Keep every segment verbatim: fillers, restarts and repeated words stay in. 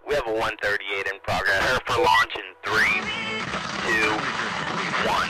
We have a one thirty-eight in progress. Prepare for launch in three, two, one.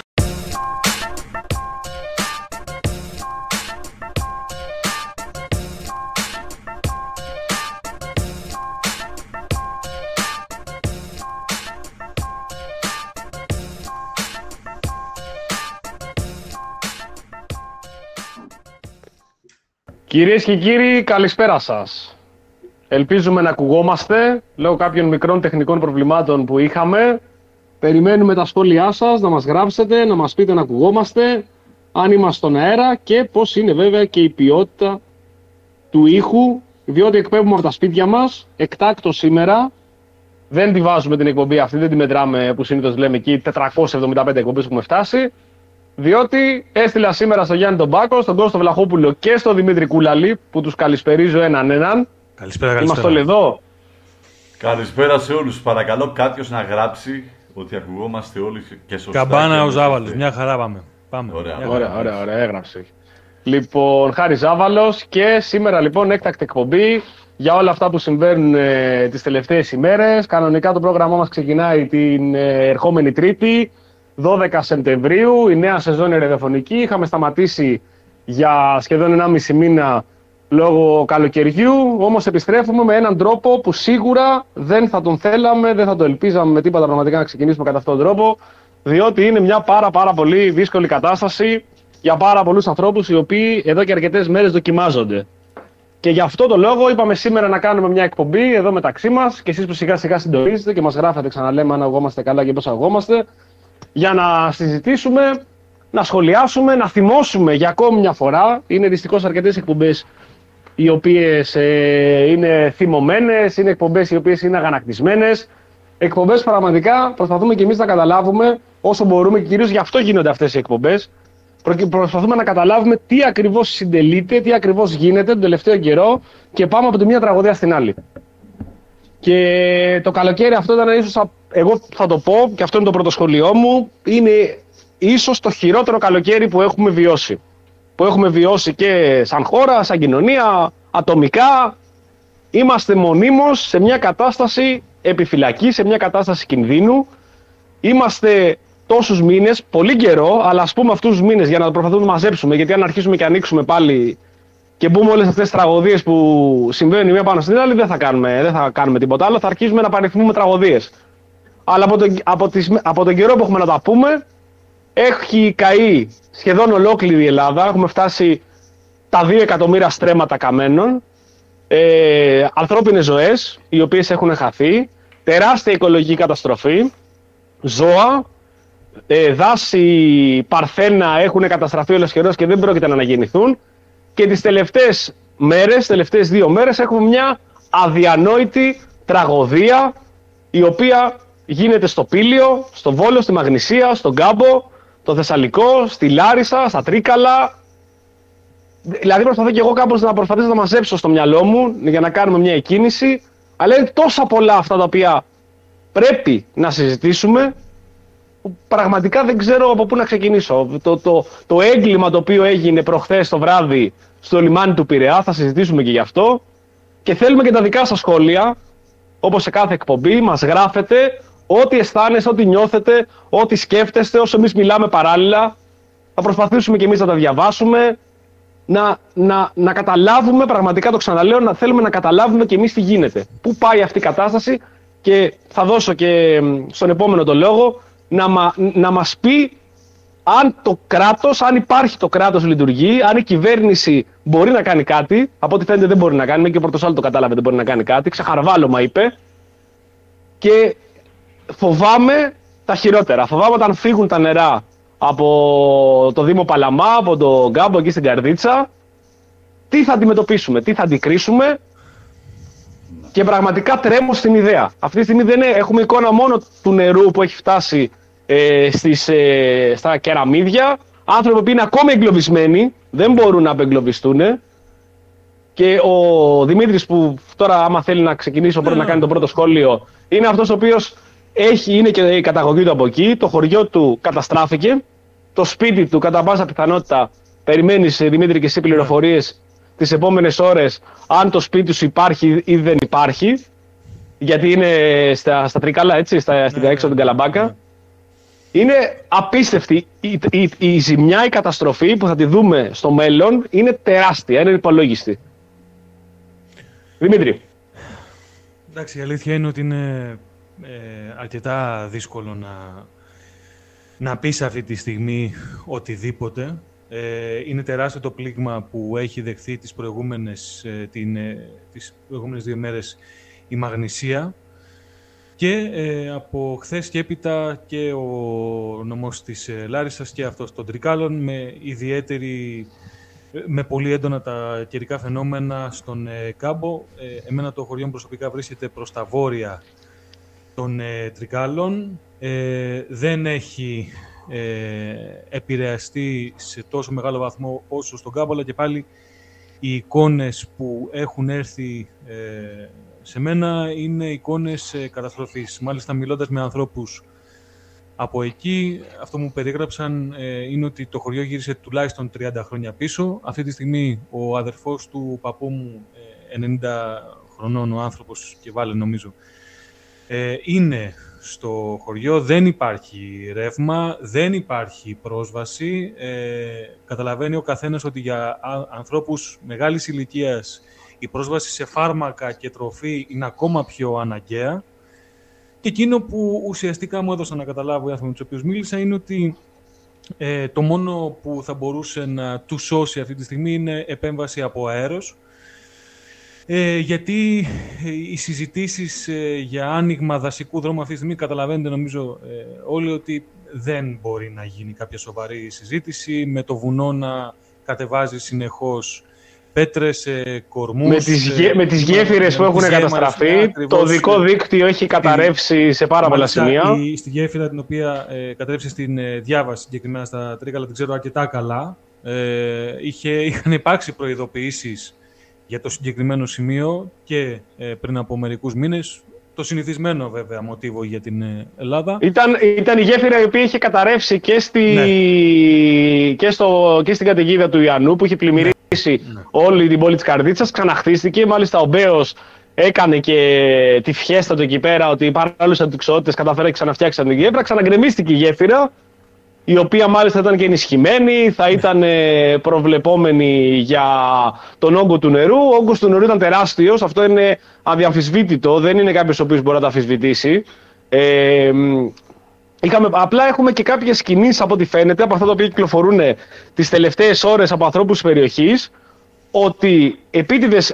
Κυρίες και κύριοι, καλησπέρα σας. Ελπίζουμε να ακουγόμαστε, λόγω κάποιων μικρών τεχνικών προβλημάτων που είχαμε. Περιμένουμε τα σχόλιά σας, να μας γράψετε, να μας πείτε να ακουγόμαστε, αν είμαστε στον αέρα και πώς είναι βέβαια και η ποιότητα του ήχου, διότι εκπέμπουμε από τα σπίτια μας, εκτάκτως σήμερα. Δεν τη βάζουμε την εκπομπή αυτή, δεν τη μετράμε που συνήθως λέμε εκεί, τετρακόσιες εβδομήντα πέντε εκπομπές που έχουμε φτάσει. Διότι έστειλα σήμερα στον Γιάννη τον Μπάκο, στον Κώστο Βλαχόπουλο και στον Δημήτρη Κούλαλη, που τους καλησπερίζω έναν έναν. Καλησπέρα, καλησπέρα. Είμαστε όλοι εδώ. Καλησπέρα σε όλους. Παρακαλώ κάποιος να γράψει ότι ακουγόμαστε όλοι και σωστά. Καμπάνα ο Ζάβαλος, μια χαρά πάμε. πάμε. Ωραία, μια Ωραία, ωραία, ωραία, έγραψε. Λοιπόν, Χάρη Ζάβαλος και σήμερα λοιπόν έκτακτη εκπομπή για όλα αυτά που συμβαίνουν ε, τις τελευταίες ημέρες. Κανονικά το πρόγραμμά μας ξεκινάει την ε, ερχόμενη Τρίτη, δώδεκα Σεπτεμβρίου, η νέα σεζόν η ραδιοφωνική. Είχαμε σταματήσει για σχεδόν ενάμιση μήνα λόγω καλοκαιριού, όμως επιστρέφουμε με έναν τρόπο που σίγουρα δεν θα τον θέλαμε, δεν θα το ελπίζαμε με τίποτα πραγματικά να ξεκινήσουμε κατά αυτόν τον τρόπο, διότι είναι μια πάρα πάρα πολύ δύσκολη κατάσταση για πάρα πολλούς ανθρώπους οι οποίοι εδώ και αρκετές μέρες δοκιμάζονται. Και γι' αυτό το λόγο είπαμε σήμερα να κάνουμε μια εκπομπή εδώ μεταξύ μας και εσείς που σιγά σιγά συντονίζετε και μας γράφετε, ξαναλέμε αν αγόμαστε καλά και πώς αγόμαστε, για να συζητήσουμε, να σχολιάσουμε, να θυμώσουμε για ακόμη μια φορά. Είναι δυστυχώς αρκετές εκπομπές οι οποίες ε, είναι θυμωμένες, είναι εκπομπές οι οποίες είναι αγανακτισμένες. Εκπομπές πραγματικά προσπαθούμε και εμείς να καταλάβουμε όσο μπορούμε και κυρίως γι' αυτό γίνονται αυτές οι εκπομπές. Προσπαθούμε να καταλάβουμε τι ακριβώς συντελείται, τι ακριβώς γίνεται τον τελευταίο καιρό και πάμε από τη μία τραγωδία στην άλλη. Και το καλοκαίρι αυτό ήταν ίσως, εγώ θα το πω και αυτό είναι το πρώτο σχολείο μου, είναι ίσως το χειρότερο καλοκαίρι που έχουμε βιώσει. Που έχουμε βιώσει και σαν χώρα, σαν κοινωνία, ατομικά. Είμαστε μονίμως σε μια κατάσταση επιφυλακής, σε μια κατάσταση κινδύνου. Είμαστε τόσους μήνες, πολύ καιρό, αλλά ας πούμε αυτούς τους μήνες για να το προσπαθούμε να μαζέψουμε, γιατί αν αρχίσουμε και ανοίξουμε πάλι και μπούμε όλες αυτές τις τραγωδίες που συμβαίνουν η μία πάνω στην άλλη, δεν θα κάνουμε, δεν θα κάνουμε τίποτα άλλο, θα αρχίσουμε να παριθμούμε τραγωδίες. Αλλά από τον, από, τις, από τον καιρό που έχουμε να τα πούμε, έχει καεί σχεδόν ολόκληρη η Ελλάδα. Έχουμε φτάσει τα δύο εκατομμύρια στρέμματα καμένων, ε, ανθρώπινες ζωές οι οποίες έχουν χαθεί, τεράστια οικολογική καταστροφή, ζώα, ε, δάση, παρθένα έχουν καταστραφεί ολοσχερώς και δεν πρόκειται να αναγεννηθούν. Και τις τελευταίες μέρες, τις τελευταίες δύο μέρες έχουμε μια αδιανόητη τραγωδία η οποία γίνεται στο Πήλιο, στο Βόλο, στη Μαγνησία, στον Κάμπο, το Θεσσαλικό, στη Λάρισα, στα Τρίκαλα. Δηλαδή προσπαθώ και εγώ κάπως να προσπαθήσω να μαζέψω στο μυαλό μου για να κάνουμε μια εκκίνηση, αλλά είναι τόσα πολλά αυτά τα οποία πρέπει να συζητήσουμε που πραγματικά δεν ξέρω από πού να ξεκινήσω. Το, το, το έγκλημα το οποίο έγινε προχθές το βράδυ στο λιμάνι του Πειραιά, θα συζητήσουμε και γι' αυτό και θέλουμε και τα δικά σας σχόλια, όπως σε κάθε εκπομπή μας γράφετε ό,τι αισθάνεστε, ό,τι νιώθετε, ό,τι σκέφτεστε, όσο εμείς μιλάμε παράλληλα. Θα προσπαθήσουμε και εμείς να τα διαβάσουμε, να, να, να καταλάβουμε, πραγματικά το ξαναλέω, να θέλουμε να καταλάβουμε και εμείς τι γίνεται. Πού πάει αυτή η κατάσταση και θα δώσω και στον επόμενο το λόγο να, μα, να μας πει αν το κράτος, αν υπάρχει το κράτος λειτουργεί, αν η κυβέρνηση μπορεί να κάνει κάτι. Από ό,τι φαίνεται δεν μπορεί να κάνει, και ο Πορτοσάλτο το κατάλαβε, δεν μπορεί να κάνει κάτι. Ξεχαρβάλωμα είπε. Και φοβάμαι τα χειρότερα. Φοβάμαι όταν φύγουν τα νερά από το Δήμο Παλαμά, από το Γκάμπο εκεί στην Καρδίτσα, τι θα αντιμετωπίσουμε, τι θα αντικρίσουμε. Και πραγματικά τρέμω στην ιδέα. Αυτή τη στιγμή δεν έχουμε εικόνα μόνο του νερού που έχει φτάσει ε, στις, ε, στα κεραμίδια. Άνθρωποι που είναι ακόμη εγκλωβισμένοι, δεν μπορούν να απεγκλωβιστούν. Και ο Δημήτρης που τώρα άμα θέλει να ξεκινήσει πρώτα να κάνει το πρώτο σχόλιο, είναι αυτός ο οποίος έχει, είναι και η καταγωγή του από εκεί, το χωριό του καταστράφηκε, το σπίτι του κατά πάσα πιθανότητα, περιμένεις Δημήτρη και εσύ πληροφορίες τις επόμενες ώρες αν το σπίτι σου υπάρχει ή δεν υπάρχει. γιατί είναι στα, στα Τρικάλα, έτσι, στα, ναι, στην ναι, έξω από την Καλαμπάκα. Ναι. Είναι απίστευτη. Η, η, η, η ζημιά, η καταστροφή που θα τη δούμε στο μέλλον είναι τεράστια, είναι υπολόγιστη. Δημήτρη. Εντάξει, η αλήθεια είναι ότι είναι ε, αρκετά δύσκολο να, να πεις αυτή τη στιγμή οτιδήποτε. Ε, είναι τεράστιο το πλήγμα που έχει δεχθεί τις προηγούμενες, ε, την, ε, τις προηγούμενες δύο μέρες η Μαγνησία. Και ε, από χθες και έπειτα και ο νομός της ε, Λάρισσας και αυτός των Τρικάλων με ιδιαίτερη, με πολύ έντονα τα καιρικά φαινόμενα στον ε, Κάμπο. Ε, εμένα το χωριό μου προσωπικά βρίσκεται προς τα βόρεια των ε, Τρικάλων. Ε, δεν έχει ε, επηρεαστεί σε τόσο μεγάλο βαθμό όσο στον Κάμπο, αλλά και πάλι οι εικόνες που έχουν έρθει ε, σε μένα είναι εικόνες ε, καταστροφής. Μάλιστα, μιλώντας με ανθρώπους από εκεί, αυτό που μου περίγραψαν ε, είναι ότι το χωριό γύρισε τουλάχιστον τριάντα χρόνια πίσω. Αυτή τη στιγμή ο αδερφός του παππού μου, ε, ενενήντα χρονών ο άνθρωπος και βάλε νομίζω, ε, είναι στο χωριό, δεν υπάρχει ρεύμα, δεν υπάρχει πρόσβαση. Ε, καταλαβαίνει ο καθένας ότι για ανθρώπους μεγάλης ηλικίας η πρόσβαση σε φάρμακα και τροφή είναι ακόμα πιο αναγκαία. Και εκείνο που ουσιαστικά μου έδωσαν να καταλάβω οι άνθρωποι με τους οποίους μίλησα είναι ότι ε, το μόνο που θα μπορούσε να του σώσει αυτή τη στιγμή είναι επέμβαση από αέρος. Ε, γιατί οι συζητήσεις ε, για άνοιγμα δασικού δρόμου αυτή τη στιγμή καταλαβαίνετε νομίζω ε, όλοι ότι δεν μπορεί να γίνει κάποια σοβαρή συζήτηση με το βουνό να κατεβάζει συνεχώς πέτρες, ε, κορμούς... Με τις, ε, με τις γέφυρες που έχουν καταστραφεί, ακριβώς, το δικό δίκτυο έχει καταρρεύσει σε πάρα πολλά σημεία. Η, στη γέφυρα την οποία ε, καταρρεύσει στην ε, Διάβαση, συγκεκριμένα στα Τρίκαλα, την ξέρω αρκετά καλά. Ε, είχε, είχαν υπάρξει προειδοποιήσεις για το συγκεκριμένο σημείο και ε, πριν από μερικούς μήνες. Το συνηθισμένο βέβαια μοτίβο για την Ελλάδα. Ήταν, ήταν η γέφυρα η οποία είχε καταρρεύσει και, στη, ναι. και, στο, και στην καταιγίδα του Ιαννού που είχε πλημμυρίσει ναι. όλη την πόλη της Καρδίτσας. Ξαναχτίστηκε. Μάλιστα ο Μπέος έκανε και τη φιέστα του εκεί πέρα ότι υπάρχουν άλλους αντιξότητες, καταφέραν και ξαναφτιάξαν την γέφυρα. Ξαναγκρεμίστηκε η γέφυρα, η οποία μάλιστα ήταν και ενισχυμένη, θα ήταν προβλεπόμενη για τον όγκο του νερού. Ο όγκος του νερού ήταν τεράστιος, αυτό είναι αδιαμφισβήτητο, δεν είναι κάποιος ο οποίος μπορεί να το αμφισβητήσει. Ε, είχαμε, απλά έχουμε και κάποιες κινήσεις από ό,τι φαίνεται, από αυτά τα οποία κυκλοφορούν τις τελευταίες ώρες από ανθρώπους της περιοχής, ότι επίτηδες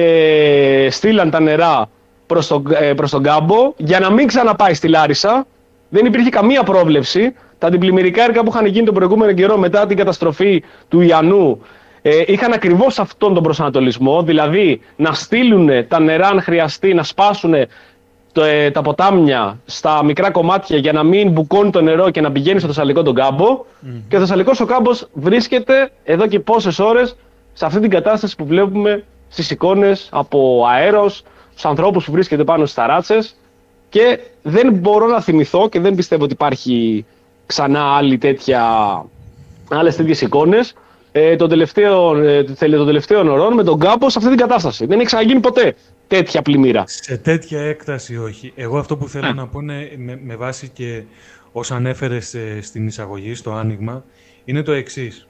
ε, στείλαν τα νερά προς τον, ε, προς τον Κάμπο για να μην ξαναπάει στη Λάρισα. Δεν υπήρχε καμία πρόβλεψη. Τα αντιπλημμυρικά έργα που είχαν γίνει τον προηγούμενο καιρό μετά την καταστροφή του Ιαννού ε, είχαν ακριβώς αυτόν τον προσανατολισμό, δηλαδή να στείλουν τα νερά αν χρειαστεί, να σπάσουν το, ε, τα ποτάμια στα μικρά κομμάτια για να μην μπουκώνει το νερό και να πηγαίνει στο Θεσσαλικό τον κάμπο. Mm. Και ο Θεσσαλικός ο κάμπος βρίσκεται εδώ και πόσες ώρες σε αυτή την κατάσταση που βλέπουμε στις εικόνες από αέρος, στους ανθρώπους που βρίσκεται πάνω στις ταράτσες. Και δεν μπορώ να θυμηθώ και δεν πιστεύω ότι υπάρχει ξανά άλλη τέτοια, άλλες τέτοιες εικόνες ε, των τελευταίων, ε, τελευταίων ωρών με τον κάμπο σε αυτή την κατάσταση. Δεν έχει ξαναγίνει ποτέ τέτοια πλημμύρα. Σε τέτοια έκταση όχι. Εγώ αυτό που θέλω yeah. να πω είναι με, με βάση και όσα ανέφερες ε, στην εισαγωγή, στο άνοιγμα, είναι το εξής.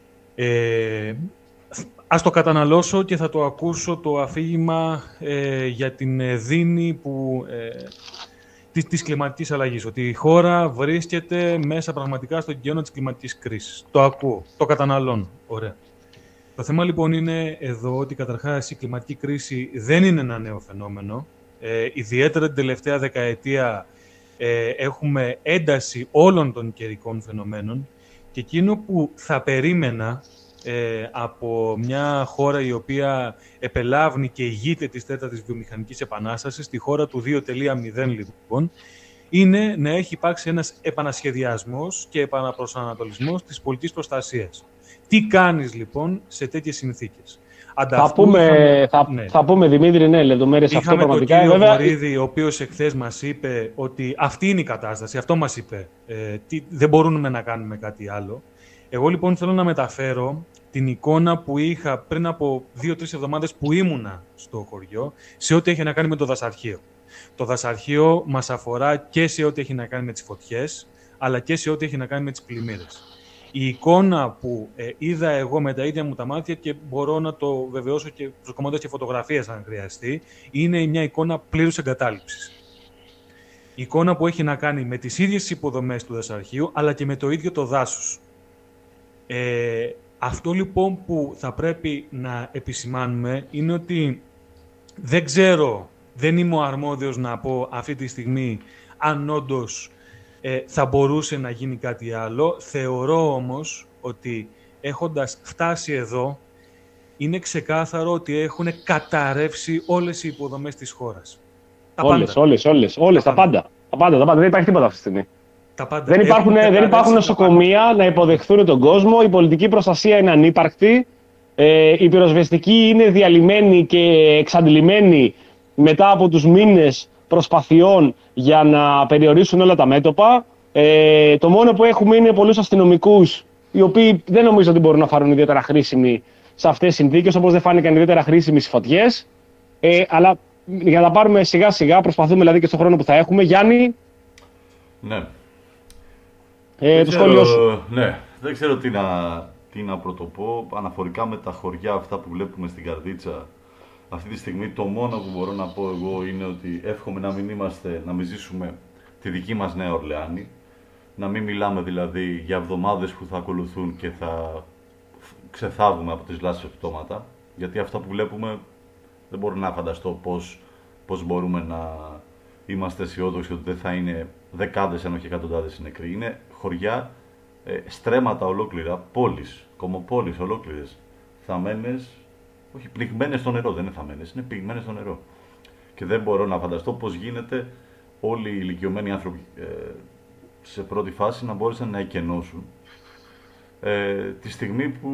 Ε, ας το καταναλώσω και θα το ακούσω το αφήγημα ε, για την ε, δίνη που... Ε, Της, της κλιματικής αλλαγής, ότι η χώρα βρίσκεται μέσα πραγματικά στον καιρό της κλιματικής κρίσης. Το ακούω, το καταναλώνω. Ωραία. Το θέμα λοιπόν είναι εδώ ότι καταρχάς η κλιματική κρίση δεν είναι ένα νέο φαινόμενο. Ε, ιδιαίτερα την τελευταία δεκαετία ε, έχουμε ένταση όλων των καιρικών φαινομένων και εκείνο που θα περίμενα Ε, από μια χώρα η οποία επελάβνει και ηγείται της τέταρτης βιομηχανικής επανάστασης, τη χώρα του δύο κόμμα μηδέν λοιπόν, είναι να έχει υπάρξει ένας επανασχεδιασμός και επαναπροσανατολισμός της πολιτικής προστασίας. Τι κάνεις λοιπόν σε τέτοιες συνθήκες? Θα πούμε, είχαμε, θα, ναι. θα πούμε Δημήτρη, ναι, λεπτομέρειες αυτό πραγματικά. Είχαμε τον κύριο Βορίδη, ο οποίος εχθές μας είπε ότι αυτή είναι η κατάσταση, αυτό μας είπε. Ε, τι, δεν μπορούμε να κάνουμε κάτι άλλο. Εγώ λοιπόν θέλω να μεταφέρω την εικόνα που είχα πριν από δύο-τρεις εβδομάδες που ήμουνα στο χωριό σε ό,τι έχει να κάνει με το δασαρχείο. Το δασαρχείο μας αφορά και σε ό,τι έχει να κάνει με τις φωτιές, αλλά και σε ό,τι έχει να κάνει με τις πλημμύρες. Η εικόνα που ε, είδα εγώ με τα ίδια μου τα μάτια και μπορώ να το βεβαιώσω και προσκομώντας και φωτογραφίες αν χρειαστεί, είναι μια εικόνα πλήρους εγκατάλειψης. Η εικόνα που έχει να κάνει με τις ίδιες τις υποδομές του δασαρχείου, αλλά και με το ίδιο το δάσος. Ε, αυτό λοιπόν που θα πρέπει να επισημάνουμε είναι ότι δεν ξέρω, δεν είμαι ο αρμόδιος να πω αυτή τη στιγμή αν όντως ε, θα μπορούσε να γίνει κάτι άλλο. Θεωρώ όμως ότι έχοντας φτάσει εδώ, είναι ξεκάθαρο ότι έχουν καταρρεύσει όλες οι υποδομές της χώρας. Τα όλες, πάντα. όλες, όλες, όλες, τα, τα πάντα. Τα πάντα, τα πάντα. Δεν υπάρχει τίποτα αυτή τη στιγμή. Τα πάντα. Δεν υπάρχουν, δεν υπάρχουν νοσοκομεία να υποδεχθούν τον κόσμο, η πολιτική προστασία είναι ανύπαρκτη, ε, η πυροσβεστική είναι διαλυμένη και εξαντλημένη μετά από τους μήνες προσπαθειών για να περιορίσουν όλα τα μέτωπα. Ε, το μόνο που έχουμε είναι πολλούς αστυνομικούς, οι οποίοι δεν νομίζω ότι μπορούν να φάρουν ιδιαίτερα χρήσιμοι σε αυτές τις συνθήκες, όπως δεν φάνηκαν ιδιαίτερα χρήσιμοι στις φωτιές. Ε, αλλά για να τα πάρουμε σιγά σιγά, προσπαθούμε δηλαδή και στον χρόνο που θα έχουμε. Γιάννη. Ναι. Ε, το σχόλιο σου. Ναι, δεν ξέρω τι να, τι να πρωτοπώ. Αναφορικά με τα χωριά αυτά που βλέπουμε στην Καρδίτσα, αυτή τη στιγμή το μόνο που μπορώ να πω εγώ είναι ότι εύχομαι να μην είμαστε, να μην ζήσουμε τη δική μας Νέα Ορλεάνη. Να μην μιλάμε δηλαδή για εβδομάδες που θα ακολουθούν και θα ξεθάβουμε από τις λάσπες πτώματα. Γιατί αυτά που βλέπουμε δεν μπορώ να φανταστώ πώς, πώς μπορούμε να είμαστε αισιόδοξοι ότι δεν θα είναι δεκάδες ενώ και εκατοντάδες νεκροί. Είναι χωριά, ε, στρέμματα ολόκληρα, πόλεις, κομμοπόλεις ολόκληρες, θαμμένες, όχι πνιγμένες στο νερό, δεν είναι θαμμένες, είναι πνιγμένες στο νερό. Και δεν μπορώ να φανταστώ πώς γίνεται όλοι οι ηλικιωμένοι άνθρωποι ε, σε πρώτη φάση να μπόρεσαν να εκενώσουν. Ε, τη στιγμή που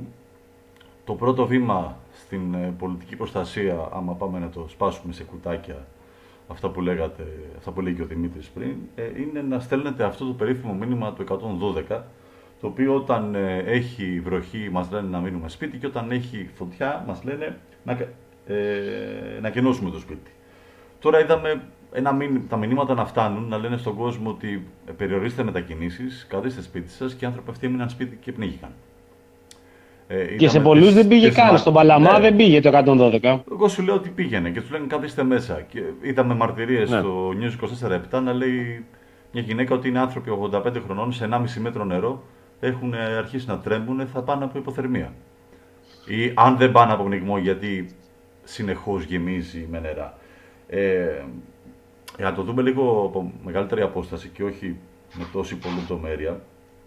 το πρώτο βήμα στην ε, πολιτική προστασία, άμα πάμε να το σπάσουμε σε κουτάκια, αυτά που λέγατε, αυτά που λέγει ο Δημήτρης πριν, ε, είναι να στέλνετε αυτό το περίφημο μήνυμα του εκατόν δώδεκα, το οποίο όταν ε, έχει βροχή μας λένε να μείνουμε σπίτι και όταν έχει φωτιά μας λένε να, ε, να κενώσουμε το σπίτι. Τώρα είδαμε ένα μήνυμα, τα μηνύματα να φτάνουν, να λένε στον κόσμο ότι ε, περιορίστε μετακινήσεις, καθίστε σπίτι σας και οι άνθρωποι αυτοί έμειναν σπίτι και πνίγηκαν. Ε, και σε πολλούς δεν πήγε καν. Στον Παλαμά ναι. δεν πήγε το εκατόν δώδεκα. Εγώ σου λέω ότι πήγαινε και του λένε καθίστε μέσα. Και είδαμε μαρτυρίες ναι. στο News είκοσι τέσσερα επτά να λέει μια γυναίκα ότι είναι άνθρωποι ογδόντα πέντε χρονών σε ενάμιση μέτρο νερό, έχουν αρχίσει να τρέμβουν, θα πάνε από υποθερμία. Ή αν δεν πάνε από πνιγμό, γιατί συνεχώς γεμίζει με νερά. Ε, για να το δούμε λίγο από μεγαλύτερη απόσταση και όχι με τόση πολλή λεπτομέρεια.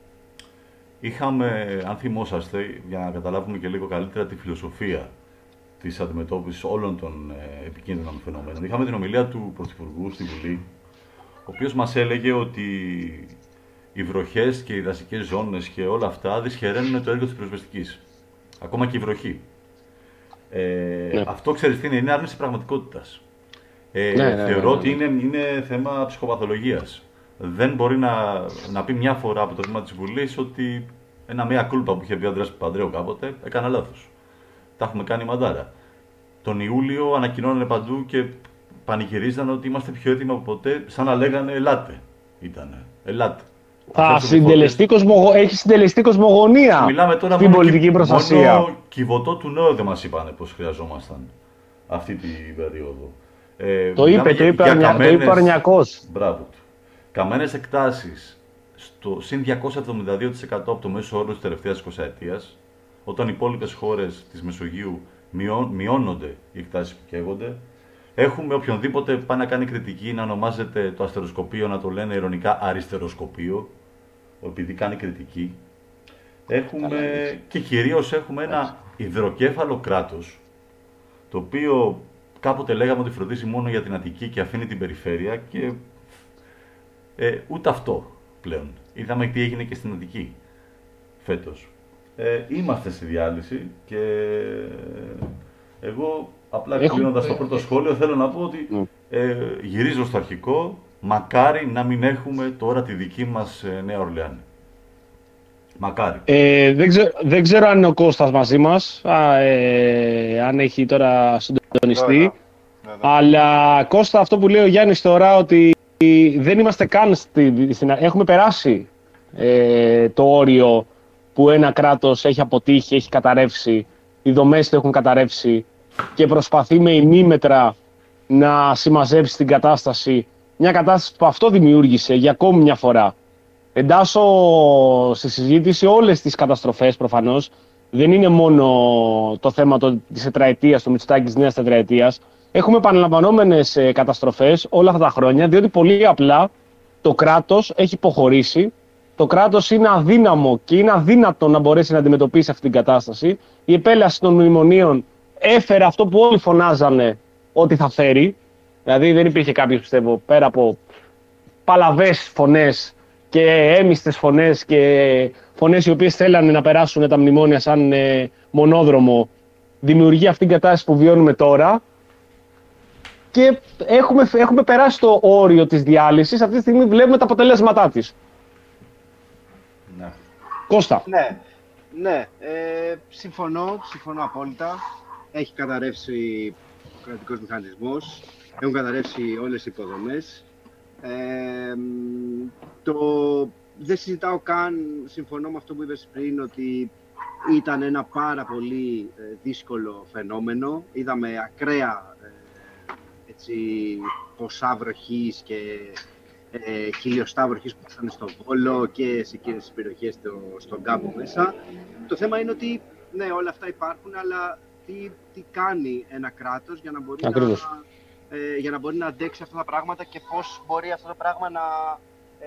Είχαμε, αν θυμόσαστε, για να καταλάβουμε και λίγο καλύτερα τη φιλοσοφία της αντιμετώπισης όλων των ε, επικίνδυνων φαινομένων. Είχαμε την ομιλία του Πρωθυπουργού στη Βουλή, ο οποίος μας έλεγε ότι οι βροχές και οι δασικές ζώνες και όλα αυτά δυσχεραίνουν το έργο της πυροσβεστικής. Ακόμα και η βροχή. Ε, ναι. Αυτό ξέρεις τι είναι, είναι άρνηση πραγματικότητας. Ε, ναι, ναι, θεωρώ ναι, ναι. ότι είναι, είναι θέμα ψυχοπαθολογίας. Δεν μπορεί να, να πει μια φορά από το βήμα της Βουλής ότι ένα μία κούλπα που είχε πει ο Ανδρέας Παπανδρέου κάποτε έκανα λάθος. Τα έχουμε κάνει μαντάρα. Τον Ιούλιο ανακοινώνανε παντού και πανηγυρίζαν ότι είμαστε πιο έτοιμοι από ποτέ, σαν να λέγανε ελάτε. Ήτανε. Ελάτε. Α, συντελεστή κοσμογο... Έχει συντελεστή κοσμογονία Μιλάμε τώρα στην πολιτική κυ... προστασία. Μόνο κυβωτό του νέου δεν μας είπανε πως χρειαζόμασταν αυτή την περίοδο. Ε, το είπε, το είπε, καμένες... ο Αρνιακός. Μπράβο του. Καμένες εκτάσεις στο συν διακόσια εβδομήντα δύο τοις εκατό από το μέσο όρο της τελευταίας εικοσαετίας, όταν οι υπόλοιπες χώρες της Μεσογείου μειώ... μειώνονται οι εκτάσεις που καίγονται. Έχουμε οποιονδήποτε πάει να κάνει κριτική να ονομάζεται το αστεροσκοπείο, να το λένε ειρωνικά αριστεροσκοπείο, επειδή κάνει κριτική. Έχουμε Καλά, και κυρίως έχουμε ένα υδροκέφαλο κράτος, το οποίο κάποτε λέγαμε ότι φροντίζει μόνο για την Αττική και αφήνει την περιφέρεια και ε, ούτε αυτό πλέον. Είδαμε τι έγινε και στην Αττική φέτος. Ε, είμαστε στη διάλυση και εγώ απλά κλείνοντας το πρώτο σχόλιο θέλω να πω ότι ε, γυρίζω στο αρχικό, μακάρι να μην έχουμε τώρα τη δική μας ε, Νέα Ορλεάνη. Μακάρι. Ε, δεν, ξέρω, δεν ξέρω αν είναι ο Κώστας μαζί μας, α, ε, αν έχει τώρα συντονιστεί. Αλλά Κώστα, αυτό που λέει ο Γιάννης τώρα, ότι δεν είμαστε καν στη, στην, έχουμε περάσει ε, το όριο που ένα κράτος έχει αποτύχει, έχει καταρρεύσει, οι δομές του έχουν καταρρεύσει και προσπαθεί με ημίμετρα να συμμαζέψει την κατάσταση. Μια κατάσταση που αυτό δημιούργησε για ακόμη μια φορά. Εντάσσω στη συζήτηση όλες τις καταστροφές προφανώς. Δεν είναι μόνο το θέμα της τετραετίας, του Μητσοτάκη της νέας τετραετίας. Έχουμε επαναλαμβανόμενες καταστροφές όλα αυτά τα χρόνια, διότι πολύ απλά το κράτος έχει υποχωρήσει. Το κράτος είναι αδύναμο και είναι αδύνατο να μπορέσει να αντιμετωπίσει αυτή την κατάσταση. Η επέλαση των μνημονίων έφερε αυτό που όλοι φωνάζανε ότι θα φέρει. Δηλαδή δεν υπήρχε κάποιος, πιστεύω, πέρα από παλαβές φωνές και έμιστες φωνές και φωνές οι οποίες θέλανε να περάσουν τα μνημόνια σαν ε, μονόδρομο, δημιουργεί αυτήν την κατάσταση που βιώνουμε τώρα. Και έχουμε, έχουμε περάσει το όριο της διάλυσης. Αυτή τη στιγμή βλέπουμε τα αποτελέσματά της. Ναι. Κώστα. Ναι, ναι. Ε, συμφωνώ, συμφωνώ απόλυτα. Έχει καταρρεύσει ο κρατικός μηχανισμός. Έχουν καταρρεύσει όλες οι υποδομές. Ε, το, δεν συζητάω καν, συμφωνώ με αυτό που είπες πριν, ότι ήταν ένα πάρα πολύ ε, δύσκολο φαινόμενο. Είδαμε ακραία ε, έτσι, ποσά βροχής και ε, χιλιοστά βροχής που ήταν στο Βόλο και σε εκείνες τις περιοχές στο, στον κάμπο μέσα. Το θέμα είναι ότι ναι, όλα αυτά υπάρχουν, αλλά τι, τι κάνει ένα κράτος για να μπορεί να, ε, για να μπορεί να αντέξει αυτά τα πράγματα και πώς μπορεί αυτό το πράγμα να, ε,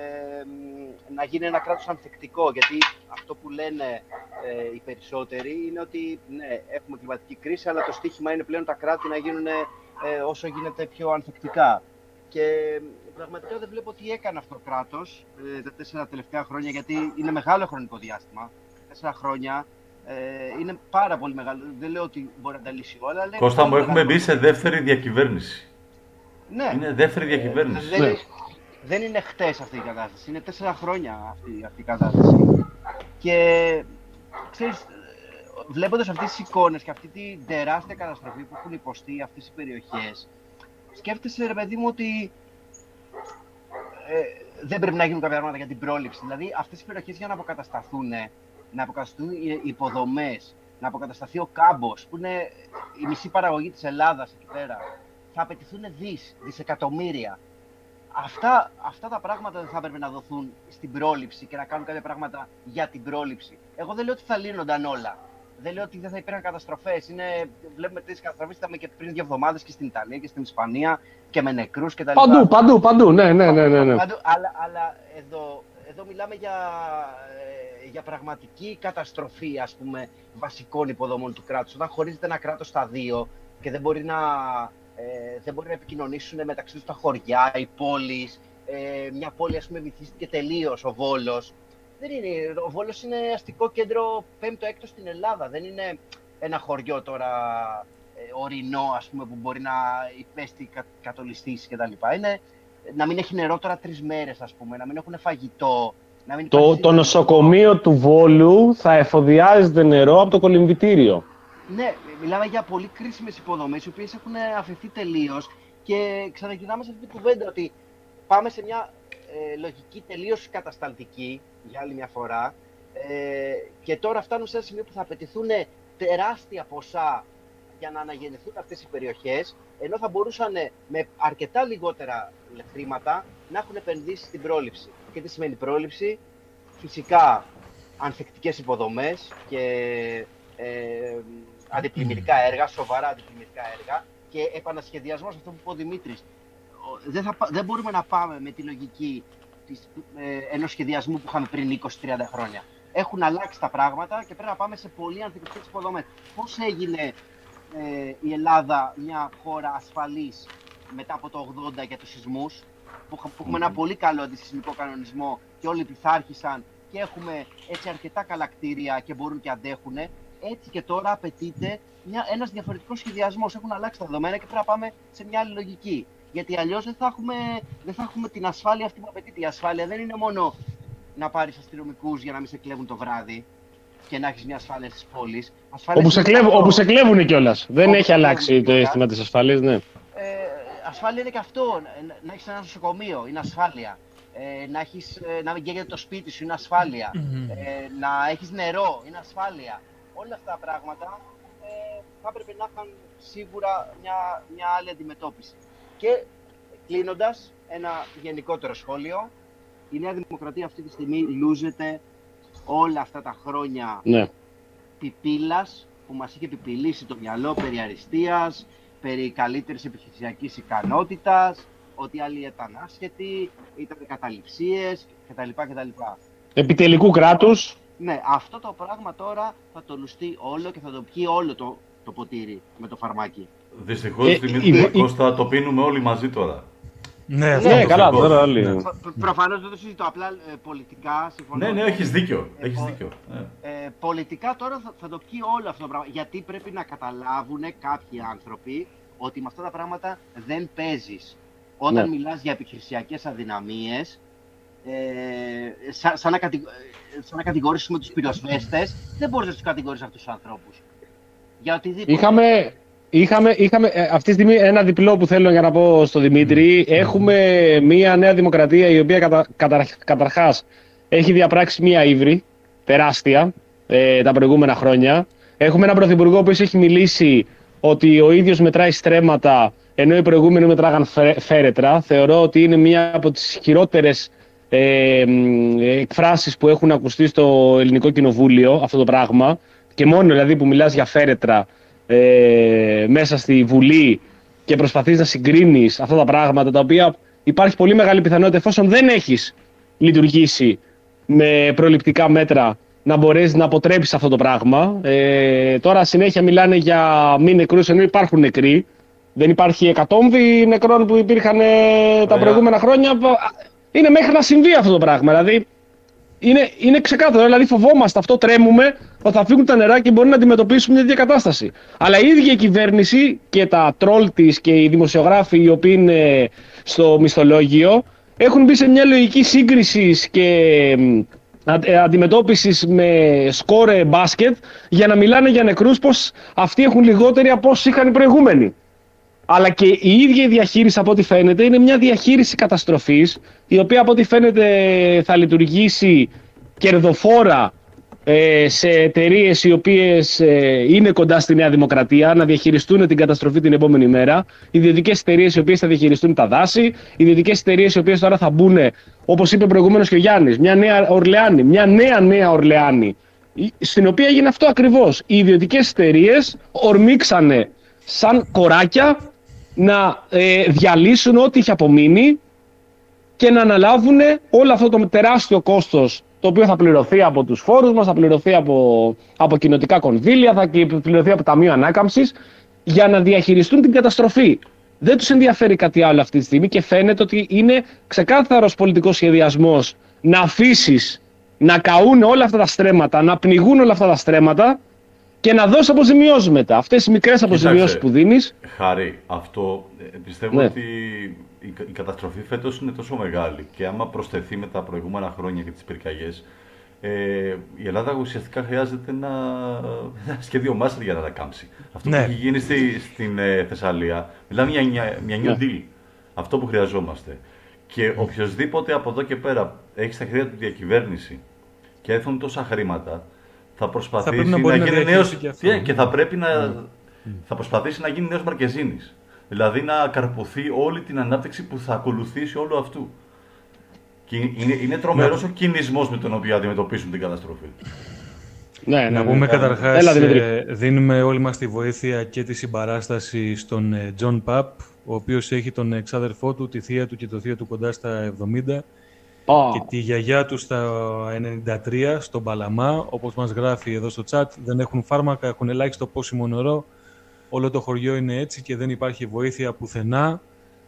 να γίνει ένα κράτος ανθεκτικό. Γιατί αυτό που λένε ε, οι περισσότεροι είναι ότι ναι, έχουμε κλιματική κρίση, αλλά το στίχημα είναι πλέον τα κράτη να γίνουν ε, όσο γίνεται πιο ανθεκτικά. Και πραγματικά δεν βλέπω τι έκανε αυτό το κράτος ε, τα τέσσερα τελευταία χρόνια, γιατί είναι μεγάλο χρονικό διάστημα. Τέσσερα χρόνια ε, είναι πάρα πολύ μεγάλο. Δεν λέω ότι μπορεί να τα λύσει όλα. Αλλά Κώστα μου, έχουμε μπει σε δεύτερη διακυβέρνηση. Ναι. Είναι δεύτερη διακυβέρνηση. Ε, δεν, ναι. δεν είναι χτες αυτή η κατάσταση. Είναι τέσσερα χρόνια αυτή, αυτή η κατάσταση. Και ξέρεις, βλέποντας αυτές τις εικόνες και αυτή τη τεράστια καταστροφή που έχουν υποστεί αυτές οι περιοχές, σκέφτεσαι, ρε παιδί μου, ότι ε, δεν πρέπει να γίνουν κάποια πράγματα για την πρόληψη. Δηλαδή, αυτές οι περιοχές για να αποκατασταθούν, να αποκατασταθούν οι υποδομές, να αποκατασταθεί ο κάμπος, που είναι η μισή παραγωγή της Ελλάδας εκεί πέρα, θα απαιτηθούν δις, δισεκατομμύρια. Αυτά, αυτά τα πράγματα δεν θα έπρεπε να δοθούν στην πρόληψη και να κάνουν κάποια πράγματα για την πρόληψη. Εγώ δεν λέω ότι θα λύνονταν όλα. Δεν λέω ότι δεν θα υπήρχαν καταστροφές. Είναι, βλέπουμε τέτοιες καταστροφές, είδαμε και πριν δύο εβδομάδες και στην Ιταλία και στην Ισπανία και με νεκρούς κτλ. Παντού, παντού, παντού. Ναι, ναι, ναι, ναι, ναι. Παντού, αλλά αλλά εδώ, εδώ μιλάμε για, για πραγματική καταστροφή, ας πούμε, βασικών υποδομών του κράτους. Όταν χωρίζεται ένα κράτος στα δύο και δεν μπορεί να, ε, δεν μπορεί να επικοινωνήσουν μεταξύ τους τα χωριά, οι πόλεις. Ε, μια πόλη, ας πούμε, βυθίστηκε τελείως, ο Βόλος. Δεν είναι, ο Βόλος είναι αστικό κέντρο πέμπτο έκτο στην Ελλάδα. Δεν είναι ένα χωριό τώρα ε, ορεινό, ας πούμε, που μπορεί να υπέστη κα, κατολιστήσεις κτλ. Είναι να μην έχει νερό τώρα τρεις μέρες, ας πούμε, να μην έχουν φαγητό. Να μην το, το νοσοκομείο του Βόλου θα εφοδιάζεται νερό από το κολυμβητήριο. Ναι, μιλάμε για πολύ κρίσιμες υποδομές, οι οποίες έχουν αφαιθεί τελείως. Και ξαναγυρνάμε σε αυτή την κουβέντα ότι πάμε σε μια ε, λογική τελείως κατασταλτική, για άλλη μια φορά, ε, και τώρα φτάνουμε σε ένα σημείο που θα απαιτηθούν τεράστια ποσά για να αναγεννηθούν αυτές οι περιοχές, ενώ θα μπορούσαν με αρκετά λιγότερα χρήματα να έχουν επενδύσει στην πρόληψη. Και τι σημαίνει πρόληψη? Φυσικά ανθεκτικές υποδομές και ε, αντιπλημμυρικά έργα, σοβαρά αντιπλημμυρικά έργα και επανασχεδιασμός, αυτό που είπε ο Δημήτρης. Δεν, θα, δεν μπορούμε να πάμε με τη λογική της, ε, ενός σχεδιασμού που είχαμε πριν είκοσι με τριάντα χρόνια. Έχουν αλλάξει τα πράγματα και πρέπει να πάμε σε πολύ ανθεκτικές υποδομές. Πώς έγινε ε, η Ελλάδα μια χώρα ασφαλής μετά από το ογδόντα για τους σεισμούς, που, που έχουμε ένα πολύ καλό αντισυσμικό κανονισμό και όλοι πειθάρχησαν και έχουμε έτσι αρκετά καλά κτίρια και μπορούν και αντέχουν. Έτσι και τώρα απαιτείται μια, ένας διαφορετικός σχεδιασμός. Έχουν αλλάξει τα δεδομένα και πρέπει να πάμε σε μια άλλη λογική. Γιατί αλλιώς δεν θα έχουμε, δεν θα έχουμε την ασφάλεια αυτή που απαιτείται. Η ασφάλεια δεν είναι μόνο να πάρεις αστυνομικούς για να μην σε κλέβουν το βράδυ. και να έχεις μια ασφάλεια στις πόλεις. Όπου σε, κλέβ, όπου σε κλέβουνε κιόλας. Δεν όπου έχει αλλάξει το αίσθημα της ασφάλειας, ναι. Ε, ασφάλεια είναι και αυτό. Να, να έχεις ένα νοσοκομείο, είναι ασφάλεια. Ε, να, έχεις, ε, να μην καίγεται το σπίτι σου, είναι ασφάλεια. Mm-hmm. Ε, να έχεις νερό, είναι ασφάλεια. Όλα αυτά τα πράγματα ε, θα έπρεπε να είχαν σίγουρα μια, μια άλλη αντιμετώπιση. Και κλείνοντας, ένα γενικότερο σχόλιο. Η Νέα Δημοκρατία αυτή τη στιγμή λούζεται όλα αυτά τα χρόνια ναι. πιπίλας που μας είχε πιπιλήσει το μυαλό περί αριστείας, περί καλύτερης επιχειρησιακής ικανότητας, ότι άλλοι ήταν άσχετοι, ήταν καταληψίες κτλ. κτλ. Επιτελικού κράτους. Ναι, αυτό το πράγμα τώρα θα το λουστεί όλο και θα το πιει όλο το, το ποτήρι με το φαρμάκι. Δυστυχώς, ε, Δημήτρη Κώστα, το πίνουμε όλοι μαζί τώρα. Ναι, ναι, καλά, τώρα όλοι. Ναι. Προ, προφανώς δεν το συζητώ, απλά ε, πολιτικά συμφωνώ. Ναι, ναι, έχεις δίκιο. Ε, έχεις δίκιο. Ε, ε, πολιτικά τώρα θα, θα το πιει όλο αυτό το πράγμα. Γιατί πρέπει να καταλάβουν κάποιοι άνθρωποι ότι με αυτά τα πράγματα δεν παίζεις. Όταν ναι. μιλάς για επιχειρησιακές αδυναμίες, ε, σαν, σαν, να κατηγο, σαν να κατηγορήσουμε τους πυροσβέστες, δεν μπορείς να τους κατηγορείς αυτούς τους ανθρώπους. Για οτιδήποτε. Είχαμε... Είχαμε, είχαμε αυτή τη στιγμή ένα διπλό που θέλω για να πω στο Δημήτρη. Mm. Έχουμε μια Νέα Δημοκρατία η οποία κατα, κατα, καταρχάς έχει διαπράξει μια ύβρι τεράστια ε, τα προηγούμενα χρόνια. Έχουμε έναν πρωθυπουργό που έχει μιλήσει ότι ο ίδιος μετράει στρέμματα ενώ οι προηγούμενοι μετράγαν φέρετρα. Θεωρώ ότι είναι μια από τις χειρότερες ε, εκφράσεις που έχουν ακουστεί στο ελληνικό κοινοβούλιο αυτό το πράγμα. Και μόνο δηλαδή που μιλάς για φέρετρα Ε, μέσα στη Βουλή και προσπαθείς να συγκρίνεις αυτά τα πράγματα τα οποία υπάρχει πολύ μεγάλη πιθανότητα εφόσον δεν έχεις λειτουργήσει με προληπτικά μέτρα να μπορέσεις να αποτρέψεις αυτό το πράγμα. Ε, τώρα συνέχεια μιλάνε για μη νεκρούς ενώ υπάρχουν νεκροί. Δεν υπάρχει εκατόμβη νεκρών που υπήρχαν ε, τα προηγούμενα χρόνια. Είναι μέχρι να συμβεί αυτό το πράγμα. Δηλαδή είναι, είναι ξεκάθαρο, δηλαδή φοβόμαστε αυτό, τρέμουμε ότι θα φύγουν τα νερά και μπορεί να αντιμετωπίσουμε μια τέτοια κατάσταση. Αλλά η ίδια η κυβέρνηση και τα τρόλ της και οι δημοσιογράφοι οι οποίοι είναι στο μισθολόγιο έχουν μπει σε μια λογική σύγκρισης και αντιμετώπισης με σκόρε μπάσκετ για να μιλάνε για νεκρούς πως αυτοί έχουν λιγότεροι από όσοι είχαν οι προηγούμενοι. Αλλά και η ίδια η διαχείριση από ό,τι φαίνεται είναι μια διαχείριση καταστροφής η οποία από ό,τι φαίνεται θα λειτουργήσει κερδοφόρα ε, σε εταιρείες οι οποίες ε, είναι κοντά στη Νέα Δημοκρατία να διαχειριστούν την καταστροφή την επόμενη μέρα. Ιδιωτικές εταιρείες οι οποίες θα διαχειριστούν τα δάση, ιδιωτικές εταιρείες οι οποίες τώρα θα μπουν, όπως είπε προηγουμένως και ο Γιάννης, μια νέα Ορλεάνη, μια νέα νέα Ορλεάνη, στην οποία έγινε αυτό ακριβώς. Οι ιδιωτικές εταιρείες ορμήξανε σαν κοράκια να ε, διαλύσουν ό,τι είχε απομείνει και να αναλάβουν όλο αυτό το τεράστιο κόστος το οποίο θα πληρωθεί από τους φόρους μας, θα πληρωθεί από, από κοινοτικά κονδύλια, θα πληρωθεί από Ταμείο Ανάκαμψης για να διαχειριστούν την καταστροφή. Δεν τους ενδιαφέρει κάτι άλλο αυτή τη στιγμή και φαίνεται ότι είναι ξεκάθαρος πολιτικός σχεδιασμός να αφήσεις να καούν όλα αυτά τα στρέμματα, να πνιγούν όλα αυτά τα στρέμματα και να δώσει αποζημιώσεις μετά. Αυτές οι μικρές αποζημιώσεις που δίνεις. Χάρη, αυτό πιστεύω ναι. ότι η, η καταστροφή φέτος είναι τόσο μεγάλη και άμα προσθεθεί με τα προηγούμενα χρόνια και τις πυρκαγιές, ε, η Ελλάδα ουσιαστικά χρειάζεται ένα, ένα σχέδιο μάστερ για να τα κάμψει. Αυτό ναι. που έχει γίνει στη, στην ε, Θεσσαλία, μιλάμε για μια, μια new deal. Ναι. Αυτό που χρειαζόμαστε. Και οποιοδήποτε από εδώ και πέρα έχει στα χέρια του διακυβέρνηση και έρθουν τόσα χρήματα, θα προσπαθήσει θα να, να γίνει νέος και, και θα πρέπει να mm. θα προσπαθήσει να γίνει νέος Μαρκεζίνης. Δηλαδή να καρποθεί όλη την ανάπτυξη που θα ακολουθήσει όλο αυτού. Και είναι, είναι τρομερός yeah. ο κινησμός με τον οποίο αντιμετωπίσουν την καταστροφή. Ναι, ναι, να πούμε ναι, καταρχάς, έλα, ε, δίνουμε όλοι μας τη βοήθεια και τη συμπαράσταση στον Τζον Παπ, ο οποίος έχει τον εξάδερφό του, τη θεία του και το θείο του κοντά στα εβδομήντα. Oh. Και τη γιαγιά του στα ενενήντα τρία στον Παλαμά, όπως μας γράφει εδώ στο chat, δεν έχουν φάρμακα, έχουν ελάχιστο πόσιμο νερό. Όλο το χωριό είναι έτσι και δεν υπάρχει βοήθεια πουθενά.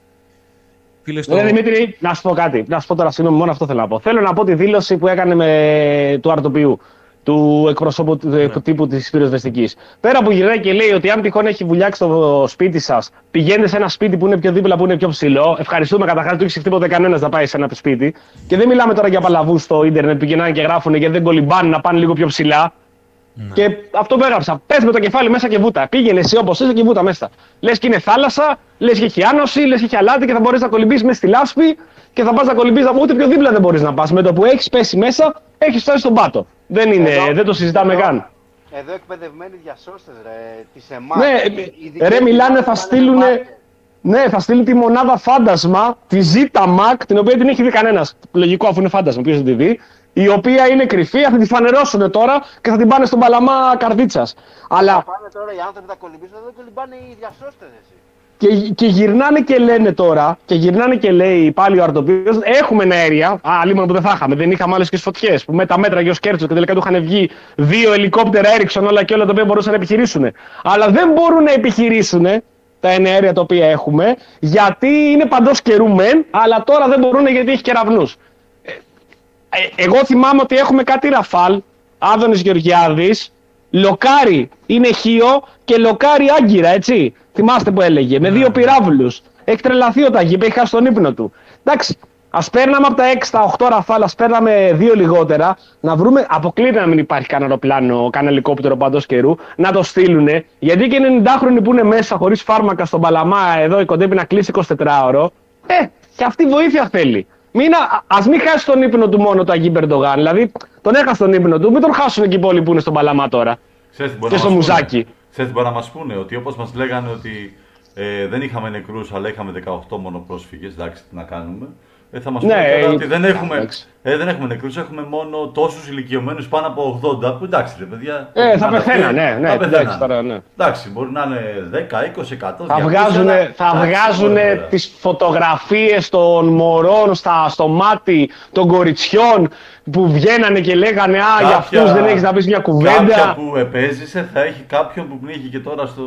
Φίλε, στο... Ναι, Δημήτρη, να σου πω κάτι. Να σου πω τώρα, συγγνώμη, μόνο αυτό θέλω να πω. Θέλω να πω τη δήλωση που έκανε με του αρτοποιού, του εκπροσώπου ναι. του τύπου της πυροσβεστικής. Πέρα που γυρνάει και λέει ότι αν τυχόν έχει βουλιάξει το σπίτι σας, πηγαίνετε σε ένα σπίτι που είναι πιο δίπλα, που είναι πιο ψηλό. Ευχαριστούμε καταρχάς, του έχει τίποτε κανένας να πάει σε ένα σπίτι. Και δεν μιλάμε τώρα για παλαβούς στο ίντερνετ που πηγαίνουν και γράφουν γιατί δεν κολυμπάνε να πάνε λίγο πιο ψηλά. Ναι. Και αυτό που έγραψα. Πες με το κεφάλι μέσα και βούτα. Πήγαινε εσύ όπως είσαι και βούτα μέσα. Λες και είναι θάλασσα, λες και έχει άνοση, λες και έχει αλάτι και θα μπορείς να κολυμπήσεις μέσα στη λάσπη και θα πας να κολυμπήσεις. Ούτε πιο δίπλα δεν μπορείς να πας. Με το που έχεις πέσει μέσα, έχεις φτάσει στον πάτο. Δεν, είναι, εδώ, δεν το συζητάμε εδώ, καν. Εδώ εκπαιδευμένοι διασώστες, ρε, της ΕΜΑΚ. Ναι, ρε, μιλάνε, θα στείλουν. Ναι, θα στείλει τη μονάδα φάντασμα, τη Zeta Mac, την οποία την έχει δει κανένας. Λογικό, αφού είναι φάντασμα, ποιος δεν τη δει. Η οποία είναι κρυφή, θα τη φανερώσουν τώρα και θα την πάνε στον Παλαμά Καρδίτσας. Αλλά. Θα πάνε τώρα οι άνθρωποι θα κολυμπήσουν, δεν κολυμπάνε οι διασώστες, εσύ. Και, και γυρνάνε και λένε τώρα, και γυρνάνε και λέει πάλι ο αρτοπίδος, έχουμε αέρια. Α, λίγο που δεν θα είχαμε, δεν είχαμε άλλες και φωτιές. Που με τα μέτρα και ο Σκέρτσο και τελικά του είχαν βγει δύο ελικόπτερα Ericsson, όλα και όλα τα οποία μπορούσαν να επιχειρήσουν. Αλλά δεν μπορούν να επιχειρήσουν τα εναέρια τα οποία έχουμε, γιατί είναι παντός καιρού μεν, αλλά τώρα δεν μπορούν γιατί έχει κεραυνούς. Ε, ε, εγώ θυμάμαι ότι έχουμε κάτι Ραφάλ, Άδωνης Γεωργιάδης, Λοκάρι είναι Χίο και Λοκάρι Άγκυρα, έτσι. Θυμάστε που έλεγε, με δύο πυράβλους. Έχει τρελαθεί ο Ταγίπ, έχει χάσει τον ύπνο του. Εντάξει, ας παίρναμε από τα έξι, τα οκτώ Ραφάλ, ας παίρναμε δύο λιγότερα, να βρούμε, αποκλείται να μην υπάρχει κανένα αεροπλάνο, κανένα ελικόπτερο παντός καιρού, να το στείλουνε, γιατί και ενενηντάχρονοι που είναι μέσα χωρίς φάρμακα στον Παλαμά, εδώ κοντεύει να κλείσει εικοσιτετράωρο, ε, και αυτή βοήθεια θέλει. Μην, α, ας μην χάσει τον ύπνο του μόνο το Αγγί Ερντογάν, δηλαδή τον έχασε τον ύπνο του, μην τον χάσουν και οι υπόλοιποι που είναι στον Παλαμά τώρα. Ξέρετε, και στο Μουζάκι. Ξέρετε, μπορεί να μας πούνε ότι όπως μας λέγανε ότι ε, δεν είχαμε νεκρούς αλλά είχαμε δεκαοκτώ μόνο πρόσφυγες, εντάξει, τι να κάνουμε. Ε, θα μας ναι, πούνε τώρα ε, ότι δεν έχουμε, ε, δεν έχουμε νεκρούς, έχουμε μόνο τόσους ηλικιωμένους πάνω από ογδόντα, που εντάξει ρε παιδιά. Ε, θα πεθαίναν, ναι, ναι, εντάξει, τώρα, ναι. Εντάξει, μπορεί να είναι δέκα, είκοσι, εκατό. Θα βγάζουν, θα βγάζουν τις φωτογραφίες των μωρών στα, στο μάτι των κοριτσιών που βγαίνανε και λέγανε «Α, κάποια, για αυτούς δεν έχεις να πεις μια κουβέντα». Κάποια που επέζησε θα έχει κάποιον που πνίγηκε τώρα στο,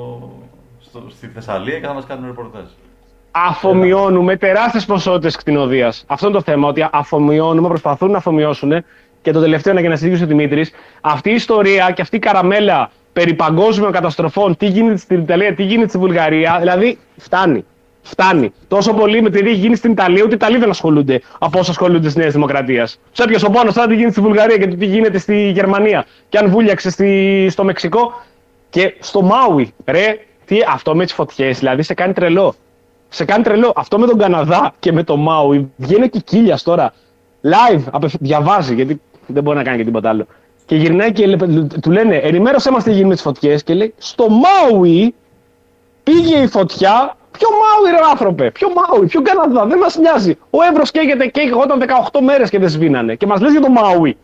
στο, στη Θεσσαλία και θα μας κάνουν ρεπορτάζ. Αφομοιώνουμε τεράστιες ποσότητες κτηνοδείας. Αυτό είναι το θέμα, ότι αφομοιώνουμε, προσπαθούν να αφομοιώσουν. Και το τελευταίο, να για να συζητήσει ο Δημήτρης, αυτή η ιστορία και αυτή η καραμέλα περί παγκόσμιων καταστροφών, τι γίνεται στην Ιταλία, τι γίνεται στη Βουλγαρία, δηλαδή φτάνει. Φτάνει. Τόσο πολύ με το τι έχει γίνει στην Ιταλία, ούτε οι Ιταλοί δεν ασχολούνται από όσα ασχολούνται τη Νέα Δημοκρατία. Του έπιασε ο πόνος τώρα τι γίνεται στη Βουλγαρία και τι γίνεται στη Γερμανία. Και αν βούλιαξε στη, στο Μεξικό και στο Μάουι. Ρε, τι, αυτό με τις φωτιές, δηλαδή σε κάνει τρελό. Σε κάνει τρελό. Αυτό με τον Καναδά και με το Μάουι βγαίνει και Κίλιας τώρα. Live, διαβάζει, γιατί δεν μπορεί να κάνει και τίποτα άλλο. Και γυρνάει και του λένε, ενημέρωσέ μας τι γίνει με τις φωτιές. Και λέει, στο Μάουι πήγε η φωτιά. Ποιο Μάουι ρε άνθρωπε, ποιο Μάουι, ποιο Καναδά, δεν μας νοιάζει. Ο Εύρος καίγεται και όταν δεκαοκτώ μέρες και δεν σβήνανε. Και μας λες για το Μάουι.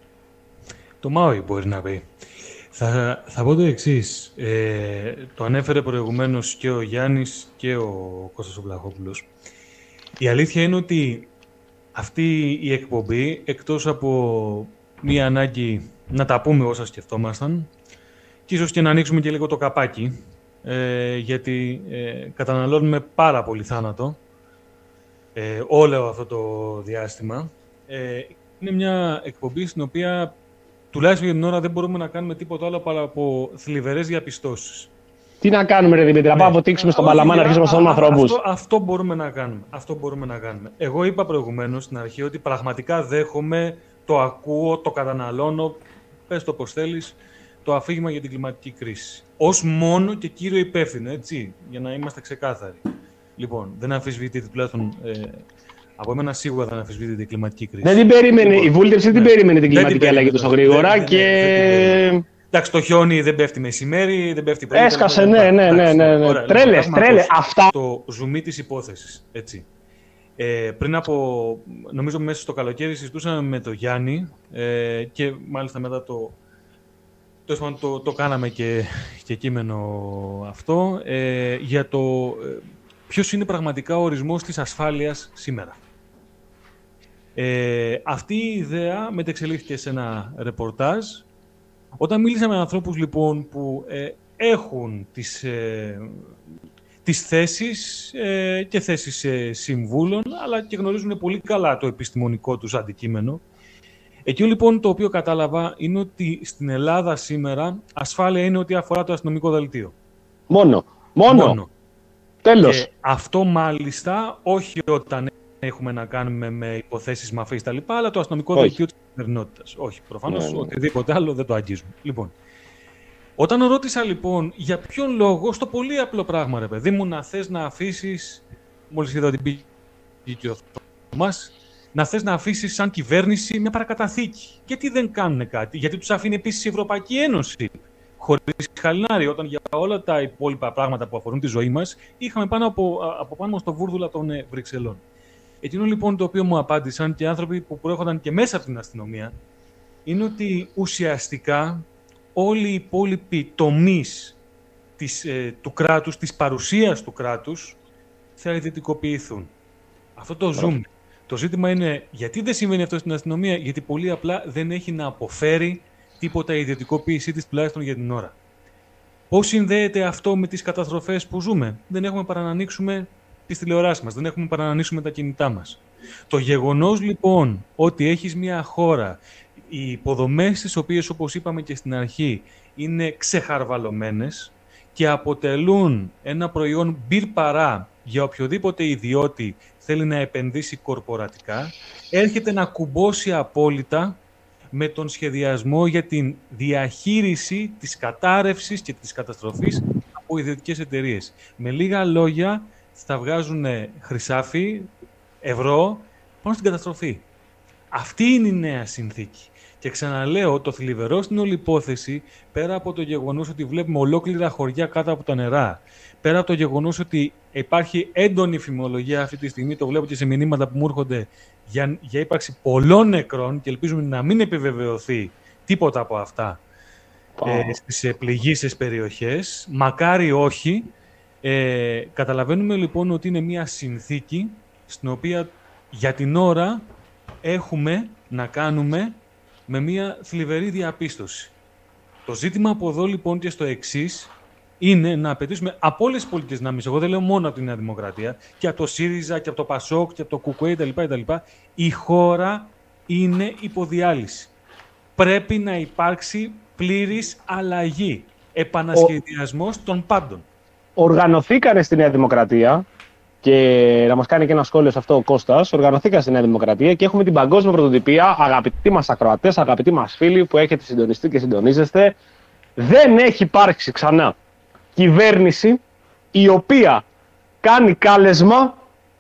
Το Μάουι μπορεί να πει. Θα, θα πω το εξής. Ε, το ανέφερε προηγουμένως και ο Γιάννης και ο Κώστας ο Βλαχόπουλος. Η αλήθεια είναι ότι αυτή η εκπομπή, εκτός από μία ανάγκη να τα πούμε όσα σκεφτόμασταν, και ίσως και να ανοίξουμε και λίγο το καπάκι, ε, γιατί ε, καταναλώνουμε πάρα πολύ θάνατο ε, όλο αυτό το διάστημα, ε, είναι μια εκπομπή στην οποία τουλάχιστον για την ώρα δεν μπορούμε να κάνουμε τίποτα άλλο παρά από θλιβερές διαπιστώσεις. Τι να κάνουμε, ρε Δημήτρη, να πάμε να αποτύξουμε στον Παλαμά να αρχίσουμε στον ανθρώπους. Αυτό, αυτό μπορούμε να κάνουμε. Αυτό μπορούμε να κάνουμε. Εγώ είπα προηγουμένως στην αρχή ότι πραγματικά δέχομαι, το ακούω, το καταναλώνω, πες το πώς θέλεις, το αφήγημα για την κλιματική κρίση. Ως μόνο και κύριο υπεύθυνο, έτσι, για να είμαστε ξεκάθαροι. Λοιπόν, δεν αμφισβητείτε τουλάχιστον. Ε, Από εμένα σίγουρα δεν αμφισβητείται την κλιματική κρίση. Δεν την περίμενε, λοιπόν, η βούλτευση δεν την περίμενε την κλιματική αλλαγή τόσο γρήγορα δεν, και... Δεν, δεν, εντάξει, το χιόνι δεν πέφτει μεσημέρι, δεν πέφτει πρωί. Έσκασε, ναι, ναι, ναι, ναι, ναι. Τρέλες, λοιπόν, τρέλες, αυτά. Το ζουμί της υπόθεσης, έτσι. Ε, πριν από, νομίζω μέσα στο καλοκαίρι συζητούσαμε με τον Γιάννη ε, και μάλιστα μετά το, το, το, το κάναμε και, και κείμενο αυτό, ε, για το ε, ποιος είναι πραγματικά ο ορισμός της ασφάλειας σήμερα. Ε, αυτή η ιδέα μετεξελίχθηκε σε ένα ρεπορτάζ. Όταν μίλησα με ανθρώπους λοιπόν που ε, έχουν τις, ε, τις θέσεις ε, και θέσεις ε, συμβούλων, αλλά και γνωρίζουν πολύ καλά το επιστημονικό τους αντικείμενο, εκεί λοιπόν το οποίο κατάλαβα είναι ότι στην Ελλάδα σήμερα ασφάλεια είναι ό,τι αφορά το αστυνομικό δελτίο. Μόνο. Μόνο. Μόνο. Τέλος. Και αυτό μάλιστα όχι όταν έχουμε να κάνουμε με υποθέσεις μαφίας τα λοιπά, αλλά το αστυνομικό δελτίο της καθημερινότητας. Όχι, προφανώς Ναι. οτιδήποτε άλλο δεν το αγγίζουμε. Λοιπόν, όταν ρώτησα λοιπόν για ποιον λόγο, στο πολύ απλό πράγμα, ρε παιδί μου, να θες να αφήσεις, μόλις είδα ότι πήγε και ο Θωμάς, να θες να αφήσεις σαν κυβέρνηση μια παρακαταθήκη. Γιατί δεν κάνουν κάτι, γιατί τους αφήνει επίσης η Ευρωπαϊκή Ένωση. Χωρίς χαλινάρι, όταν για όλα τα υπόλοιπα πράγματα που αφορούν τη ζωή μας, είχαμε πάνω από, από πάνω μας το βούρδουλα των ε, Βρυξελών. Εκείνο λοιπόν το οποίο μου απάντησαν και άνθρωποι που προέρχονταν και μέσα από την αστυνομία, είναι ότι ουσιαστικά όλοι οι υπόλοιποι τομείς της, ε, του κράτους, της παρουσίας του κράτους, θα ιδιωτικοποιηθούν. Αυτό το ζούμε. Το ζήτημα είναι γιατί δεν συμβαίνει αυτό στην αστυνομία, γιατί πολύ απλά δεν έχει να αποφέρει τίποτα η ιδιωτικοποίησή της, τουλάχιστον για την ώρα. Πώς συνδέεται αυτό με τις καταστροφές που ζούμε? Δεν έχουμε παρά να ανοίξουμε τις τηλεοράσεις μας, δεν έχουμε παρά να ανοίξουμε τα κινητά μας. Το γεγονός λοιπόν ότι έχεις μια χώρα, οι υποδομές τις οποίες, όπως είπαμε και στην αρχή, είναι ξεχαρβαλωμένες και αποτελούν ένα προϊόν μπιρ παρά για οποιοδήποτε ιδιώτη θέλει να επενδύσει κορπορατικά, έρχεται να κουμπώσει απόλυτα με τον σχεδιασμό για την διαχείριση της κατάρρευσης και της καταστροφής από ιδιωτικές εταιρείες. Με λίγα λόγια, θα βγάζουν χρυσάφι, ευρώ, πάνω στην καταστροφή. Αυτή είναι η νέα συνθήκη. Και ξαναλέω, το θλιβερό στην όλη υπόθεση, πέρα από το γεγονός ότι βλέπουμε ολόκληρα χωριά κάτω από τα νερά, πέρα από το γεγονός ότι υπάρχει έντονη φημολογία αυτή τη στιγμή, το βλέπω και σε μηνύματα που μου έρχονται για, για ύπαρξη πολλών νεκρών και ελπίζουμε να μην επιβεβαιωθεί τίποτα από αυτά oh. ε, στις πληγήσεις περιοχές. Μακάρι όχι. Ε, καταλαβαίνουμε λοιπόν ότι είναι μια συνθήκη στην οποία για την ώρα έχουμε να κάνουμε με μια θλιβερή διαπίστωση. Το ζήτημα από εδώ λοιπόν και στο εξής είναι να απαιτήσουμε από όλες τις πολιτικές δυνάμεις, εγώ δεν λέω μόνο από τη Νέα Δημοκρατία, και από το ΣΥΡΙΖΑ και από το ΠΑΣΟΚ και από το ΚΚΕ κτλ. Η χώρα είναι υποδιάλυση. Πρέπει να υπάρξει πλήρης αλλαγή, επανασχεδιασμός Ο... των πάντων. Οργανωθήκανε στη Νέα Δημοκρατία, και να μας κάνει και ένα σχόλιο σε αυτό ο Κώστας, οργανωθήκανε στη Νέα Δημοκρατία και έχουμε την παγκόσμια πρωτοτυπία, αγαπητοί μας ακροατές, αγαπητοί μας φίλοι που έχετε συντονιστεί και συντονίζεστε, δεν έχει υπάρξει ξανά κυβέρνηση η οποία κάνει κάλεσμα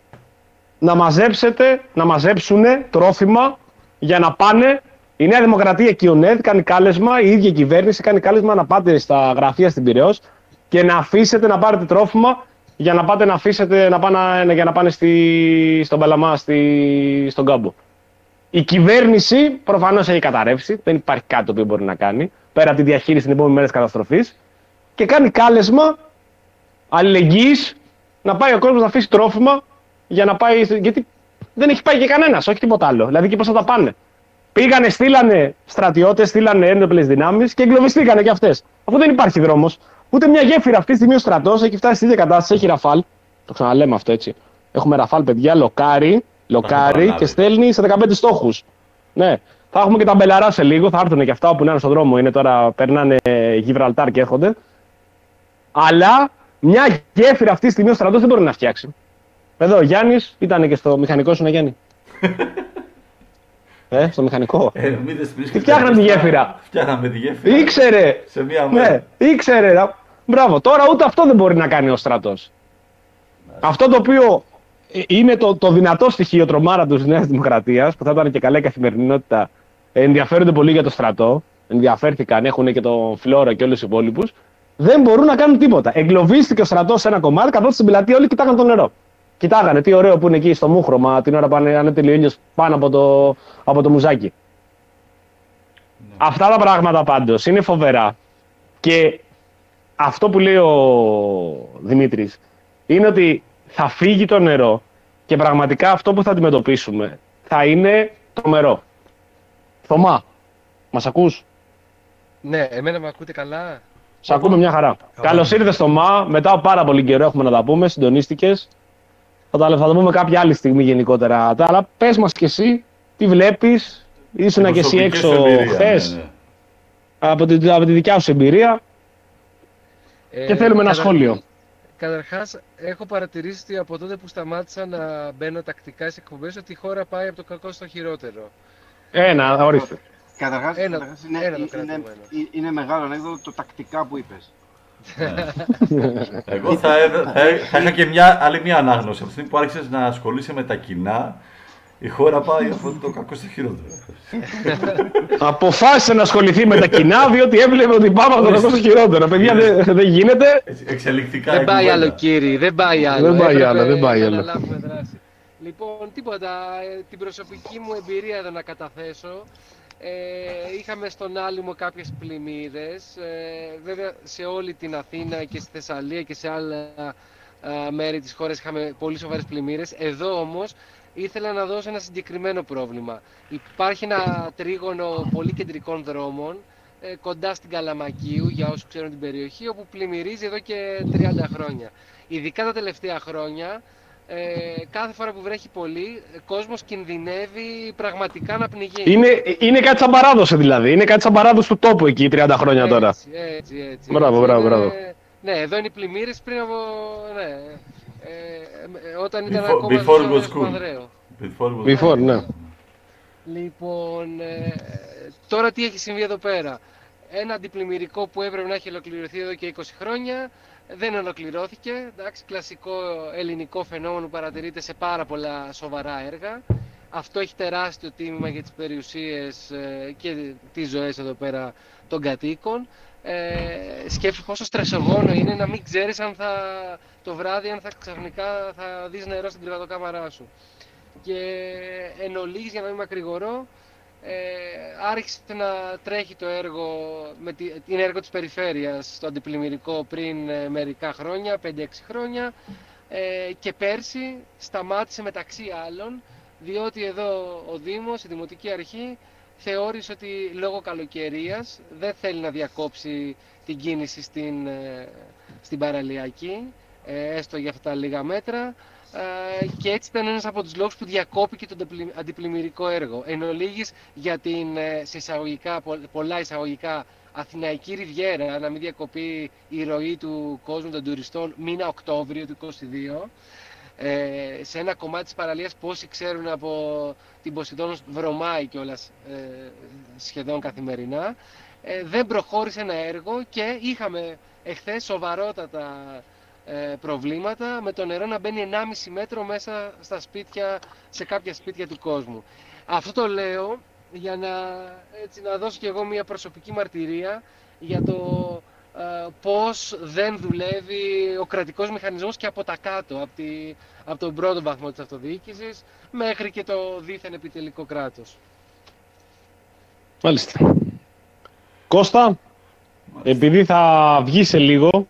να μαζέψετε, να μαζέψουν τρόφιμα για να πάνε. Η Νέα Δημοκρατία και η ΟΝΕΔ κάνει κάλεσμα, η ίδια κυβέρνηση κάνει κάλεσμα να πάτε στα γραφεία στην Πειραιώς και να αφήσετε να πάρετε τρόφιμα για να πάτε να αφήσετε να πάνε, για να πάνε στη, στον Παλαμά, στη, στον Κάμπο. Η κυβέρνηση προφανώς έχει καταρρεύσει, δεν υπάρχει κάτι το οποίο μπορεί να κάνει, πέρα από τη διαχείριση την επόμενη μέρα της καταστροφής, και κάνει κάλεσμα αλληλεγγύης να πάει ο κόσμος να αφήσει τρόφιμα για να πάει, γιατί δεν έχει πάει και κανένας, όχι τίποτα άλλο. Δηλαδή και πώς θα τα πάνε. Πήγανε, στείλανε στρατιώτες, στείλανε ένοπλες δυνάμεις και εγκλωβιστήκανε κι αυτές. Αφού δεν υπάρχει δρόμος, ούτε μια γέφυρα αυτή τη στιγμή ο στρατός έχει φτάσει στη ίδια κατάσταση, έχει ραφάλ. Το ξαναλέμε αυτό έτσι. Έχουμε ραφάλ, παιδιά, λοκάρι, λοκάρι και στέλνει σε δεκαπέντε στόχους. Ναι. Θα έχουμε και τα μπελαρά σε λίγο, θα έρθουν και αυτά όπου να είναι στον δρόμο. Είναι τώρα, περνάνε Γιβραλτάρ και έρχονται. Αλλά μια γέφυρα αυτή τη στιγμή ο στρατός δεν μπορεί να φτιάξει. Εδώ ο Γιάννης ήταν και στο μηχανικό σου, ναι, Γιάννη. Ε, στο μηχανικό. Ε, Τι φτιάχναμε τη γέφυρα. Φτιάχναμε τη γέφυρα. Ήξερε. Σε μία μέρα. Ναι, ήξερε. Μπράβο. Τώρα ούτε αυτό δεν μπορεί να κάνει ο στρατός. Αυτό το οποίο είναι το, το δυνατό στοιχείο τρομάρα της Νέας Δημοκρατίας, που θα ήταν και καλά η καθημερινότητα, ενδιαφέρονται πολύ για το στρατό, ενδιαφέρθηκαν, έχουν και τον Φλόρο και όλους τους υπόλοιπους, δεν μπορούν να κάνουν τίποτα. Εγκλωβίστηκε ο στρατός σε ένα κομμάτι, καθότι στην πλατεία όλοι κοιτάγαν το νερό. Κοιτάγανε τι ωραίο που είναι εκεί στο μούχρωμα την ώρα που ανέτειλε ο ήλιος πάνω από το, από το μουζάκι. Ναι. Αυτά τα πράγματα πάντως είναι φοβερά. Και αυτό που λέει ο Δημήτρης είναι ότι θα φύγει το νερό και πραγματικά αυτό που θα αντιμετωπίσουμε θα είναι τρομερό. Θωμά, μας ακούς? Ναι, εμένα με ακούτε καλά. Σ' ακούμε μια χαρά. Καλώς ήρθες Θωμά, μετά από πάρα πολύ καιρό έχουμε να τα πούμε, συντονίστηκες. Θα τα, θα τα πούμε κάποια άλλη στιγμή γενικότερα. Αλλά πες μας κι εσύ, τι βλέπεις, ήσουν και εσύ έξω χθες, ναι, ναι. Από, τη, από τη δικιά σου εμπειρία ε, και θέλουμε ένα κατα... σχόλιο. Καταρχάς, έχω παρατηρήσει ότι από τότε που σταμάτησα να μπαίνω τακτικά στις εκπομπές ότι η χώρα πάει από το κακό στο χειρότερο. Ένα, ορίστε. Καταρχάς, Ένα- καταρχάς είναι, ένα το είναι, κρατούμενο. είναι, είναι μεγάλο ανέκδοτο το τακτικά που είπες. Εγώ θα, έβ- θα, θα είχα και μια, άλλη μια ανάγνωση. Από τη στιγμή που άρχισες να ασχολείσαι με τα κοινά, η χώρα πάει από το κακό στο χειρότερο. Αποφάσισε να ασχοληθεί με τα κοινά, διότι έβλεπε ότι πάμε από το κακό στο χειρότερο. Παιδιά, δεν δεν γίνεται. Έτσι, εξελικτικά Δεν η πάει κουβέντα. άλλο, κύριοι, δεν πάει άλλο. Δεν πάει Έπρεπε άλλο, δεν πάει να άλλο. αναλάβουμε δράση. Λοιπόν, τίποτα. ε, Την προσωπική μου εμπειρία εδώ να καταθέσω. Ε, είχαμε στον Άλυμο κάποιες πλημμύρες. Ε, βέβαια, σε όλη την Αθήνα και στη Θεσσαλία και σε άλλα α, μέρη της χώρας είχαμε πολύ σοβαρές πλημμύρες. Εδώ όμως ήθελα να δώσω ένα συγκεκριμένο πρόβλημα. Υπάρχει ένα τρίγωνο πολύ κεντρικών δρόμων ε, κοντά στην Καλαμακίου, για όσους ξέρουν την περιοχή, όπου πλημμυρίζει εδώ και τριάντα χρόνια. Ειδικά τα τελευταία χρόνια, ε, κάθε φορά που βρέχει πολύ, ε, κόσμος κινδυνεύει πραγματικά να πνιγεί. Είναι, είναι κάτι σαν παράδοση δηλαδή. Είναι κάτι σαν παράδοση του τόπου εκεί τριάντα χρόνια τώρα. Έτσι, έτσι, έτσι. Μπράβο, έτσι. μπράβο, Είναι- μπράβο. Ναι, εδώ είναι οι πλημμύρες πριν από... Ναι, ε, ε, όταν ήταν Before- ακόμα before στο it was Σάββατο cool. Ανδρέου. Before was- Before, ναι. Λοιπόν, ε, τώρα τι έχει συμβεί εδώ πέρα. Ένα αντιπλημμυρικό που έπρεπε να έχει ολοκληρωθεί εδώ και είκοσι χρόνια δεν ολοκληρώθηκε. Εντάξει, κλασικό ελληνικό φαινόμενο που παρατηρείται σε πάρα πολλά σοβαρά έργα. Αυτό έχει τεράστιο τίμημα για τις περιουσίες ε, και τις ζωές εδώ πέρα των κατοίκων. Ε, σκέψου πόσο στρεσογόνο είναι να μην ξέρεις αν θα, το βράδυ αν θα ξαφνικά θα δεις νερό στην κρεβατοκάμαρά σου. Και εν ολίγης, για να μην μακρηγορώ, ε, άρχισε να τρέχει το έργο, με τη, είναι έργο της περιφέρειας, στο αντιπλημμυρικό πριν ε, μερικά χρόνια, πέντε έξι χρόνια, ε, και πέρσι σταμάτησε μεταξύ άλλων, διότι εδώ ο Δήμος, η Δημοτική Αρχή, θεώρησε ότι λόγω καλοκαιρίας δεν θέλει να διακόψει την κίνηση στην, ε, στην παραλιακή, ε, έστω για αυτά τα λίγα μέτρα, ε, και έτσι ήταν ένας από τους λόγους που διακόπηκε το αντιπλη- αντιπλημμυρικό έργο. Εν ολίγης, για την ε, σε εισαγωγικά, πο- πολλά εισαγωγικά Αθηναϊκή Ριβιέρα, να μην διακοπεί η ροή του κόσμου των τουριστών μήνα Οκτώβριο του είκοσι δύο, ε, σε ένα κομμάτι της παραλίας που όσοι ξέρουν από την Ποσειδώνα βρωμάει κιόλας ε, σχεδόν καθημερινά, ε, δεν προχώρησε ένα έργο και είχαμε εχθές σοβαρότατα ε, προβλήματα με το νερό να μπαίνει ενάμιση μέτρο μέσα στα σπίτια, σε κάποια σπίτια του κόσμου. Αυτό το λέω για να, έτσι, να δώσω κι εγώ μια προσωπική μαρτυρία για το ε, πώς δεν δουλεύει ο κρατικός μηχανισμός και από τα κάτω, από, τη, από τον πρώτο βαθμό της αυτοδιοίκησης μέχρι και το δίθεν επιτελικό κράτος. Μάλιστα. Κώστα, επειδή θα βγει σε λίγο,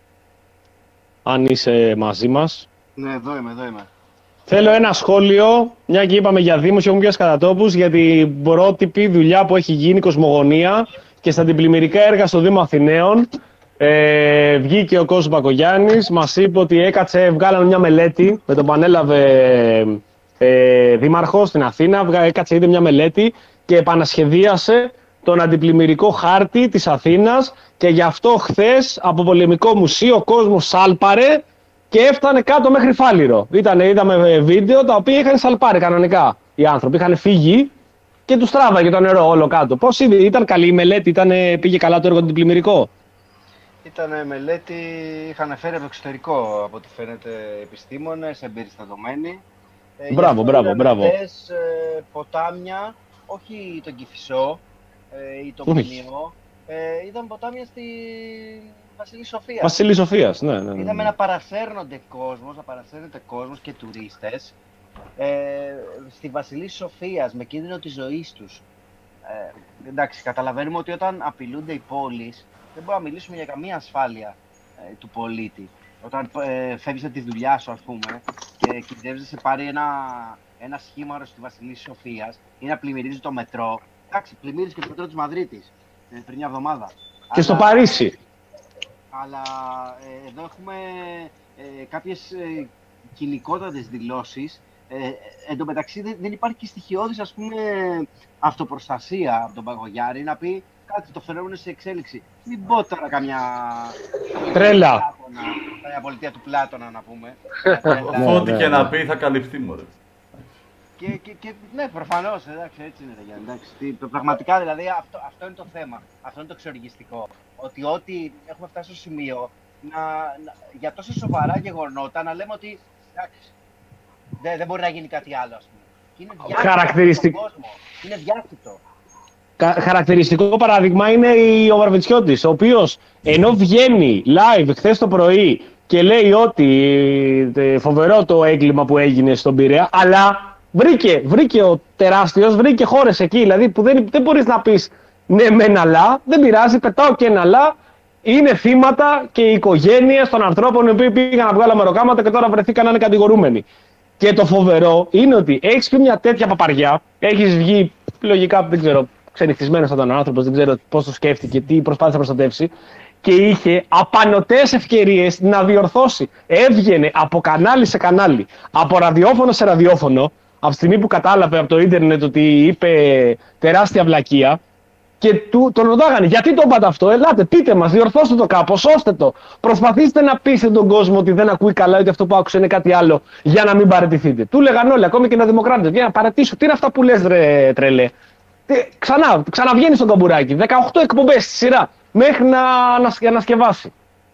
αν είσαι μαζί μας, Ναι, εδώ είμαι, εδώ είμαι. θέλω ένα σχόλιο, μια και είπαμε για δήμους και έχουμε πιάσει κατά τόπους, για την πρότυπη δουλειά που έχει γίνει κοσμογονία και στα αντιπλημμυρικά έργα στο Δήμο Αθηναίων. Ε, βγήκε ο Κώστας Μπακογιάννης, μας είπε ότι έκατσε, βγάλαμε μια μελέτη, με τον που ανέλαβε ε, δήμαρχος στην Αθήνα, βγα- έκατσε είδε μια μελέτη και επανασχεδίασε τον αντιπλημμυρικό χάρτη της Αθήνας και γι' αυτό χθες από πολεμικό μουσείο ο κόσμος σάλπαρε και έφτανε κάτω μέχρι Φάληρο. Ήτανε, είδαμε βίντεο τα οποία είχαν σαλπάρει κανονικά οι άνθρωποι, είχαν φύγει και τους τράβαγε το νερό όλο κάτω. Πώς είδε, ήταν καλή η μελέτη, ήτανε, πήγε καλά το έργο αντιπλημμυρικό? Ήταν μελέτη, είχαν φέρει από το εξωτερικό, από ό,τι φαίνεται, επιστήμονες, εμπεριστατωμένοι. Ε, Μπράβο, γι' αυτό μπράβο, είδαμε μπράβο. χτες, ε, ποτάμια, όχι τον Κηφισό ε, ή τον Όχι. Μνηό, ε, είδαμε ποτάμια στη Βασιλή Σοφία. Βασίλη Σοφίας, ναι, ναι, ναι. Είδαμε να παρασέρνονται κόσμος, να παρασέρνεται κόσμος και τουρίστες ε, στη Βασιλή Σοφίας με κίνδυνο της ζωής τους. Ε, εντάξει, καταλαβαίνουμε ότι όταν απειλούνται οι πόλεις δεν μπορούμε να μιλήσουμε για καμία ασφάλεια ε, του πολίτη. Όταν ε, φεύγεις από τη δουλειά σου, ας πούμε, και κινδυνεύεις να σε πάρει ένα, ένα σχήμαρο στη Βασιλή Σοφίας ή να πλημμυρίζει το μετρό. Εντάξει, πλημμύριζε και το μετρό της Μαδρίτης ε, πριν μια εβδομάδα. Και στο Αλλά- Παρίσι. αλλά ε, εδώ έχουμε ε, κάποιες ε, κοινικότατες δηλώσεις. Ε, εν τω μεταξύ δεν, δεν υπάρχει και στοιχειώδης, ας πούμε, αυτοπροστασία από τον Παγκογιάρη να πει κάτι, το φαινόμενο είναι σε εξέλιξη. Μην πω τώρα καμιά... Τρέλα. Πλάτωνα, καμιά πολιτεία του Πλάτωνα, να πούμε. Ναι, Αφού ό,τι ναι, και ναι. να πει θα καλυφθεί, μωρέ. Και, και, και ναι, προφανώς, εντάξει, έτσι είναι, Γιάννη. Εντάξει, τι- πραγματικά, δηλαδή, αυτό, αυτό είναι το θέμα. Αυτό είναι το εξοργιστικό. Ότι ό,τι έχουμε φτάσει στο σημείο να, να, για τόσα σοβαρά γεγονότα να λέμε ότι εντάξει, δεν, δεν μπορεί να γίνει κάτι άλλο, ας πούμε. Και είναι διάχυτο Χαρακτηριστικ- στον κόσμο. Είναι διάχυτο. Κα- Χαρακτηριστικό παράδειγμα είναι η- ο Βαρβιτσιώτης, ο οποίος ενώ βγαίνει live χθες το πρωί και λέει ότι ε, φοβερό το έγκλημα που έγινε στον Πειραιά, αλλά βρήκε, βρήκε ο τεράστιος, βρήκε χώρες εκεί, δηλαδή που δεν, δεν μπορείς να πεις ναι μεν αλλά, δεν πειράζει, πετάω και ένα αλλά, είναι θύματα και οι οικογένειες των ανθρώπων οι οποίοι πήγαν να βγάλουν μεροκάματα και τώρα βρεθήκαν να είναι κατηγορούμενοι. Και το φοβερό είναι ότι έχεις πει μια τέτοια παπαριά, έχεις βγει λογικά, δεν ξέρω, ξενυχτισμένος από τον άνθρωπο, δεν ξέρω πώς το σκέφτηκε, τι προσπάθησε να προστατεύσει, και είχε απανωτές ευκαιρίες να διορθώσει. Έβγαινε από κανάλι σε κανάλι, από ραδιόφωνο σε ραδιόφωνο, από τη στιγμή που κατάλαβε από το ίντερνετ ότι είπε τεράστια βλακεία, και του, τον ρωτάγανε γιατί το είπατε αυτό, ελάτε πείτε μας, διορθώστε το κάπως, σώστε το. Προσπαθήστε να πείσετε τον κόσμο ότι δεν ακούει καλά, ότι αυτό που άκουσε είναι κάτι άλλο, για να μην παραιτηθείτε. Του λέγανε όλοι, ακόμη και να δημοκράτες, για να παρατήσω, τι είναι αυτά που λες ρε τρελέ. Τι, ξανά, ξαναβγαίνει στον καμπουράκι, δεκαοκτώ εκπομπές στη σειρά, μέχρι να ανασκευάσει.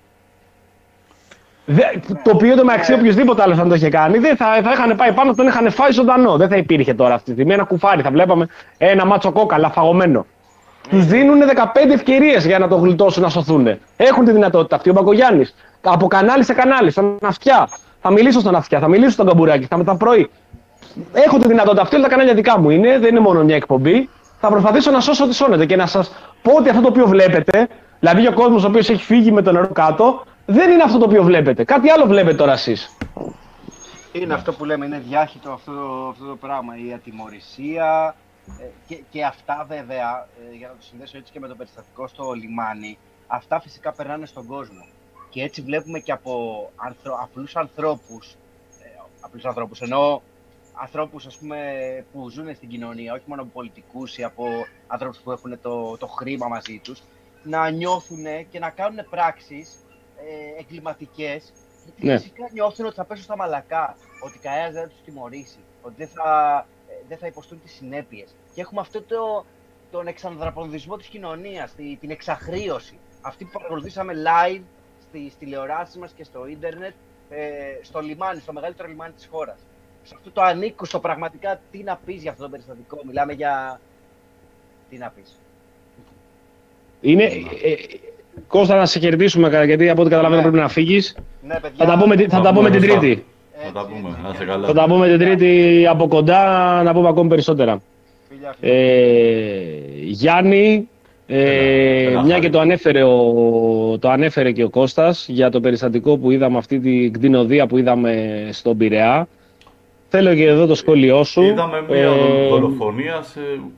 Δε, το οποίο το μεταξύ οποιοδήποτε άλλο αν το είχε κάνει, δεν θα, θα είχαν πάει πάνω, τον είχαν φάει ζωντανό. Δεν θα υπήρχε τώρα αυτή τη στιγμή ένα κουφάρι. Θα βλέπαμε ένα μάτσο κόκαλα φαγωμένο. Τους δίνουν δεκαπέντε ευκαιρίες για να το γλιτώσουν, να σωθούν. Έχουν τη δυνατότητα αυτή. Ο Μπακογιάννης, από κανάλι σε κανάλι, στον Αυτιά. Θα μιλήσω στον Αυτιά, θα μιλήσω στον Καμπουράκη, θα μετά πρωί. Έχω τη δυνατότητα αυτή, όλα τα κανάλια δικά μου είναι, δεν είναι μόνο μια εκπομπή. Θα προσπαθήσω να σώσω ό,τι σώνεται και να σας πω ότι αυτό το οποίο βλέπετε, δηλαδή ο κόσμος ο οποίος έχει φύγει με το νερό κάτω, δεν είναι αυτό το οποίο βλέπετε. Κάτι άλλο βλέπετε τώρα εσείς. Είναι αυτό που λέμε, είναι διάχυτο αυτό, αυτό το πράγμα, η ατιμωρησία ε, και, και αυτά βέβαια, ε, για να το συνδέσω έτσι και με το περιστατικό στο λιμάνι, αυτά φυσικά περνάνε στον κόσμο. Και έτσι βλέπουμε και από ανθρω, απλούς ανθρώπους, ε, απλούς ανθρώπους, ενώ ανθρώπους ας πούμε, που ζουν στην κοινωνία, όχι μόνο από πολιτικούς ή από ανθρώπους που έχουν το, το χρήμα μαζί τους, να νιώθουν και να κάνουν πράξεις ε, εγκληματικές. Γιατί Ναι. φυσικά νιώθουν ότι θα πέσουν στα μαλακά, ότι κανένας δεν θα τους τιμωρήσει, ότι δεν θα, ε, δεν θα υποστούν τις συνέπειες. Και έχουμε αυτό το, τον εξανδραπονδισμό της κοινωνίας, τη, την εξαχρίωση. Αυτή που παρακολουθήσαμε live στις τηλεοράσεις μας και στο ίντερνετ, ε, στο λιμάνι, στο μεγαλύτερο λιμάνι της χώρας. Σε αυτό το ανήκουστο πραγματικά, τι να πεις για αυτό το περιστατικό, μιλάμε για... τι να πεις. Είναι, ε, ε, Κώστα, να σε χαιρετήσουμε, γιατί από ό,τι καταλαβαίνω Ναι. πρέπει να φύγεις. Ναι, παιδιά, Θα τα πούμε, θα τα πούμε την μπροστά. Τρίτη. Θα τα πούμε, έτσι, να είσαι έτσι. καλά. Θα τα πούμε την Τρίτη από κοντά, να πούμε ακόμη περισσότερα. Φιλιά, φιλιά. Ε, Γιάννη, ε, Ένα- ένα μια χάρη. και το ανέφερε, ο, το ανέφερε και ο Κώστας για το περιστατικό που είδαμε, αυτή την κτηνοδία που είδαμε στον Πειραιά. Θέλω και εδώ το σχόλιο σου. Είδαμε μια Ε, δολοφονία σε,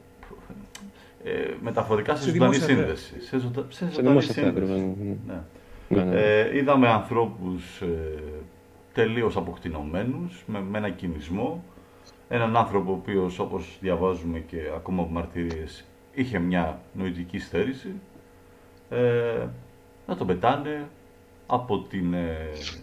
ε, μεταφορικά σε Σε ζωντανή δημόσια σύνδεση. Σε, ζωτα, σε σε ζωντανή δημόσια σύνδεση. ακριβώς. Ναι. Ναι, ναι. Ε, είδαμε ανθρώπους ε, τελείως αποκτηνωμένους, με, με ένα κινησμό. Έναν άνθρωπο ο οποίος, όπως διαβάζουμε και ακόμα από μαρτυρίες, είχε μια νοητική στέρηση. Ε, να τον πετάνε από την, ε,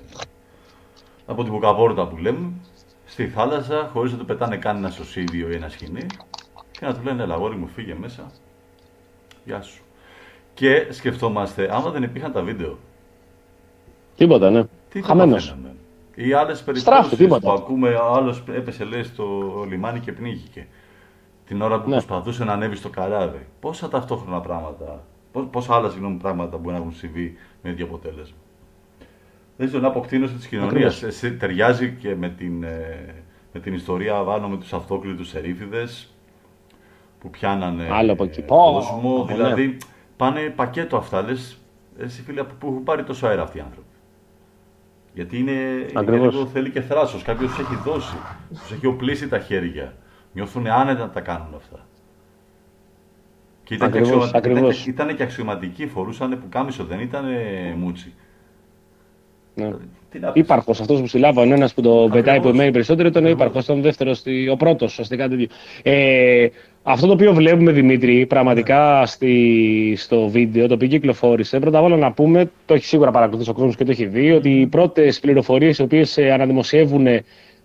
από την μπουκαπόρτα που λέμε, στη θάλασσα, χωρίς να του πετάνε καν ένα σωσίδιο ή ένα σκοινί, και να του λένε, έλα αγόρι μου, φύγε μέσα, γεια σου. Και σκεφτόμαστε, άμα δεν υπήρχαν τα βίντεο, Τίποτα, ναι. τι θα Χαμένος. παθαίναμε. Ή άλλες Στράφη, περιπτώσεις τίποτα. που ακούμε, άλλος έπεσε λέει στο λιμάνι και πνίγηκε. Την ώρα που Ναι. προσπαθούσε να ανέβει στο καράβι. Πόσα ταυτόχρονα πράγματα, πό- πόσα άλλα συγγνώμη, πράγματα μπορεί να έχουν συμβεί με ίδιο αποτέλεσμα. Δεν ξέρω, είναι αποκτήνωση της κοινωνίας. Ακριβώς. Ε, ταιριάζει και με την, ε, με την ιστορία πάνω με τους αυτόκλητους ερήφιδες που πιάνανε Άλλο από εκεί. ε, Πω, κόσμο. πω, ναι. Δηλαδή πάνε πακέτο αυτά. Λες, εσύ φίλε, από πού έχουν πάρει τόσο αέρα αυτοί οι άνθρωποι. Γιατί είναι, είναι και Ακριβώς. λίγο, θέλει και θράσος. Κάποιος τους έχει δώσει. Τους έχει οπλίσει τα χέρια. Νιώθουν άνετα να τα κάνουν αυτά. Και ήταν, Ακριβώς, και, αξιωμα... ήταν, ακριβώς. και, ήταν και αξιωματικοί, φορούσαν πουκάμισο, δεν ήταν μούτσι. Ναι. Τι να πεις. Ήπαρχος, αυτός που συλλάβανε, ο ένας που το Ακριβώς. πετάει που εμένει περισσότερο ήταν ο Ακριβώς. ύπαρχος, ήταν ο δεύτερος, στη- ο πρώτος, ουσιαστικά τέτοιο. Ε, αυτό το οποίο βλέπουμε, Δημήτρη, πραγματικά στη, στο βίντεο, το οποίο κυκλοφόρησε, πρώτα απ' όλα να πούμε, το έχει σίγουρα παρακολουθήσει ο κόσμος και το έχει δει, ότι οι πρώτες πληροφορίες οι οποίες ε, αναδημοσιεύουν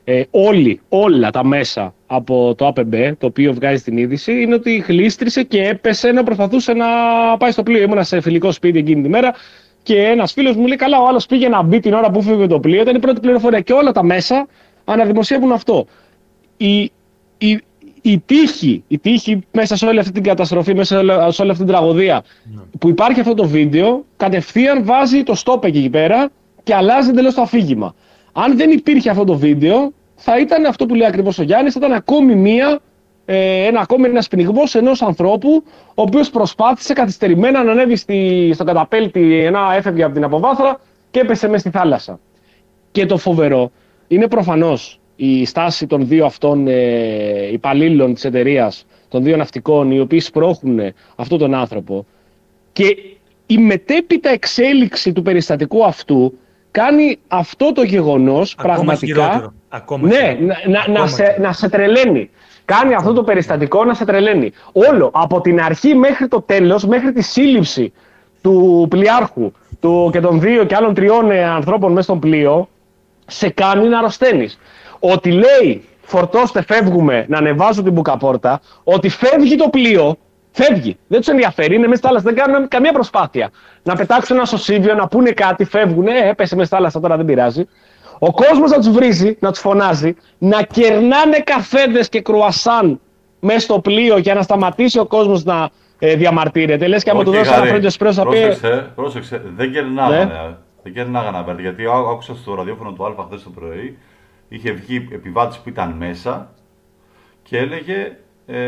ε, όλοι, όλα τα μέσα από το ΑΠΜ, το οποίο βγάζει την είδηση, είναι ότι γλίστρισε και έπεσε να προσπαθούσε να πάει στο πλοίο. Ήμουνα σε φιλικό σπίτι εκείνη τη μέρα και ένας φίλος μου λέει: καλά, ο άλλος πήγε να μπει την ώρα που φύγε το πλοίο. Ήταν η πρώτη πληροφορία και όλα τα μέσα αναδημοσιεύουν αυτό. Η, η, η, τύχη, η τύχη μέσα σε όλη αυτή την καταστροφή, μέσα σε όλη αυτή την τραγωδία mm. που υπάρχει αυτό το βίντεο, κατευθείαν βάζει το stop εκεί πέρα και αλλάζει εντελώς το αφήγημα. Αν δεν υπήρχε αυτό το βίντεο, θα ήταν αυτό που λέει ακριβώς ο Γιάννης, θα ήταν ακόμη μία, ε, ένα, ακόμη ένας πνιγμός ενός ανθρώπου, ο οποίος προσπάθησε καθυστερημένα να ανέβει στη, στο καταπέλτη, ένα έφευγε από την αποβάθρα και έπεσε μες στη θάλασσα. Και το φοβερό είναι προφανώς η στάση των δύο αυτών ε, υπαλλήλων της εταιρείας, των δύο ναυτικών, οι οποίοι σπρώχνουν αυτόν τον άνθρωπο. Και η μετέπειτα εξέλιξη του περιστατικού αυτού κάνει αυτό το γεγονός ακόμα πραγματικά ακόμα ναι, να, να, να, σε, να σε τρελαίνει. Κάνει αυτό το περιστατικό να σε τρελαίνει. Όλο, από την αρχή μέχρι το τέλος, μέχρι τη σύλληψη του πλοιάρχου του, και των δύο και άλλων τριών ε, ανθρώπων μέσα στον πλοίο, σε κάνει να αρρωσταίνεις. Ότι λέει φορτώστε, φεύγουμε, να ανεβάζω την μπουκαπόρτα, ότι φεύγει το πλοίο, φεύγει. Δεν τους ενδιαφέρει, είναι μέσα στη θάλασσα, δεν κάνουν καμία προσπάθεια. Να πετάξουν ένα σωσίβιο, να πούνε κάτι, φεύγουν, ε, έπεσε μέσα στη θάλασσα, τώρα δεν πειράζει. Ο κόσμος να τους βρίζει, να τους φωνάζει, να κερνάνε καφέδες και κρουασάν μέσα στο πλοίο για να σταματήσει ο κόσμος να ε, διαμαρτύρεται. Λες και άμα του δώσει ένα φρέντο εσπρέσο θα πει. Πρόσεξε, πρόσεξε, δεν κερνάγανε. Ναι. Δεν κερνάγανε απέναντι, γιατί άκουσα στο ραδιόφωνο του Α χθες το πρωί, είχε βγει επιβάτης που ήταν μέσα και έλεγε ε,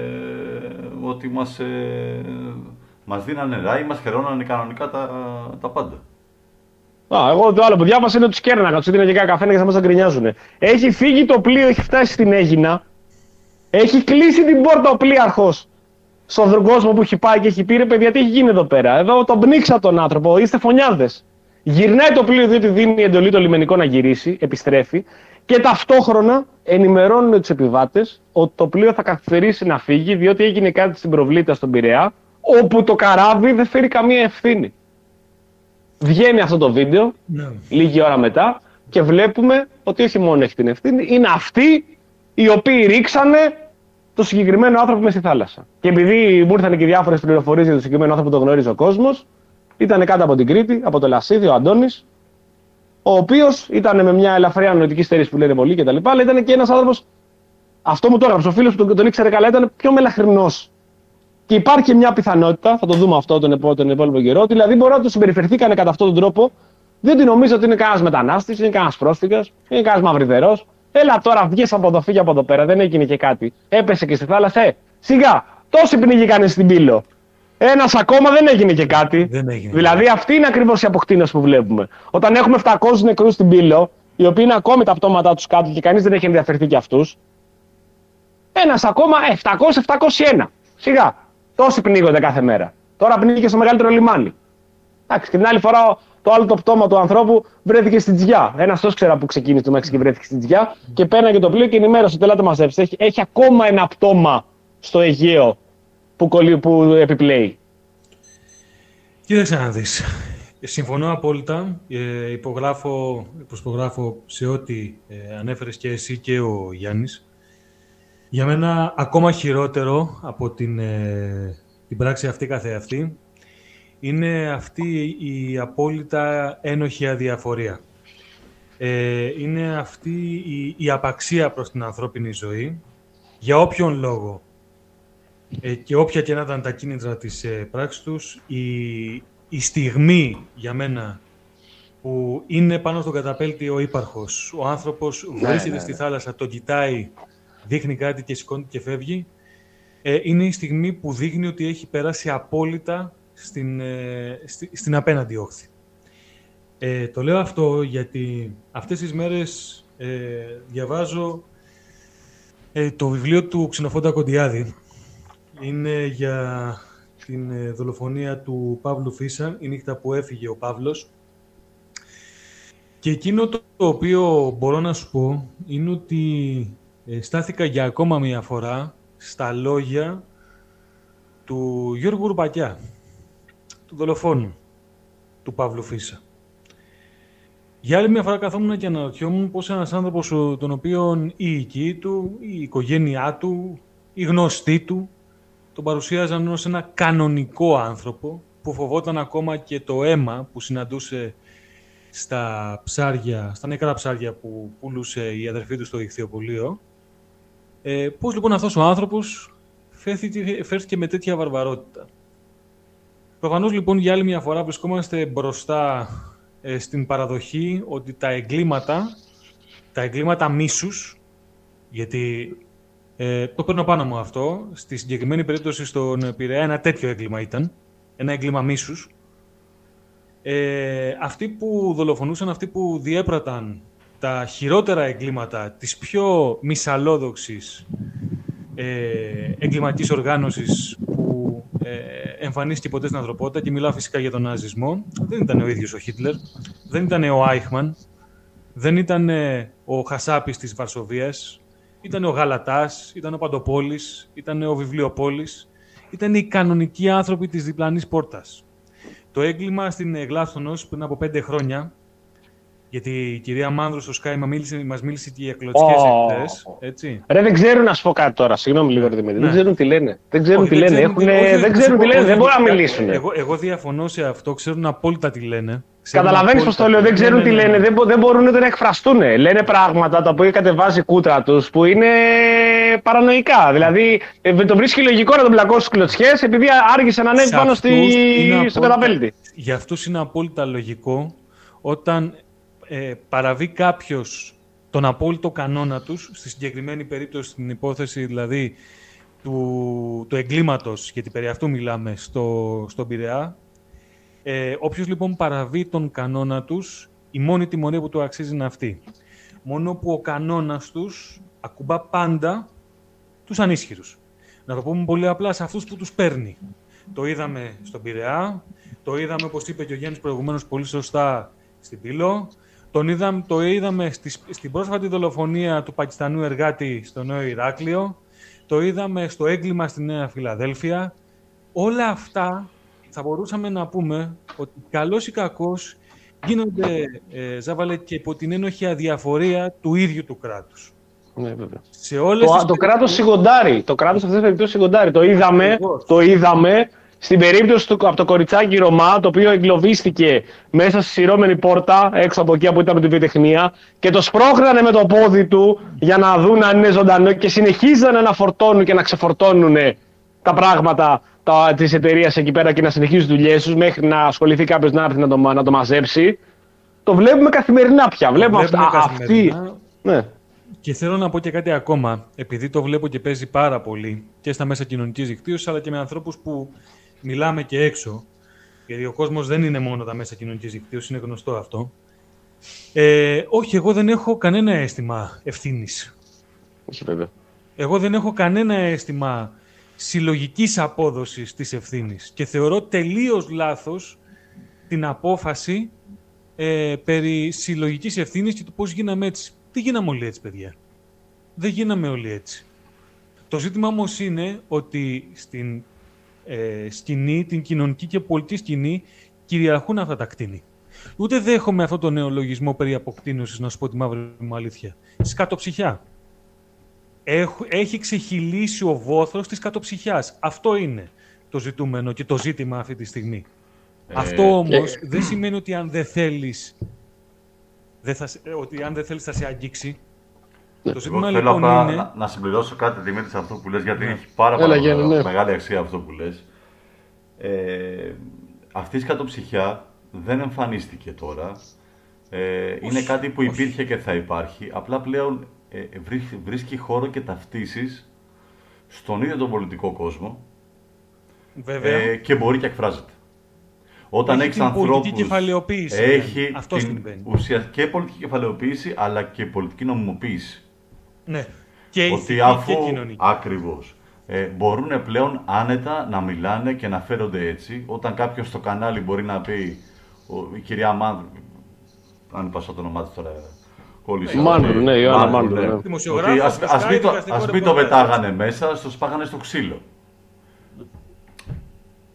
ότι μας, ε, μας δίνανε νερά ή μας χρεώνανε κανονικά τα, τα πάντα. Α, εγώ το άλλο που διάβασα είναι ότι τους κέρναγα, τους έδινε και κάνα καφέ και θα μας τα γκρινιάζουνε. Έχει φύγει το πλοίο, έχει φτάσει στην Αίγινα, έχει κλείσει την πόρτα ο πλοίαρχος στον κόσμο που έχει πάει και έχει πει: ρε παιδιά, τι έχει γίνει εδώ πέρα. Εδώ τον πνίξα τον άνθρωπο, είστε φωνιάδες. Γυρνάει το πλοίο διότι δίνει εντολή το λιμενικό να γυρίσει, επιστρέφει και ταυτόχρονα ενημερώνουν τους επιβάτες ότι το πλοίο θα καθυστερήσει να φύγει διότι έγινε κάτι στην Προβλήτα στον Πειραιά, όπου το καράβι δεν φέρει καμία ευθύνη. Βγαίνει αυτό το βίντεο no. λίγη ώρα μετά και βλέπουμε ότι όχι μόνο έχει την ευθύνη, είναι αυτοί οι οποίοι ρίξανε το συγκεκριμένο άνθρωπο μες στη θάλασσα. Και επειδή μου ήρθαν και διάφορες πληροφορίες για το συγκεκριμένο άνθρωπο που το γνωρίζει ο κόσμος, ήταν κάτω από την Κρήτη, από το Λασίδι, ο Αντώνης, ο οποίος ήταν με μια ελαφριά νοητική στέρηση που λένε πολλοί κτλ. Αλλά ήταν και ένας άνθρωπος, αυτό μου το έγραψε ο φίλος που τον, τον ήξερε καλά, ήταν πιο μελαχρινός. Και υπάρχει μια πιθανότητα, θα το δούμε αυτό τον, επό, τον επόμενο καιρό, ότι δηλαδή μπορεί να του συμπεριφερθήκανε κατά αυτόν τον τρόπο, διότι νομίζω ότι είναι κανένας μετανάστης, είναι κανένας πρόσφυγας, είναι κανένας μαυριδερός. Έλα τώρα, βγες από εδώ, φύγε από εδώ πέρα, δεν έγινε και κάτι. Έπεσε και στη θάλασσα, ε, σιγά, τόσοι πνίγηκαν στην Πύλο. Ένας ακόμα δεν έγινε και κάτι. Δεν έγινε. Δηλαδή αυτή είναι ακριβώς η αποκτήνωση που βλέπουμε. Όταν έχουμε επτακόσιους νεκρούς στην Πύλο, οι οποίοι είναι ακόμη τα πτώματά τους κάτω και κανείς δεν έχει ενδιαφερθεί κι αυτούς, ένας ακόμα επτακόσια με επτακόσια ένα. Σιγά. Τόσοι πνίγονται κάθε μέρα. Τώρα πνίγηκε στο μεγαλύτερο λιμάνι. Εντάξει, και την άλλη φορά το άλλο το πτώμα του ανθρώπου βρέθηκε στην Τζιά. Ένας τόσο ξέρα που ξεκίνησε το Μέξικο και βρέθηκε στην Τζιά και πέρναγε το πλοίο και ενημέρωσε ότι ελάτε μαζέψτε. Έχει, έχει ακόμα ένα πτώμα στο Αιγαίο που, κολλεί, που επιπλέει. Κοίταξε να δεις. Συμφωνώ απόλυτα. Ε, υπογράφω, προσπογράφω σε ό,τι ε, ανέφερες και εσύ και ο Γιάννης. Για μένα ακόμα χειρότερο από την, ε, την πράξη αυτή καθεαυτή είναι αυτή η απόλυτα ένοχη αδιαφορία. Ε, είναι αυτή η, η απαξία προς την ανθρώπινη ζωή, για όποιον λόγο ε, και όποια και να ήταν τα κίνητρα της ε, πράξης τους, η, η στιγμή για μένα που είναι πάνω στο καταπέλτη ο ύπαρχος, ο άνθρωπος βρίσκεται ναι, ναι, ναι. στη θάλασσα, τον κοιτάει, δείχνει κάτι και σηκώνει και φεύγει, ε, είναι η στιγμή που δείχνει ότι έχει περάσει απόλυτα στην, ε, στη, στην απέναντι όχθη. Ε, το λέω αυτό γιατί αυτές τις μέρες ε, διαβάζω ε, το βιβλίο του Ξενοφόντα Κοντιάδη. Είναι για την ε, δολοφονία του Παύλου Φίσα, η νύχτα που έφυγε ο Παύλος. Και εκείνο το, το οποίο μπορώ να σου πω είναι ότι ε, στάθηκα για ακόμα μία φορά στα λόγια του Γιώργου Ρουπακιά, του δολοφόνου του Παύλου Φίσα. Για άλλη μια φορά καθόμουν και αναρωτιόμουν πώς ένας άνθρωπος τον οποίον η οικοί του, η οικογένειά του, οι γνωστοί του τον παρουσίαζαν ως ένα κανονικό άνθρωπο που φοβόταν ακόμα και το αίμα που συναντούσε στα ψάρια, στα νεκρά ψάρια που πουλούσε η αδερφή του στο ηχθειοπωλείο. Ε, πώς λοιπόν αυτός ο άνθρωπος φέρθηκε, φέρθηκε με τέτοια βαρβαρότητα. Προφανώς λοιπόν για άλλη μια φορά βρισκόμαστε μπροστά ε, στην παραδοχή ότι τα εγκλήματα, τα εγκλήματα μίσους, γιατί ε, το παίρνω πάνω μου αυτό, στη συγκεκριμένη περίπτωση στον Πειραιά ένα τέτοιο έγκλημα ήταν, ένα έγκλημα μίσους. Ε, αυτοί που δολοφονούσαν, αυτοί που διέπραταν τα χειρότερα εγκλήματα της πιο μυσαλλόδοξης ε, εγκληματικής οργάνωσης που ε, εμφανίστηκε ποτέ στην ανθρωπότητα, και μιλάω φυσικά για τον ναζισμό, δεν ήταν ο ίδιος ο Χίτλερ, δεν ήταν ο Άιχμαν, δεν ήταν ο Χασάπης της Βαρσοβίας, ήταν ο Γαλατάς, ήταν ο Παντοπόλης, ήταν ο Βιβλιοπόλης, ήταν οι κανονικοί άνθρωποι της διπλανής πόρτας. Το έγκλημα στην Γλάθονος πριν από πέντε χρόνια, γιατί η κυρία Μάνδρου στο Sky μας μίλησε και για κλωτσιές oh. εχθές, έτσι. Ρε, δεν ξέρουν να σου πω κάτι τώρα, συγγνώμη λίγο, Δημήτρη. Ναι. Δεν ξέρουν τι λένε. Δεν ξέρουν όχι, τι λένε. Ξέρουν, Έχουνε... όχι, δεν ξέρουν τι λένε, δεν μπορούν να μιλήσουν. Εγώ, εγώ διαφωνώ σε αυτό, ξέρουν απόλυτα τι λένε. Καταλαβαίνεις πώς το λέω, δεν ξέρουν ναι, τι ναι, λένε, ναι. δεν, δεν μπορούν ούτε να εκφραστούν. Λένε πράγματα τα οποία κατεβάζει η κούτρα τους που είναι παρανοϊκά. Δηλαδή, το βρίσκει λογικό να τον πλακώσει στις κλωτσιές επειδή άργησε να ανέβει πάνω στη... στο καταπέλτη. Για αυτούς είναι απόλυτα λογικό όταν ε, παραβεί κάποιος τον απόλυτο κανόνα τους, στη συγκεκριμένη περίπτωση, στην υπόθεση δηλαδή του, του εγκλήματος, γιατί περί αυτού μιλάμε στο, στον Πειραιά. Ε, όποιος λοιπόν παραβεί τον κανόνα τους, η μόνη τιμωρία που του αξίζει είναι αυτή. Μόνο που ο κανόνας τους ακουμπά πάντα τους ανίσχυρους. Να το πούμε πολύ απλά, σε αυτούς που τους παίρνει. Το είδαμε στον Πειραιά, το είδαμε, όπως είπε και ο Γιάννης προηγουμένως πολύ σωστά, στην Πύλο, τον είδαμε, το είδαμε στη, στην πρόσφατη δολοφονία του Πακιστανού εργάτη στο Νέο Ηράκλειο, το είδαμε στο έγκλημα στη Νέα Φιλαδέλφια. Όλα αυτά θα μπορούσαμε να πούμε ότι καλός ή κακός γίνονται, ε, Ζάβαλε, και υπό την ένοχη αδιαφορία του ίδιου του κράτους. Ναι, βέβαια. Σε όλες το, τις... το κράτος σιγοντάρει. Το κράτος σε αυτές τις περιπτώσεις σιγοντάρει. Το είδαμε, το είδαμε στην περίπτωση του, από το κοριτσάκι Ρωμά, το οποίο εγκλωβίστηκε μέσα στη σειρώμενη πόρτα, έξω από εκεί που ήταν με την βιοτεχνία, και το σπρώχνανε με το πόδι του για να δουν αν είναι ζωντανό και συνεχίζανε να φορτώνουν και να ξεφορτώνουν τα πράγματα της εταιρείας εκεί πέρα και να συνεχίζουν τις δουλειές τους μέχρι να ασχοληθεί κάποιος να έρθει να το, να το μαζέψει. Το βλέπουμε καθημερινά πια. Βλέπουμε, βλέπουμε αυτά, αυτή. Ναι. Και θέλω να πω και κάτι ακόμα, επειδή το βλέπω και παίζει πάρα πολύ και στα μέσα κοινωνικής δικτύωσης, αλλά και με ανθρώπους που μιλάμε και έξω, γιατί ο κόσμος δεν είναι μόνο τα μέσα κοινωνικής δικτύωσης, είναι γνωστό αυτό. Ε, όχι, εγώ δεν έχω κανένα αίσθημα ευθύνης. Όχι, βέβαια. Εγώ δεν έχω κανένα αίσθημα συλλογικής απόδοσης της ευθύνης και θεωρώ τελείως λάθος την απόφαση ε, περί συλλογικής ευθύνης και του πώς γίναμε έτσι. Δεν γίναμε όλοι έτσι, παιδιά. Δεν γίναμε όλοι έτσι. Το ζήτημα όμως είναι ότι στην ε, σκηνή, την κοινωνική και πολιτική σκηνή, κυριαρχούν αυτά τα κτίνη. Ούτε δέχομαι αυτό το νεολογισμό περί αποκτήνωσης, να σου πω τη μαύρη μου αλήθεια. Σκατοψυχιά. Έχει ξεχυλήσει ο βόθρος της κατοψυχιάς. Αυτό είναι το ζητούμενο και το ζήτημα αυτή τη στιγμή. Ε, Αυτό όμως ε, δεν σημαίνει ότι αν δεν θέλεις, δεν θα, ότι αν δεν θέλεις θα σε αγγίξει. Ε, το ζήτημα θέλω λοιπόν απλά είναι... να, να συμπληρώσω κάτι, Δημήτρη, σε αυτό που λες, γιατί ναι. έχει πάρα πολύ ναι. μεγάλη αξία αυτό που λες. Ε, αυτή η σκατοψυχιά δεν εμφανίστηκε τώρα. Ε, είναι κάτι που υπήρχε και θα υπάρχει. Απλά πλέον ε, βρίσκει, βρίσκει χώρο και ταυτίσεις στον ίδιο τον πολιτικό κόσμο. Βέβαια. Ε, και μπορεί και εκφράζεται. Όταν έχει ανθρώπους. Πολιτική κεφαλαιοποίηση. Έχει αυτό την ουσιαστική και πολιτική κεφαλαιοποίηση, αλλά και πολιτική νομιμοποίηση. Ναι. Και ότι ηθική αφού, και κοινωνική. Ακριβώς. Ε, μπορούν πλέον άνετα να μιλάνε και να φέρονται έτσι. Όταν κάποιος στο κανάλι μπορεί να πει, ο, η κυρία Μάνδρου, αν είπα το όνομά της τώρα, κόλλησα. Μάνδρου, ναι, η Ιωάννα Μάνδρου. Ναι. Ότι ας, ας μην το, ας μην το πετάγανε μέσα, στο σπάγανε στο ξύλο.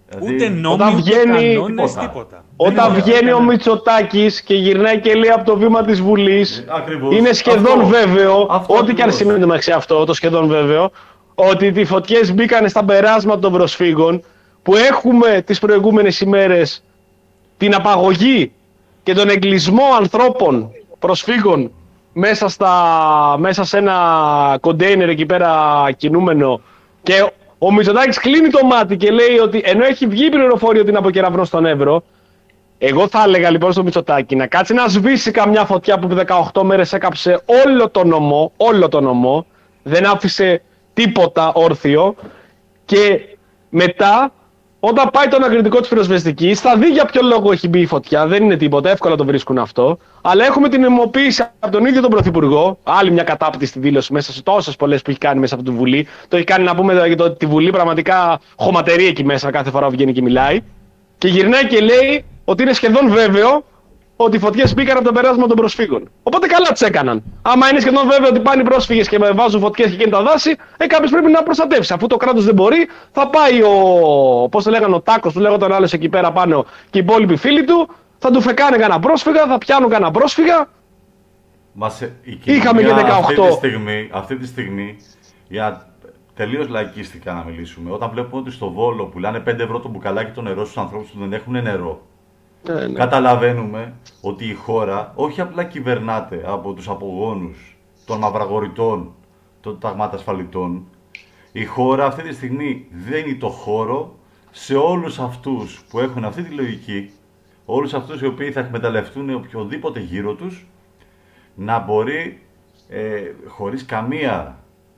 Ούτε νόμοι, όταν ούτε βγαίνει, κανόνες, τίποτα. τίποτα. Όταν Δεν βγαίνει είναι ο Μητσοτάκης και γυρνάει και λέει από το βήμα της Βουλής, Ακριβώς. είναι σχεδόν Αυτό. βέβαιο, Αυτό ό,τι και αν ακριβώς. σημαίνει μεταξύ αυτό, το σχεδόν βέβαιο, ότι οι φωτιές μπήκαν στα περάσματα των προσφύγων, που έχουμε τις προηγούμενες ημέρες την απαγωγή και τον εγκλισμό ανθρώπων, προσφύγων, μέσα, στα, μέσα σε ένα κοντέινερ εκεί πέρα κινούμενο, και ο Μητσοτάκης κλείνει το μάτι και λέει ότι ενώ έχει βγει η πληροφορία ότι είναι από κεραυνό στον Εύρο, εγώ θα έλεγα λοιπόν στο Μητσοτάκη να κάτσει να σβήσει καμιά φωτιά που δεκαοκτώ μέρες έκαψε όλο το νομό, όλο το νομό, δεν άφησε τίποτα όρθιο, και μετά όταν πάει το ανακριτικό της πυροσβεστικής θα δει για ποιο λόγο έχει μπει η φωτιά, δεν είναι τίποτα, εύκολα το βρίσκουν αυτό, αλλά έχουμε την αιμοποίηση από τον ίδιο τον Πρωθυπουργό, άλλη μια κατάπτυστη δήλωση μέσα σε τόσες πολλές που έχει κάνει μέσα από τη Βουλή, το έχει κάνει να πούμε για το, τη Βουλή πραγματικά χωματερή εκεί μέσα κάθε φορά που βγαίνει και μιλάει, και γυρνάει και λέει ότι είναι σχεδόν βέβαιο ότι οι φωτιές μπήκαν από το περάσμα των προσφύγων. Οπότε καλά τις έκαναν. Άμα είναι σχεδόν βέβαιο ότι πάνε οι πρόσφυγες και βάζουν φωτιές και καίνουν τα δάση, ε, κάποιος πρέπει να προστατεύσει. Αφού το κράτος δεν μπορεί, θα πάει ο. Πώς το λέγανε, ο Τάκος, του λέγονταν άλλος εκεί πέρα πάνω και οι υπόλοιποι φίλοι του, θα του φεκάνε κανένα πρόσφυγα, θα πιάνουν κανένα πρόσφυγα. Μας, η Είχαμε και δεκαοκτώ. Αυτή τη στιγμή, αυτή τη στιγμή για τελείως λαϊκίστικα να μιλήσουμε, όταν βλέπουμε ότι στο Βόλο πουλάνε πέντε ευρώ το μπουκαλάκι το νερό στους ανθρώπους που δεν έχουν νερό. Ναι, ναι. Καταλαβαίνουμε ότι η χώρα όχι απλά κυβερνάται από τους απογόνους των μαυραγορητών, των ταγματασφαλιτών. Η χώρα αυτή τη στιγμή δίνει το χώρο σε όλους αυτούς που έχουν αυτή τη λογική, όλους αυτούς οι οποίοι θα εκμεταλλευτούν οποιοδήποτε γύρω τους, να μπορεί ε, χωρίς καμία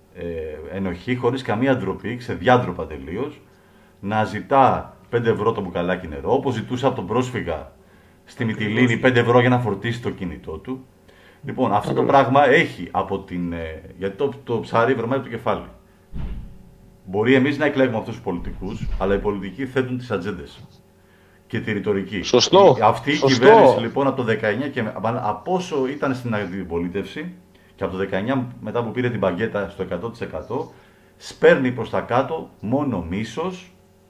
ε, ενοχή, χωρίς καμία ντροπή, ξεδιάντροπα τελείως, να ζητά πέντε ευρώ το μπουκαλάκι νερό, όπως ζητούσε από τον πρόσφυγα στη Μυτιλήνη πέντε ευρώ για να φορτίσει το κινητό του. Λοιπόν, αυτό το πράγμα έχει από την. Ε, γιατί το, το ψάρι βρωμάει από το κεφάλι. Μπορεί εμείς να εκλέγουμε αυτούς τους πολιτικούς, αλλά οι πολιτικοί θέτουν τις ατζέντες και τη ρητορική. Σωστό. Η, αυτή Σωστό. η κυβέρνηση λοιπόν από το δεκαεννιά και από όσο ήταν στην αντιπολίτευση και από το δεκαεννιά μετά που πήρε την μπαγκέτα στο εκατό τοις εκατό, σπέρνει προς τα κάτω μόνο μίσος,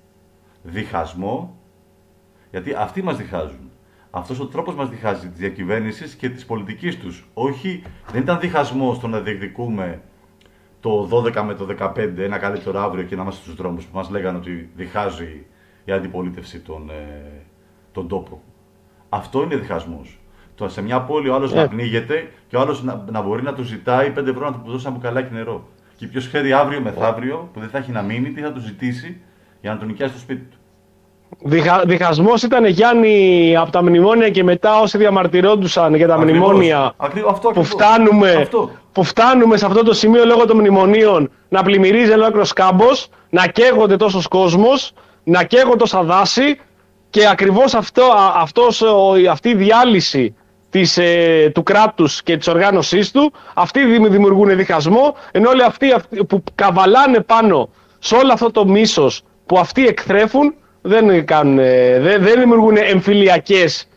διχασμό, γιατί αυτοί μας διχάζουν. Αυτός ο τρόπος μας διχάζει της διακυβέρνησης και της πολιτικής τους. Όχι, δεν ήταν διχασμό στο να διεκδικούμε το δώδεκα με το δεκαπέντε ένα καλύτερο αύριο και να είμαστε στους δρόμους που μας λέγανε ότι διχάζει η αντιπολίτευση τον, ε, τον τόπο. Αυτό είναι διχασμός. Το σε μια πόλη ο άλλος yeah. να πνίγεται και ο άλλος να, να μπορεί να του ζητάει πέντε ευρώ να του δώσει ένα μπουκαλάκι νερό. Και ποιος ξέρει αύριο μεθαύριο που δεν θα έχει να μείνει, τι θα του ζητήσει για να τον νοικιάσει στο σπίτι του. Διχα, διχασμός ήταν, Γιάννη, από τα μνημόνια και μετά όσοι διαμαρτυρόντουσαν για τα Ακριβώς. μνημόνια Ακριβώς. Αυτό, που, ακριβώς. φτάνουμε, αυτό. που φτάνουμε σε αυτό το σημείο λόγω των μνημονίων να πλημμυρίζει ολόκληρος κάμπος, να καίγονται τόσος κόσμος, να καίγονται τόσα δάση, και ακριβώς αυτό, αυτός, αυτή η διάλυση της, ε, του κράτους και της οργάνωσής του, αυτοί δημιουργούν διχασμό, ενώ όλοι αυτοί, αυτοί που καβαλάνε πάνω σε όλο αυτό το μίσος που αυτοί εκθρέφουν, δεν, κάνουν, δεν, δεν δημιουργούν εμφυλιακές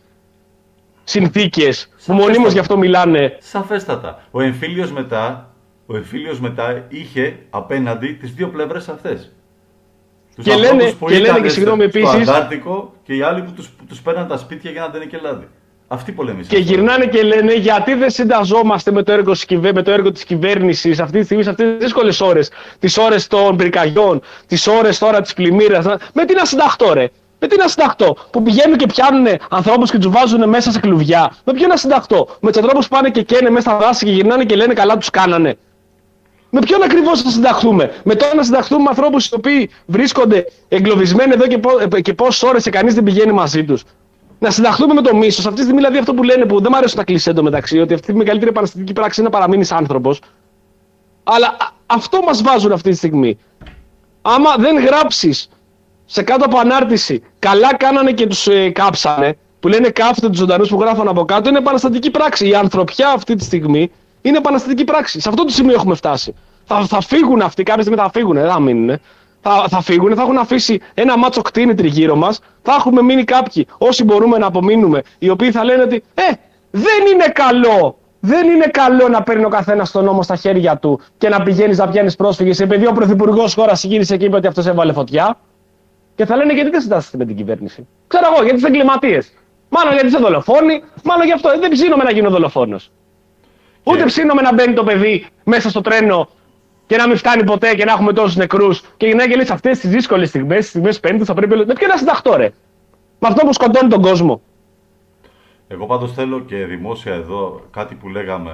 συνθήκες που μονίμως γι' αυτό μιλάνε. Σαφέστατα. Ο εμφύλιος μετά, ο εμφύλιος μετά είχε απέναντι τις δύο πλευρές αυτές. Τους και λένε, που και λένε και συγγνώμη επίσης, στο Αντάρτικο και οι άλλοι που τους, που τους παίρναν τα σπίτια για να δεν είναι και λάδι. Αυτοί πολεμήσαν. Και γυρνάνε και λένε γιατί δεν συνταζόμαστε με το έργο, με το έργο της κυβέρνησης αυτή τη στιγμή, σε αυτές τις δύσκολες ώρες, τις ώρες των πυρκαγιών, τις ώρες τώρα της πλημμύρας. Με τι να συνταχτώ, ρε. Με τι να συνταχτώ. Που πηγαίνουν και πιάνουν ανθρώπους και τους βάζουν μέσα σε κλουβιά. Με ποιο να συνταχτώ. Με τους ανθρώπους που πάνε και καίνε μέσα στα δάση και γυρνάνε και λένε καλά τους κάνανε. Με ποιον ακριβώς θα συνταχθούμε. Με το να συνταχθούμε με ανθρώπους οι οποίοι βρίσκονται εγκλωβισμένοι εδώ και, πό, και πόσες ώρες και κανείς δεν πηγαίνει μαζί τους. Να συνταχθούμε με το μίσος. Αυτή τη στιγμή, δηλαδή, αυτό που λένε, που δεν μου αρέσουν τα κλισέ εντωμεταξύ, ότι αυτή η μεγαλύτερη επαναστατική πράξη είναι να παραμείνεις άνθρωπος. Αλλά α, αυτό μας βάζουν αυτή τη στιγμή. Άμα δεν γράψεις σε κάτω από ανάρτηση, καλά κάνανε και τους ε, κάψανε, που λένε κάφτε τους ζωντανούς που γράφουν από κάτω, είναι επαναστατική πράξη. Η ανθρωπιά αυτή τη στιγμή είναι επαναστατική πράξη. Σε αυτό το σημείο έχουμε φτάσει. Θα, θα φύγουν αυτοί, κάποια στιγμή θα φύγουν, δεν θα μείνουν. Θα, θα φύγουν, θα έχουν αφήσει ένα μάτσο κτίνη τριγύρω μας. Θα έχουμε μείνει κάποιοι, όσοι μπορούμε να απομείνουμε, οι οποίοι θα λένε ότι Ε, δεν είναι καλό! Δεν είναι καλό να παίρνει ο καθένας τον νόμο στα χέρια του και να πηγαίνεις να πιάνεις πρόσφυγες, επειδή ο πρωθυπουργός χώρας γύρισε και είπε ότι αυτός έβαλε φωτιά. Και θα λένε γιατί δεν συντάσσεστε με την κυβέρνηση. Ξέρω εγώ, γιατί είστε εγκληματίες. Μάλλον γιατί είστε δολοφόνοι, μάλλον γι' αυτό. Δεν ψήνομαι να γίνω δολοφόνος. Και... Ούτε ψήνομαι να μπαίνει το παιδί μέσα στο τρένο και να μην φτάνει ποτέ και να έχουμε τόσους νεκρούς. Και να γίνει σε αυτές τις δύσκολες στιγμές, τις στιγμές πέντε, θα πρέπει. Με ποιο να συνταχτώ, ρε. Με αυτό που σκοτώνει τον κόσμο. Εγώ πάντως θέλω και δημόσια εδώ κάτι που λέγαμε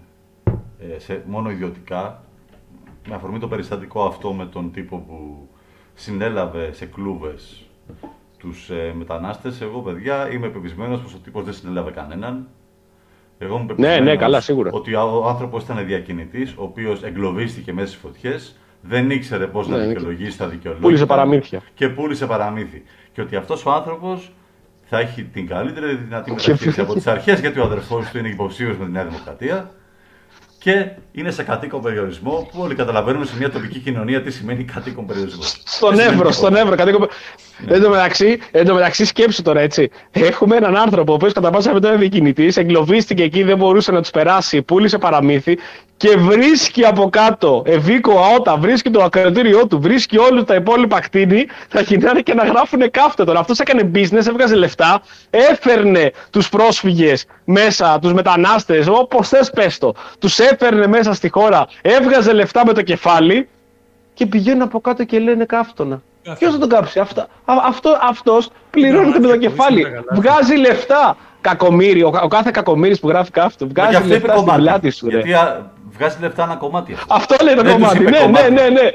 ε, σε, μόνο ιδιωτικά, με αφορμή το περιστατικό αυτό με τον τύπο που συνέλαβε σε κλούβες τους ε, μετανάστες. Εγώ, παιδιά, είμαι πεπισμένος πως ο τύπος δεν συνέλαβε κανέναν. Εγώ είμαι πεπισμένος ναι, ναι, καλά, σίγουρα. ότι ο άνθρωπος ήταν διακινητής, ο οποίος εγκλωβίστηκε μέσα στις φωτιές, δεν ήξερε πώς ναι, να δικαιολογήσει τα δικαιολόγια. Πούλησε παραμύθια. Και πούλησε παραμύθι. Και ότι αυτός ο άνθρωπος θα έχει την καλύτερη δυνατή μεταχείριση από τις αρχές, γιατί ο αδερφός του είναι υποψήφιος με τη Νέα Δημοκρατία και είναι σε κατοίκον περιορισμό, που όλοι καταλαβαίνουμε σε μια τοπική κοινωνία τι σημαίνει κατοίκον περιορισμό. Στον Εύρο, στον Εύρο, κατοίκον. Ναι. Εν τω μεταξύ, μεταξύ, σκέψου τώρα έτσι. Έχουμε έναν άνθρωπο ο οποίος κατά πάσα πιθανότητα είναι διακινητής, εγκλωβίστηκε εκεί, δεν μπορούσε να τους περάσει, πούλησε παραμύθι και βρίσκει από κάτω Ευήκο Αότα, βρίσκει το ακροατήριό του, βρίσκει όλα τα υπόλοιπα κτίνη, θα γυρνάνε και να γράφουν κάφτε τώρα. Αυτός έκανε business, έβγαζε λεφτά, έφερνε τους πρόσφυγες μέσα, τους μετανάστες, όπως θες πες το, τους έφερνε μέσα στη χώρα, έβγαζε λεφτά με το κεφάλι και πηγαίνουν από κάτω και λένε κάφτωνα. Ποιος θα τον κάψει, αυτό, αυτό, αυτός πληρώνεται με το κεφάλι, βγάζει λεφτά. Κακομοίρη, ο, ο κάθε κακομοίρης που γράφει κάφτο, βγάζει λεφτά στην πλάτη σου. Γιατί α, βγάζει λεφτά ένα κομμάτι. Αυτό, αυτό λέει το δεν κομμάτι, ναι, ναι, ναι, ναι.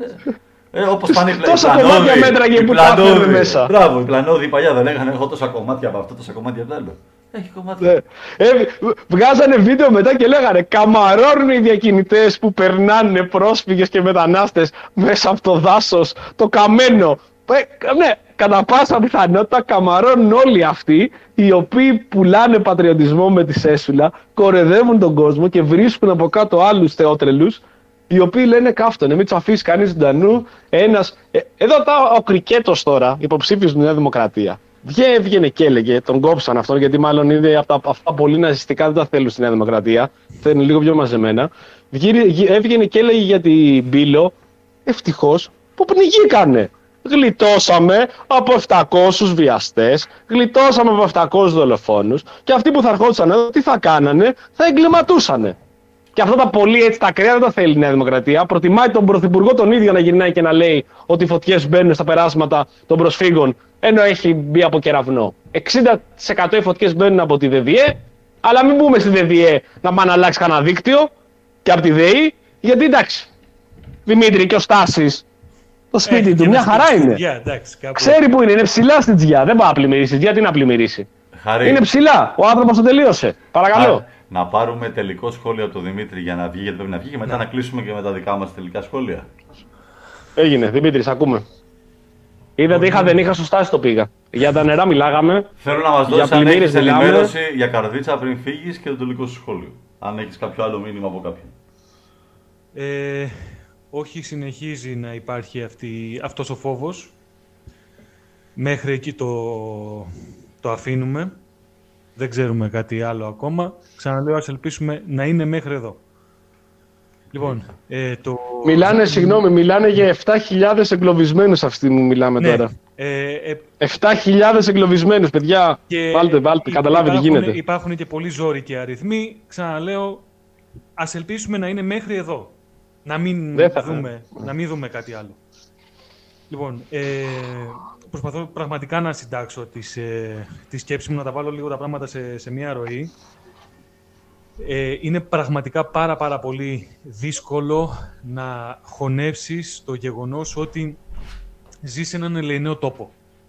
Ε, όπως πάνε οι τόσα κομμάτια μέτραγε που τα έφερε μέσα. Μπράβο, οι πλανόδοι παλιά δεν λέγανε έχω τόσα κομμάτια από αυτό, τόσα κομμάτια από άλλο. Έχει κομμάτια. Ναι. Ε, βγάζανε βίντεο μετά και λέγανε καμαρώνουν οι διακινητές που περνάνε πρόσφυγες και μετανάστες μέσα από το δάσος, το καμένο. Ε, ναι, κατά πάσα πιθανότητα καμαρώνουν όλοι αυτοί οι οποίοι πουλάνε πατριωτισμό με τη σέσουλα, κορεδεύουν τον κόσμο και βρίσκουν από κάτω άλλους θεότρελους οι οποίοι λένε κάφτωνε, μην τους αφήσει κανείς ζωντανού. Ένας... Ε, εδώ τα, ο Κρικέτος τώρα, υποψήφιος στη Νέα Δημοκρατία. Έβγαινε και έλεγε, τον κόψαν αυτόν, γιατί μάλλον είναι αυτά, αυτά πολύ ναζιστικά, δεν τα θέλουν στη Νέα Δημοκρατία. Θέλουν λίγο πιο μαζεμένα. Έβγαινε και έλεγε για την Μπύλο, ευτυχώς, που πνιγήκανε. Γλιτώσαμε από επτακόσιους βιαστές, γλιτώσαμε από επτακόσιους δολοφόνους και αυτοί που θα ερχόντουσαν εδώ τι θα κάνανε, θα εγκληματούσανε. Και αυτά τα πολύ έτσι τα ακραία δεν τα θέλει η Νέα Δημοκρατία. Προτιμάει τον Πρωθυπουργό τον ίδιο να γυρνάει και να λέει ότι οι φωτιές μπαίνουν στα περάσματα των προσφύγων, ενώ έχει μπει από κεραυνό. εξήντα τοις εκατό οι φωτιές μπαίνουν από τη ΔΔΕ, αλλά μην μπούμε στη ΔΔΕ να πάει να αλλάξει κανένα δίκτυο και από τη ΔΕΗ, γιατί εντάξει, Δημήτρη και ο Στάσης. Το σπίτι ε, του, μια χαρά είναι. Τζιά, εντάξει, ξέρει που είναι, είναι ψηλά στην Τζιά. Δεν πάει να πλημμυρίσει. Γιατί να πλημμυρίσει. Χαρή. Είναι ψηλά. Ο άνθρωπος το τελείωσε. Παρακαλώ. Α, να πάρουμε τελικό σχόλιο από τον Δημήτρη για να βγει, γιατί πρέπει να βγει και μετά να, να κλείσουμε και με τα δικά μας τελικά σχόλια. Έγινε, Δημήτρη, σ' ακούμε. Είδατε, είχα, δεν είχα σωστά στο πήγα. Για τα νερά μιλάγαμε. Θέλω να μας δώσεις αν έχεις ενημέρωση για Καρδίτσα πριν φύγεις και το τελικό σου σχόλιο. Αν έχεις κάποιο άλλο μήνυμα από κάποιον. Ε... Όχι, συνεχίζει να υπάρχει αυτή, αυτός ο φόβος. Μέχρι εκεί το, το αφήνουμε. Δεν ξέρουμε κάτι άλλο ακόμα. Ξαναλέω, ας ελπίσουμε να είναι μέχρι εδώ. Λοιπόν, ε, το... Μιλάνε, συγγνώμη, μιλάνε για επτά χιλιάδες εγκλωβισμένους αυτή μου μιλάμε ναι, τώρα. Ε, ε, επτά χιλιάδες εγκλωβισμένους, παιδιά. Και βάλτε, βάλτε, καταλάβετε τι γίνεται. Υπάρχουν και πολλοί ζόρικοι αριθμοί. Ξαναλέω, ας ελπίσουμε να είναι μέχρι εδώ. Να μην, δούμε, να μην δούμε κάτι άλλο. Λοιπόν, ε, προσπαθώ πραγματικά να συντάξω τις, ε, τις σκέψεις μου, να τα βάλω λίγο τα πράγματα σε, σε μια ροή. Ε, είναι πραγματικά πάρα πάρα πολύ δύσκολο να χωνεύσεις το γεγονός ότι ζεις σε έναν ελεηναίο τόπο.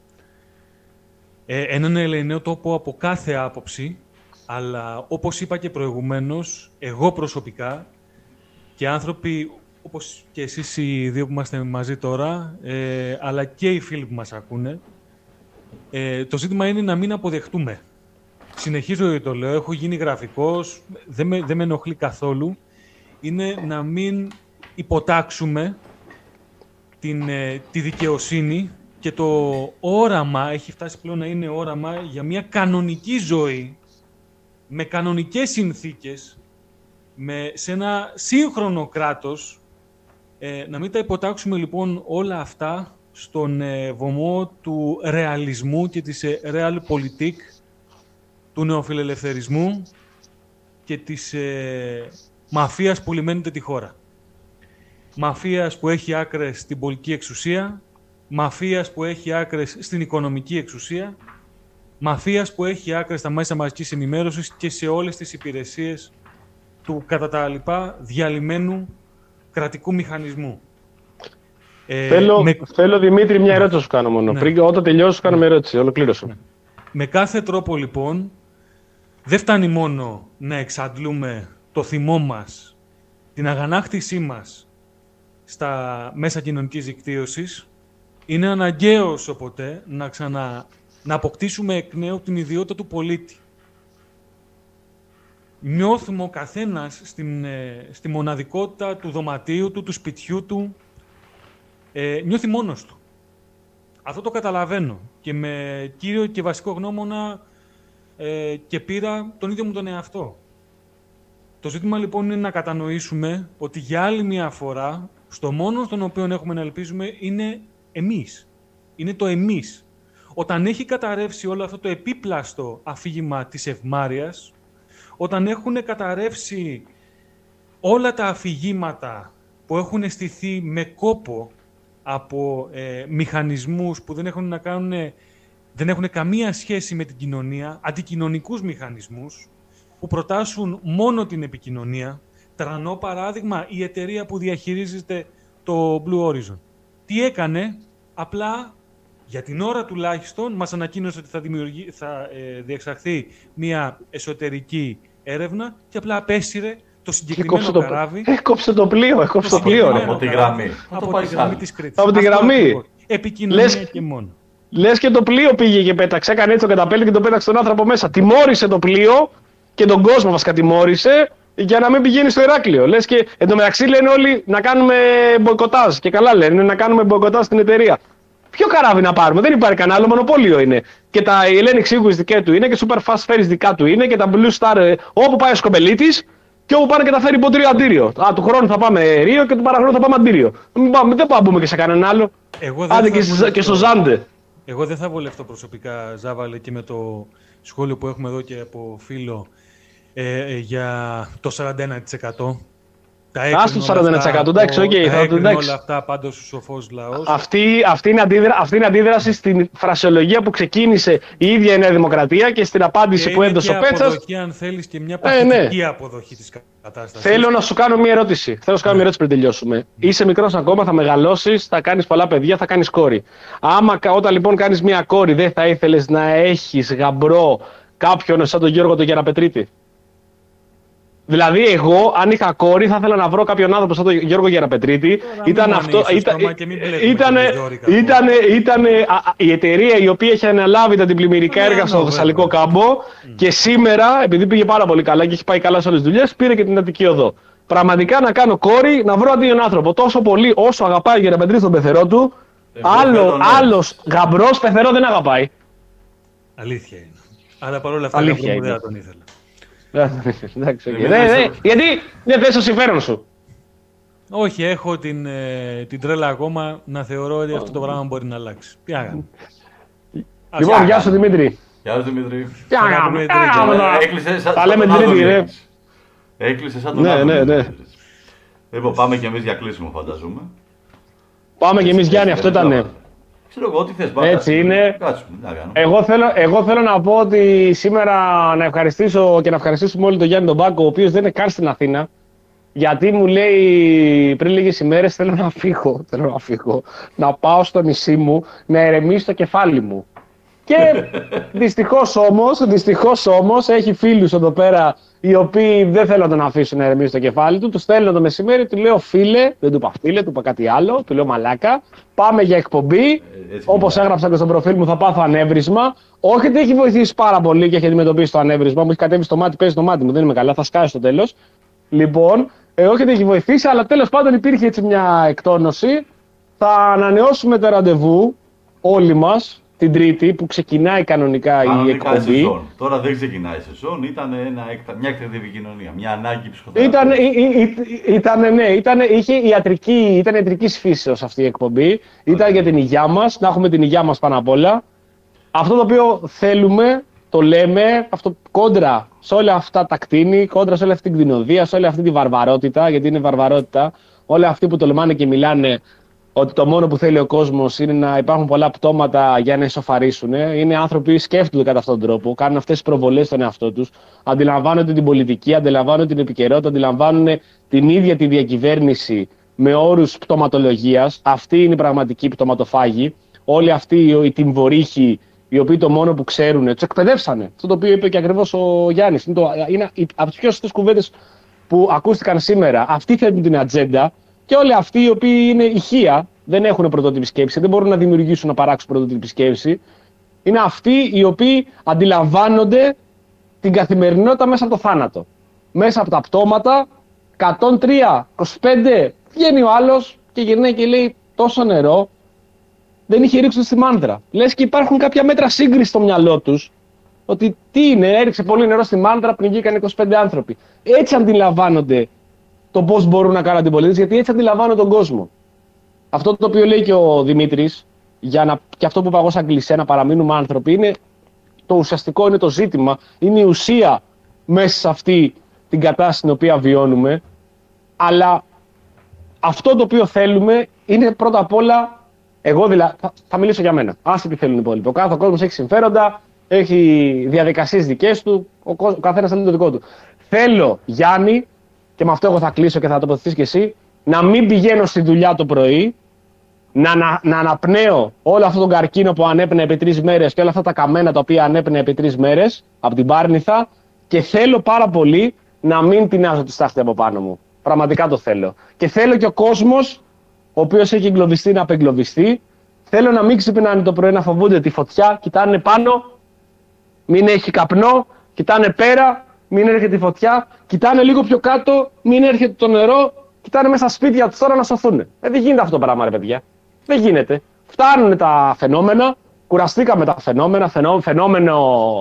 Ε, έναν ελεηναίο τόπο από κάθε άποψη, αλλά όπως είπα και προηγουμένως, εγώ προσωπικά και άνθρωποι όπως και εσείς οι δύο που είμαστε μαζί τώρα, ε, αλλά και οι φίλοι που μας ακούνε, ε, το ζήτημα είναι να μην αποδεχτούμε. Συνεχίζω και το λέω, έχω γίνει γραφικός, δεν με, δεν με ενοχλεί καθόλου. Είναι να μην υποτάξουμε την, ε, τη δικαιοσύνη και το όραμα, έχει φτάσει πλέον να είναι όραμα για μια κανονική ζωή, με κανονικές συνθήκες, με, σε ένα σύγχρονο κράτος, ε, να μην τα υποτάξουμε λοιπόν όλα αυτά στον ε, βωμό του ρεαλισμού και της ε, realpolitik, του νεοφιλελευθερισμού και της ε, μαφίας που λιμένεται τη χώρα. Μαφίας που έχει άκρες στην πολιτική εξουσία, μαφίας που έχει άκρες στην οικονομική εξουσία, μαφίας που έχει άκρες στα μέσα μαζικής ενημέρωσης και σε όλες τις υπηρεσίες του κατά τα λοιπά διαλυμένου κρατικού μηχανισμού. Ε, θέλω, με... θέλω, Δημήτρη, μια ερώτηση σου κάνω μόνο. Ναι. Πριν, όταν τελειώσω, σου κάνω μια ερώτηση. Ολοκλήρωσου. Ναι. Με κάθε τρόπο, λοιπόν, δεν φτάνει μόνο να εξαντλούμε το θυμό μας, την αγανάκτησή μας στα μέσα κοινωνικής δικτύωσης, είναι αναγκαίο όσο ποτέ να ξανα... να αποκτήσουμε εκ νέου την ιδιότητα του πολίτη. Νιώθουμε ο καθένας στην, ε, στη μοναδικότητα του δωματίου του, του σπιτιού του, ε, νιώθει μόνος του. Αυτό το καταλαβαίνω και με κύριο και βασικό γνώμονα ε, και πήρα τον ίδιο μου τον εαυτό. Το ζήτημα λοιπόν είναι να κατανοήσουμε ότι για άλλη μια φορά στο μόνο στον οποίο έχουμε να ελπίζουμε είναι εμείς. Είναι το εμείς. Όταν έχει καταρρεύσει όλο αυτό το επίπλαστο αφήγημα της ευμάρειας, όταν έχουν καταρρεύσει όλα τα αφηγήματα που έχουν στηθεί με κόπο από ε, μηχανισμούς που δεν έχουν, να κάνουν, δεν έχουν καμία σχέση με την κοινωνία, αντικοινωνικούς μηχανισμούς που προτάσουν μόνο την επικοινωνία, τρανό παράδειγμα η εταιρεία που διαχειρίζεται το Blue Horizon. Τι έκανε, απλά για την ώρα τουλάχιστον μας ανακοίνωσε ότι θα, δημιουργεί, θα ε, διεξαχθεί μια εσωτερική έρευνα και απλά απέσυρε το συγκεκριμένο το... καράβι. Έκοψε το πλοίο, έκοψε το, το πλοίο. Από τη γραμμή. Από τη γραμμή της Κρήτης. Από τη γραμμή. Επικοινωνία λες, και μόνο. Λες και το πλοίο πήγε και πέταξε, έκανε έτσι το καταπέλτη και το πέταξε τον άνθρωπο μέσα. Τιμώρησε το πλοίο και τον κόσμο βασικά τιμώρησε για να μην πηγαίνει στο Ηράκλειο. Λες και εντωμεταξύ λένε όλοι να κάνουμε μποϊκοτάζ. Και καλά λένε να κάνουμε μποϊκοτάζ στην εταιρεία. Ποιο καράβι να πάρουμε, δεν υπάρχει κανένα άλλο, μονοπόλιο είναι. Και τα Hellenic Seaways δικά του είναι και Super Fast Ferries δικά του είναι και τα Blue Star όπου πάει ο Σκομπελίτης και όπου πάνε και τα φέρει ποτρίο Αντίριο. Α, του χρόνου θα πάμε Ρίο και του παραχρόνου θα πάμε Αντίριο. Δεν πάμε, δεν πάμε και σε κανένα άλλο. Άντε και, βολευτώ, και στο Ζάντε. Εγώ δεν θα βολευτώ προσωπικά, Ζάβαλε, και με το σχόλιο που έχουμε εδώ και από φίλο ε, ε, για το σαράντα ένα τοις εκατό. Ας το σαράντα ένα τοις εκατό, εντάξει, οκ. Τα έκρινε όλα αυτά πάντως ο σοφός λαός. Αυτή, αυτή, είναι αντίδρα, αυτή είναι αντίδραση στην φρασιολογία που ξεκίνησε η ίδια η Νέα Δημοκρατία και στην απάντηση και που έδωσε ο Πέτσας. Αποδοχή, αν θέλεις, και μια παθητική ε, ναι. αποδοχή της κατάστασης. Θέλω να σου κάνω μια ερώτηση. Θέλω να σου κάνω μια ερώτηση πριν τελειώσουμε. Mm. Είσαι μικρός ακόμα, θα μεγαλώσεις, θα κάνεις πολλά παιδιά, θα κάνεις κόρη. Άμα όταν λοιπόν κάνεις μια κόρη, δεν θα ήθελες να έχεις γαμπρό κάποιον σαν τον Γιώργο τον Γεραπετρίτη? Δηλαδή, εγώ, αν είχα κόρη, θα ήθελα να βρω κάποιον άνθρωπο σαν τον Γιώργο Γεραπετρίτη. Ήταν αυτό. Ήταν η εταιρεία η οποία είχε αναλάβει τα αντιπλημμυρικά έργα στο Θεσσαλικό κάμπο και σήμερα, επειδή πήγε πάρα πολύ καλά και έχει πάει καλά σε όλες τις δουλειές, πήρε και την Αττική Οδό. Πραγματικά να κάνω κόρη, να βρω αντίον άνθρωπο. Τόσο πολύ όσο αγαπάει ο Γεραπετρίτης τον πεθερό του, άλλος γαμπρός πεθερό δεν αγαπάει. Αλήθεια είναι. Αλλά παρόλα αυτά, δεν τον ήθελα. Εντάξει, okay. δε, δε, γιατί δεν θες το συμφέρον σου. Όχι, έχω την, ε, την τρέλα ακόμα να θεωρώ ότι αυτό το πράγμα μπορεί να αλλάξει. Τι άγαμε. Λοιπόν, γεια σου Δημήτρη. Γεια σου Δημήτρη. Τι άγαμε. Τα λέμε την Τρίτη, ρε. Έκλεισε σαν τον ναι, Άδωνη. Ναι, ναι. Λοιπόν, πάμε κι εμείς για κλείσιμο, φανταζούμε. Πάμε κι εμείς, Γιάννη, αυτό ήταν. Ξέρω εγώ, τι θες, πάμε. Έτσι είναι. Κάτσουμε, εγώ, θέλω, εγώ θέλω να πω ότι σήμερα να ευχαριστήσω και να ευχαριστήσουμε όλοι τον Γιάννη τον Μπάκο, ο οποίος δεν είναι καν στην Αθήνα. Γιατί μου λέει πριν λίγες ημέρες θέλω να φύγω, θέλω να φύγω, να πάω στο νησί μου, να ερεμήσει το κεφάλι μου. Και δυστυχώς όμως, δυστυχώς όμως έχει φίλους εδώ πέρα οι οποίοι δεν θέλουν να τον αφήσουν να ερεμήσει το κεφάλι του. Του στέλνω το μεσημέρι, του λέω φίλε, δεν του είπα φίλε, του είπα κάτι άλλο, του λέω μαλάκα. Πάμε για εκπομπή. Όπως έγραψα και στο προφίλ μου, θα πάθω ανέβρισμα. Όχι ότι έχει βοηθήσει πάρα πολύ και έχει αντιμετωπίσει το ανέβρισμα, μου έχει κατέβει στο μάτι, παίζει το μάτι μου, δεν είμαι καλά, θα σκάσει στο τέλος. Λοιπόν, ε, όχι ότι έχει βοηθήσει, αλλά τέλος πάντων υπήρχε έτσι μια εκτόνωση. Θα ανανεώσουμε το ραντεβού όλοι μας την Τρίτη που ξεκινάει κανονικά, κανονικά η εκπομπή. Σεζόν. Τώρα δεν ξεκινάει η σεζόν, ήταν ένα, μια έκτακτη επικοινωνία, μια ανάγκη ψυχοθεραπείας. Ήταν, ήταν, ναι, ήταν, είχε ιατρική, ήταν ιατρικής φύσεως αυτή η εκπομπή. Ήταν okay. για την υγειά μας, να έχουμε την υγειά μας πάνω απ' όλα. Αυτό το οποίο θέλουμε, το λέμε, αυτό κόντρα σε όλα αυτά τα κτίνη, κόντρα σε όλη αυτή την κτηνοδία, σε όλη αυτή τη βαρβαρότητα, γιατί είναι βαρβαρότητα, όλοι αυτοί που τολμάνε και μιλάνε ότι το μόνο που θέλει ο κόσμος είναι να υπάρχουν πολλά πτώματα για να ισοφαρίσουν. Είναι άνθρωποι που σκέφτονται κατά αυτόν τον τρόπο, κάνουν αυτές τις προβολές στον εαυτό τους, αντιλαμβάνονται την πολιτική, αντιλαμβάνονται την επικαιρότητα, αντιλαμβάνουν την ίδια τη διακυβέρνηση με όρους πτωματολογίας. Αυτή είναι η πραγματική πτωματοφάγη. Όλοι αυτοί οι τυμβορύχοι, οι οποίοι το μόνο που ξέρουν, τους εκπαιδεύσανε. Αυτό το οποίο είπε και ακριβώς ο Γιάννης. Είναι, το, είναι από τις πιο σωστές κουβέντες που ακούστηκαν σήμερα. Αυτοί θέλουν την ατζέντα. Και όλοι αυτοί οι οποίοι είναι ηχεία, δεν έχουν πρωτότυπη σκέψη, δεν μπορούν να δημιουργήσουν, να παράξουν πρωτότυπη σκέψη, είναι αυτοί οι οποίοι αντιλαμβάνονται την καθημερινότητα μέσα από το θάνατο. Μέσα από τα πτώματα, εκατόν τρία, είκοσι πέντε, βγαίνει ο άλλος και γυρνάει και λέει τόσο νερό δεν είχε ρίξει στη μάνδρα. Λες και υπάρχουν κάποια μέτρα σύγκριση στο μυαλό τους, ότι τι είναι, έριξε πολύ νερό στη μάνδρα, πνιγήκαν είκοσι πέντε άνθρωποι. Έτσι αντιλαμβάνονται το πώς μπορούν να κάνουν την πολίτες, γιατί έτσι αντιλαμβάνω τον κόσμο. Αυτό το οποίο λέει και ο Δημήτρης, για να, και αυτό που είπα εγώ σαν κλισέ, να παραμείνουμε άνθρωποι, είναι το ουσιαστικό, είναι το ζήτημα, είναι η ουσία μέσα σε αυτή την κατάσταση την οποία βιώνουμε. Αλλά αυτό το οποίο θέλουμε είναι πρώτα απ' όλα, εγώ δηλαδή, θα, θα μιλήσω για μένα. Άσε τι θέλουν οι υπόλοιποι. Ο κάθε κόσμος έχει συμφέροντα, έχει διαδικασίες δικές του, ο, ο καθένας θέλει το δικό του. Θέλω, Γιάννη, και με αυτό εγώ θα κλείσω και θα τοποθετηθείς και εσύ, να μην πηγαίνω στη δουλειά το πρωί, να, να, να αναπνέω όλο αυτόν τον καρκίνο που ανέπνεε επί τρεις μέρες και όλα αυτά τα καμένα τα οποία ανέπνεε επί τρεις μέρες από την Πάρνηθα, και θέλω πάρα πολύ να μην τεινάζω τη στάχτη από πάνω μου. Πραγματικά το θέλω. Και θέλω και ο κόσμος, ο οποίος έχει εγκλωβιστεί, να απεγκλωβιστεί. Θέλω να μην ξυπνάνε το πρωί να φοβούνται τη φωτιά, κοιτάνε πάνω, μην έχει καπνό, κοιτάνε πέρα, μην έρχεται η φωτιά, κοιτάνε λίγο πιο κάτω, μην έρχεται το νερό, κοιτάνε μέσα στα σπίτια τους τώρα να σωθούν. Ε, δεν γίνεται αυτό το πράγμα, ρε παιδιά. Δεν γίνεται. Φτάνουν τα φαινόμενα, κουραστήκαμε τα φαινόμενα, φαινό, φαινόμενο,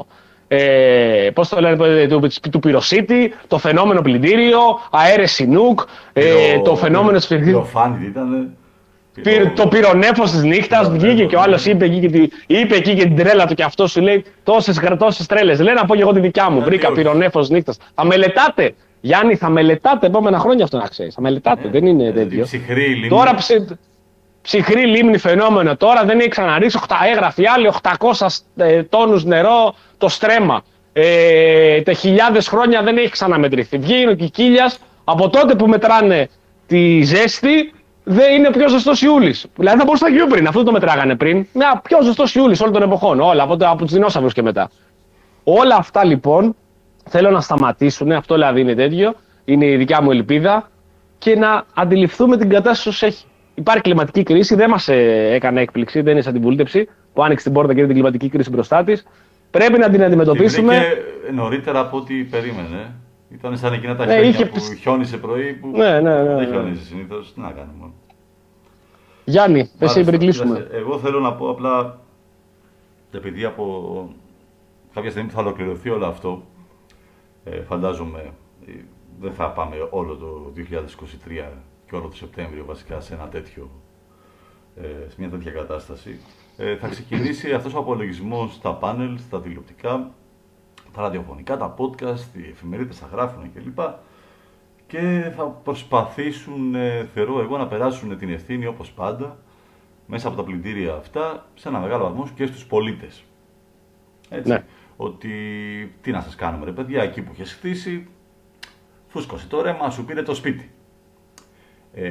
ε, πώς το λένε, του, του πυροσίτη, το φαινόμενο πλυντήριο, αέρες Σινούκ, ε, το φαινόμενο της πυροσίτης. ήταν. Πυρ, το πυρονέφος της νύχτας, βγήκε και ο άλλος είπε εκεί, και, είπε εκεί και την τρέλα του και αυτό σου λέει τόσες, τόσες τρέλες. Λέει να πω και εγώ τη δικιά μου, βρήκα πυρονέφος νύχτας. Θα μελετάτε, Γιάννη, θα μελετάτε επόμενα χρόνια αυτό να ξέρεις. Θα μελετάτε, ε, δεν είναι τέτοιο. Ψυχρή λίμνη. Τώρα ψη, ψυχρή λίμνη φαινόμενο, τώρα δεν έχει ξαναρίξει, έγραφε άλλοι οκτακόσια ε, τόνους νερό το στρέμμα. Ε, τα χιλιάδες χρόνια δεν έχει ξαναμετρηθεί. Βγαίνει ο Κικίλιας, από τότε που μετράνε τη ζέστη, δεν είναι ο πιο ζεστός Ιούλης. Δηλαδή θα μπορούσε να γίνει πριν, αυτό το μετράγανε πριν. Μια πιο ζεστός Ιούλης όλων των εποχών. Όλα, από, από τους δεινόσαυρους και μετά. Όλα αυτά λοιπόν θέλω να σταματήσουν. Αυτό δηλαδή είναι τέτοιο. Είναι η δικιά μου ελπίδα. Και να αντιληφθούμε την κατάσταση όσο έχει. Υπάρχει κλιματική κρίση, δεν μας ε, έκανε έκπληξη, δεν είναι σαν την βούλτεψη που άνοιξε την πόρτα και είδε την κλιματική κρίση μπροστά της. Πρέπει να την αντιμετωπίσουμε. Και νωρίτερα από ό,τι περίμενε. Ήταν σαν εκείνα τα χιόνια είχε... που χιόνισε πρωί που ναι, ναι, ναι, δεν χιονίζει συνήθως. Τι να κάνουμε. Γιάννη, εσύ περικλείσουμε. Εγώ θέλω να πω απλά, επειδή από κάποια στιγμή που θα ολοκληρωθεί όλο αυτό, ε, φαντάζομαι δεν θα πάμε όλο το δύο χιλιάδες είκοσι τρία και όλο το Σεπτέμβριο βασικά σε ένα τέτοιο, ε, σε μια τέτοια κατάσταση. Ε, θα ξεκινήσει αυτός ο απολογισμός στα πάνελ, στα τηλεοπτικά, τα ραδιοφωνικά, τα podcast, οι εφημερίδες θα γράφουν κλπ. Και θα προσπαθήσουν, θεωρώ εγώ, να περάσουν την ευθύνη όπως πάντα μέσα από τα πλυντήρια αυτά σε ένα μεγάλο βαθμό και στους πολίτες. Έτσι. Ναι. Ότι τι να σας κάνουμε, ρε παιδιά, εκεί που έχεις χτίσει, φούσκωσε το ρέμα, σου πήρε το σπίτι. Ε,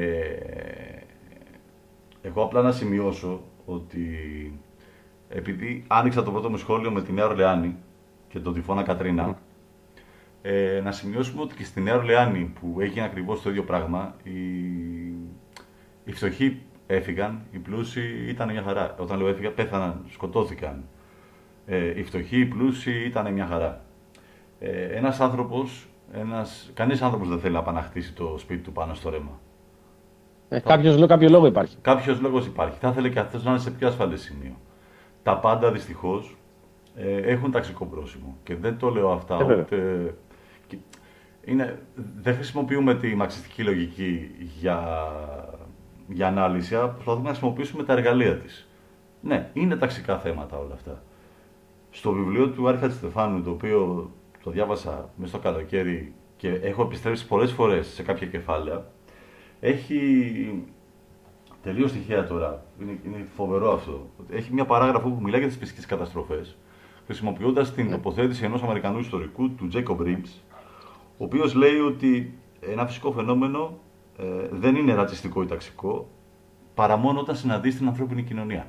εγώ απλά να σημειώσω ότι επειδή άνοιξα το πρώτο μου σχόλιο με τη Νέα Ορλεάνη και τον τυφώνα Κατρίνα, mm. ε, να σημειώσουμε ότι και στη Νέα Ορλεάνη που έγινε ακριβώς το ίδιο πράγμα, οι, οι φτωχοί έφυγαν, οι πλούσιοι ήταν μια χαρά. Όταν λέω έφυγαν, πέθαναν, σκοτώθηκαν. Ε, οι φτωχοί, οι πλούσιοι ήταν μια χαρά. Ε, ένας άνθρωπος, ένας, κανείς άνθρωπος δεν θέλει να επαναχτίσει το σπίτι του πάνω στο ρέμα. Ε, κάποιος, κάποιο λόγο υπάρχει. Κάποιος λόγος υπάρχει. Θα ήθελε και αυτός να είναι σε πιο ασφαλές σημείο. τα πάντα δυστυχώς ε, έχουν ταξικό πρόσημο. Και δεν το λέω αυτά ε, ούτε... Είναι, δεν χρησιμοποιούμε τη μαρξιστική λογική για, για ανάλυση, αλλά προσπαθούμε να χρησιμοποιήσουμε τα εργαλεία της. Ναι, είναι ταξικά θέματα όλα αυτά. Στο βιβλίο του Άρχα Στεφάνου, το οποίο το διάβασα μέσα στο καλοκαίρι και έχω επιστρέψει πολλές φορές σε κάποια κεφάλαια, έχει τελείως τυχαία τώρα, είναι, είναι φοβερό αυτό, έχει μια παράγραφο που μιλάει για τις φυσικές καταστροφές, χρησιμοποιώντας την τοποθέτηση ενός Αμερικανού ιστορικού, του Jacob Reeves, ο οποίος λέει ότι ένα φυσικό φαινόμενο ε, δεν είναι ρατσιστικό ή ταξικό, παρά μόνο όταν συναντήσει την ανθρώπινη κοινωνία.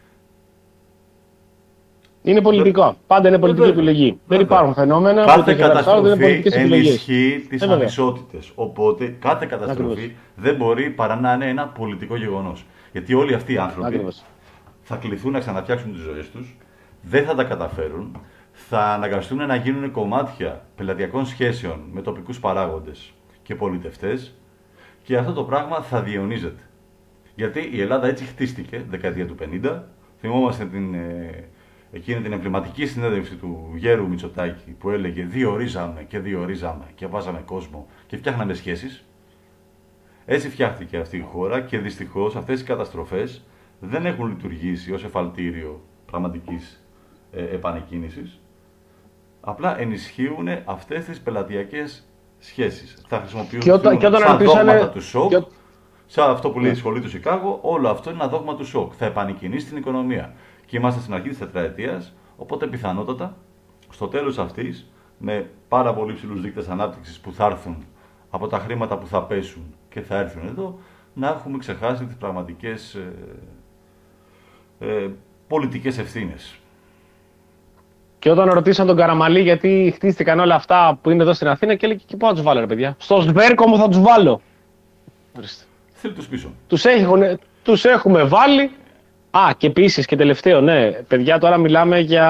Είναι πολιτικό. Πάντα είναι πολιτική βέβαια, επιλογή. βέβαια. Δεν υπάρχουν φαινόμενα. Κάθε καταστροφή ενισχύει τις ε, ανισότητες. Οπότε κάθε καταστροφή Ακριβώς. δεν μπορεί παρά να είναι ένα πολιτικό γεγονός. Γιατί όλοι αυτοί οι άνθρωποι Ακριβώς. θα κληθούν να ξαναφτιάξουν τις ζωές τους, δεν θα τα καταφέρουν, θα αναγκαστούν να γίνουν κομμάτια πελατειακών σχέσεων με τοπικούς παράγοντες και πολιτευτές και αυτό το πράγμα θα διαιωνίζεται. Γιατί η Ελλάδα έτσι χτίστηκε, δεκαετία του πενήντα, θυμόμαστε την, ε, εκείνη την εμβληματική συνέντευξη του Γέρου Μητσοτάκη που έλεγε διορίζαμε και διορίζαμε και βάζαμε κόσμο και φτιάχναμε σχέσεις. Έτσι φτιάχτηκε αυτή η χώρα και δυστυχώς αυτές οι καταστροφές δεν έχουν λειτουργήσει ως εφαλτήριο πραγματικής ε, επανεκκίνησης. Απλά ενισχύουν αυτές τις πελατειακές σχέσεις. Θα χρησιμοποιούν και όταν, και όταν σαν ρωτήσανε... δόγματα του σοκ, και... σε αυτό που λέει η σχολή του Σικάγο, όλο αυτό είναι ένα δόγμα του σοκ. Θα επανεκκινήσει την οικονομία. Και είμαστε στην αρχή της τετραετίας, οπότε πιθανότατα στο τέλος αυτής, με πάρα πολύ ψηλούς δείκτες ανάπτυξης που θα έρθουν από τα χρήματα που θα πέσουν και θα έρθουν εδώ, να έχουμε ξεχάσει τις πραγματικές ε, ε, πολιτικές ευθύνες. Και όταν ρωτήσαν τον Καραμαλή γιατί χτίστηκαν όλα αυτά που είναι εδώ στην Αθήνα, και έλεγε και πού θα τους βάλω, ρε παιδιά. Στο σβέρκο μου θα τους βάλω. Θέλει τους πίσω. Τους, έχουν, τους έχουμε βάλει. Α, και επίσης και τελευταίο, ναι, παιδιά, τώρα μιλάμε για.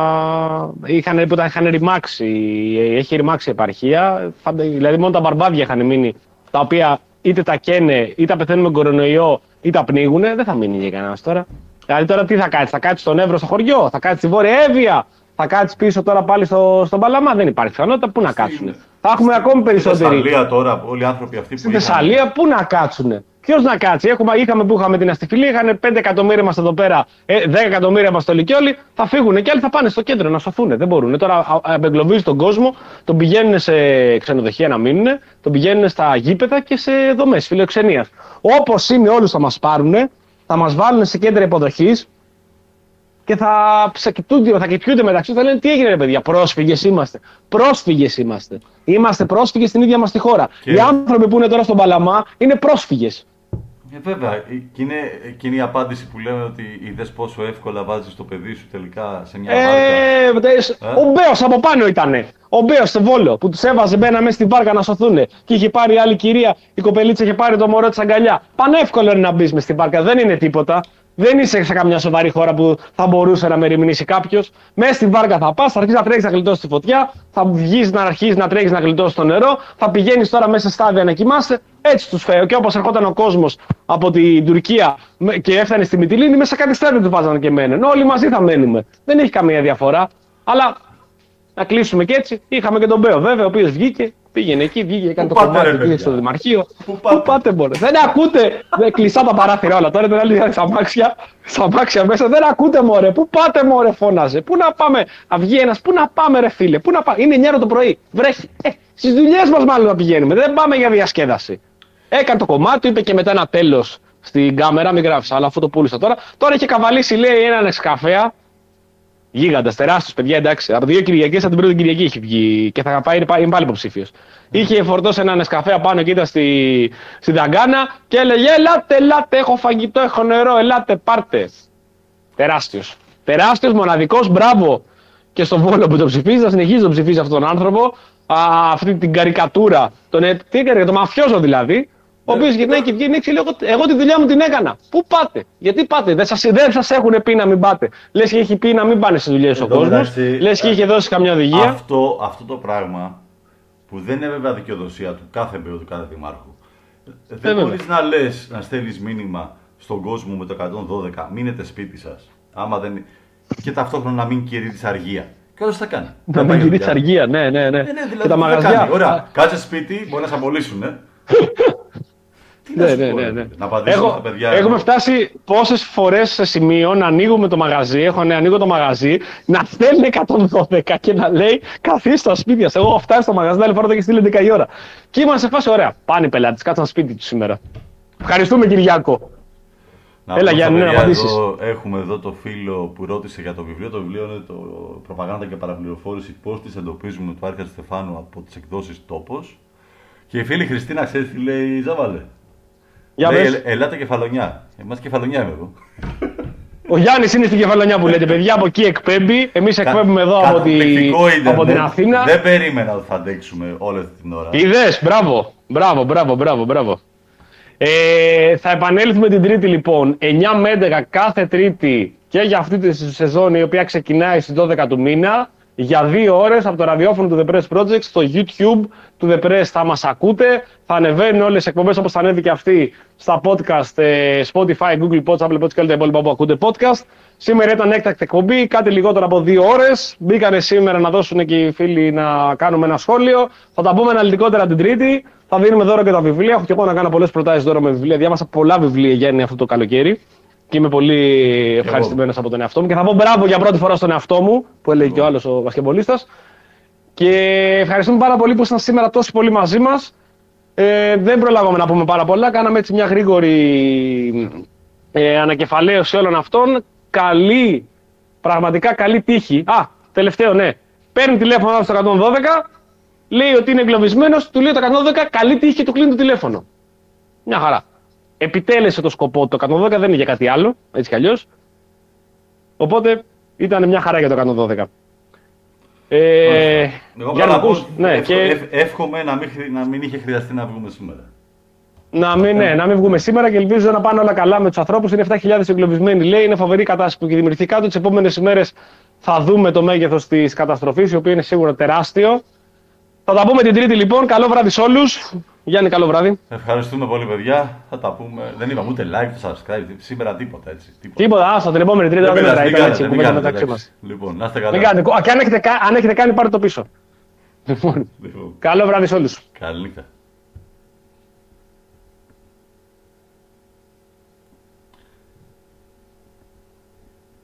Είχαν, που τα είχαν ρημάξει. Έχει ρημάξει η επαρχία. Δηλαδή, μόνο τα μπαρμπάδια είχαν μείνει. Τα οποία είτε τα καίνε, είτε πεθαίνουν με κορονοϊό, είτε τα πνίγουνε. Δεν θα μείνει για κανένα τώρα. Δηλαδή, τώρα τι θα κάτσει, θα κάτσει στον Εύρο στο χωριό, θα κάτσει στη Βόρεια Εύβοια, θα κάτσει πίσω τώρα πάλι στο, στον Παλαμά. Δεν υπάρχει πιθανότητα. Πού να κάτσουν. Θα έχουμε ακόμη περισσότεροι. Στη Θεσσαλία τώρα, όλοι οι άνθρωποι αυτοί που. Στη Θεσσαλία, πού να κάτσουνε. Ποιο να κάτσει. Έχουμε, είχαμε που είχαμε την αστιφιλή, είχαν πέντε εκατομμύρια μας εδώ πέρα, δέκα εκατομμύρια μας στο Λυκειόλι, θα φύγουν και άλλοι θα πάνε στο κέντρο να σωθούν. Δεν μπορούν. Τώρα απεγκλωβίζει τον κόσμο, τον πηγαίνουν σε ξενοδοχεία να μείνουν, τον πηγαίνουν στα γήπεδα και σε δομές φιλοξενίας. Όπως είναι, όλους θα μας πάρουν, θα μας βάλουν σε κέντρα υποδοχής και θα ψακιτούνται, θα κοιτούνται μεταξύ τους, θα λένε τι έγινε, ρε παιδιά, πρόσφυγες είμαστε. Πρόσφυγες είμαστε. Είμαστε πρόσφυγες στην ίδια μας τη χώρα. Και... οι άνθρωποι που είναι τώρα στον Παλαμά είναι πρόσφυγες. Ε, βέβαια, και είναι εκείνη η απάντηση που λέμε ότι είδες πόσο εύκολα βάζεις το παιδί σου τελικά σε μια βάρκα. Ε, ε? Ο Μπέος από πάνω ήτανε. Ο Μπέος στο Βόλο που τους έβαζε μπαίνα μέσα στην βάρκα να σωθούν. Και είχε πάρει άλλη κυρία, η κοπελίτσα είχε πάρει το μωρό της αγκαλιά. Πανεύκολο είναι να μπει μες στην βάρκα, δεν είναι τίποτα. Δεν είσαι σε καμιά σοβαρή χώρα που θα μπορούσε να μεριμνήσει κάποιος. Μέσα στην βάρκα θα πας, θα αρχίσεις να τρέχεις να γλιτώσεις τη φωτιά, θα βγεις να αρχίσεις να τρέχεις να γλιτώσεις το νερό, θα πηγαίνεις τώρα μέσα σε στάδια να κοιμάσαι. Έτσι τους φέρω. Και όπως ερχόταν ο κόσμος από την Τουρκία και έφτανε στη Μυτιλήνη, μέσα σε κάτι στάδια του βάζανε και μένουν. Όλοι μαζί θα μένουμε. Δεν έχει καμία διαφορά. Αλλά να κλείσουμε και έτσι. Είχαμε και τον Μπέο βέβαια, ο οποίος βγήκε. Πήγαινε εκεί, βγήκε, έκανε το κομμάτι, πήγε στο Δημαρχείο. Πού πάτε, Πού πάτε μπορεί. Δεν ακούτε. Δεν κλειστά τα παράθυρα όλα. Τώρα ήταν άλλη στα μάξια, στα μάξια μέσα. Δεν ακούτε μωρέ. Πού πάτε μωρέ, φώναζε. Πού να πάμε. Να βγει ένας. Πού να πάμε ρε φίλε. Πού να πάμε. Είναι εννιά το πρωί. Βρέχει. Ε, στις δουλειές μας μάλλον να πηγαίνουμε. Δεν πάμε για διασκέδαση. Έκανε το κομμάτι, είπε και μετά ένα τέλος στην κάμερα. Μην γράφεις, αλλά αφού το πούλησα τώρα. Τώρα είχε καβαλήσει, λέει, έναν εξκαφέα. Γίγαντας, τεράστιος παιδιά, εντάξει. Από δύο Κυριακές, από την πρώτη Κυριακή είχε βγει και θα πάει, είναι πάλι υποψήφιος. Mm. Είχε φορτώσει έναν νεσκαφέ απάνω και ήταν στη, στη Δαγκάνα και έλεγε: ελάτε, ελάτε, έχω φαγητό, έχω νερό, ελάτε, πάρτε. Τεράστιος. Τεράστιος, μοναδικός, μπράβο. Και στο Βόλο που το ψηφίζει, θα συνεχίζει να ψηφίζει αυτόν τον άνθρωπο, α, αυτή την καρικατούρα. Τον, τι έκανε, το μαφιόζο δηλαδή. Ο οποίος γυρνάει και βγαίνει και λέει: εγώ, εγώ τη δουλειά μου την έκανα. Πού πάτε, γιατί πάτε, δεν σας, δεν σας έχουν πει να μην πάτε. Λες και έχει πει να μην πάνε στις δουλειές ο κόσμος. Λες και είχε δώσει καμιά οδηγία. Αυτό, αυτό το πράγμα που δεν είναι βέβαια δικαιοδοσία του κάθε Μπέου, του κάθε δημάρχου. Δεν ε, μπορείς να λες, να στέλνεις μήνυμα στον κόσμο με το εκατόν δώδεκα, μείνετε σπίτι σας. Άμα δεν... και ταυτόχρονα να μην κηρύττει αργία. Και όντως θα κάνει. Να μην κηρύττει αργία, ναι, ναι, ναι. Ε, ναι, δηλαδή, και τα μαγαζιά. Ωραία, κάτσε σπίτι, μπορεί να σε απολύσουν. Ε. Τι ναι, να ναι, πω, ναι, ναι. Να απαντήσουμε Έχω, στα παιδιά. έχουμε φτάσει πόσες φορές σε σημείο να ανοίγουμε το μαγαζί, έχω ναι, ανοίγω το μαγαζί, να στέλνει εκατόν δώδεκα και να λέει καθίστε στα σπίτια σας. Εγώ έχω φτάσει στο μαγαζί, άλλη φορά το έχει στείλει έντεκα η ώρα. Και είμαστε σε φάση ωραία. Πάνε οι πελάτες, κάτσαν σπίτι του σήμερα. Ευχαριστούμε Κυριάκο. Να Έλα Γιάννη, να απαντήσεις. Έχουμε εδώ το φίλο που ρώτησε για το βιβλίο. Το βιβλίο είναι το Προπαγάνδα και Παραπληροφόρηση. Πώς τις εντοπίζουμε του Άρχα Στεφάνου από τις εκδόσεις Τόπος. Και η φίλη Χριστίνα, ξέρεις τι λέει, Ζάβαλε. Για λέει, πες. «Ε, ελάτε Κεφαλονιά. Εμάς Κεφαλονιά είμαι εγώ. Ο Γιάννης είναι στην Κεφαλονιά που λέτε, παιδιά, από εκεί εκπέμπει. Εμείς εκπέμπουμε εδώ από, τη... από την Αθήνα. Δεν περίμενα ότι θα αντέξουμε όλη την ώρα. Είδες, μπράβο, μπράβο, μπράβο, μπράβο, μπράβο. Ε, θα επανέλθουμε την Τρίτη λοιπόν, εννιά με έντεκα κάθε Τρίτη και για αυτή τη σεζόν η οποία ξεκινάει στις δώδεκα του μήνα. Για δύο ώρες από το ραδιόφωνο του The Press Project στο YouTube του The Press θα μας ακούτε. Θα ανεβαίνουν όλες οι εκπομπές όπως θα ανέβει και αυτή στα podcast Spotify, Google Podcasts, Apple Podcasts και όλα τα υπόλοιπα που ακούτε podcast. Σήμερα ήταν έκτακτη εκπομπή, κάτι λιγότερο από δύο ώρες. Μπήκανε σήμερα να δώσουν και οι φίλοι να κάνουμε ένα σχόλιο. Θα τα πούμε αναλυτικότερα την Τρίτη. Θα δίνουμε δώρο και τα βιβλία. Έχω και εγώ να κάνω πολλές προτάσεις δώρο με βιβλία. Διάβασα πολλά βιβλία Γιάννη αυτό το καλοκαίρι. Και είμαι πολύ ευχαριστημένος από τον εαυτό μου. Και θα πω μπράβο για πρώτη φορά στον εαυτό μου, που έλεγε και ο άλλος ο μπασκετμπολίστας. Και ευχαριστούμε πάρα πολύ που ήσασταν σήμερα τόσοι πολύ μαζί μας. Ε, δεν προλάβαμε να πούμε πάρα πολλά. Κάναμε έτσι μια γρήγορη ε, ανακεφαλαίωση όλων αυτών. Καλή, πραγματικά καλή τύχη. Α, τελευταίο, ναι. Παίρνει τηλέφωνο στο εκατόν δώδεκα, λέει ότι είναι εγκλωβισμένος, του λέει το εκατόν δώδεκα καλή τύχη και του κλείνει το τηλέφωνο. Μια χαρά. Επιτέλεσε το σκοπό, το εκατόν δώδεκα δεν είναι για κάτι άλλο, έτσι κι αλλιώς. Οπότε ήταν μια χαρά για το εκατόν δώδεκα. Ε, Εγώ για να πω, ακούς, ναι, εύχο, και... εύχομαι εύχομαι να μην, να μην είχε χρειαστεί να βγούμε σήμερα. Να μην, ναι, να μην βγούμε σήμερα και ελπίζω να πάνε όλα καλά με τους ανθρώπους. Είναι επτά χιλιάδες εγκλωβισμένοι, λέει. Είναι φοβερή κατάσταση που έχει δημιουργηθεί κάτω. Τις επόμενες ημέρες θα δούμε το μέγεθος της καταστροφής, η οποία είναι σίγουρα τεράστιο. Θα τα πούμε την Τρίτη λοιπόν. Καλό βράδυ σε όλους. Γιάννη, καλό βράδυ. Ευχαριστούμε πολύ, παιδιά. Θα τα πούμε. Δεν είπαμε ούτε like, subscribe. Σήμερα τίποτα έτσι. Τίποτα. Τίποτα, άστα την επόμενη Τρίτη. Δεν πειράζει, μην κάνετε, μην κάνετε, μεταξύ μας. Λοιπόν, να είστε καλά. Μην κάνετε. Α, και αν έχετε, αν έχετε κάνει, πάρτε το πίσω. Λοιπόν, καλό βράδυ σε όλους. Καλή νύχτα.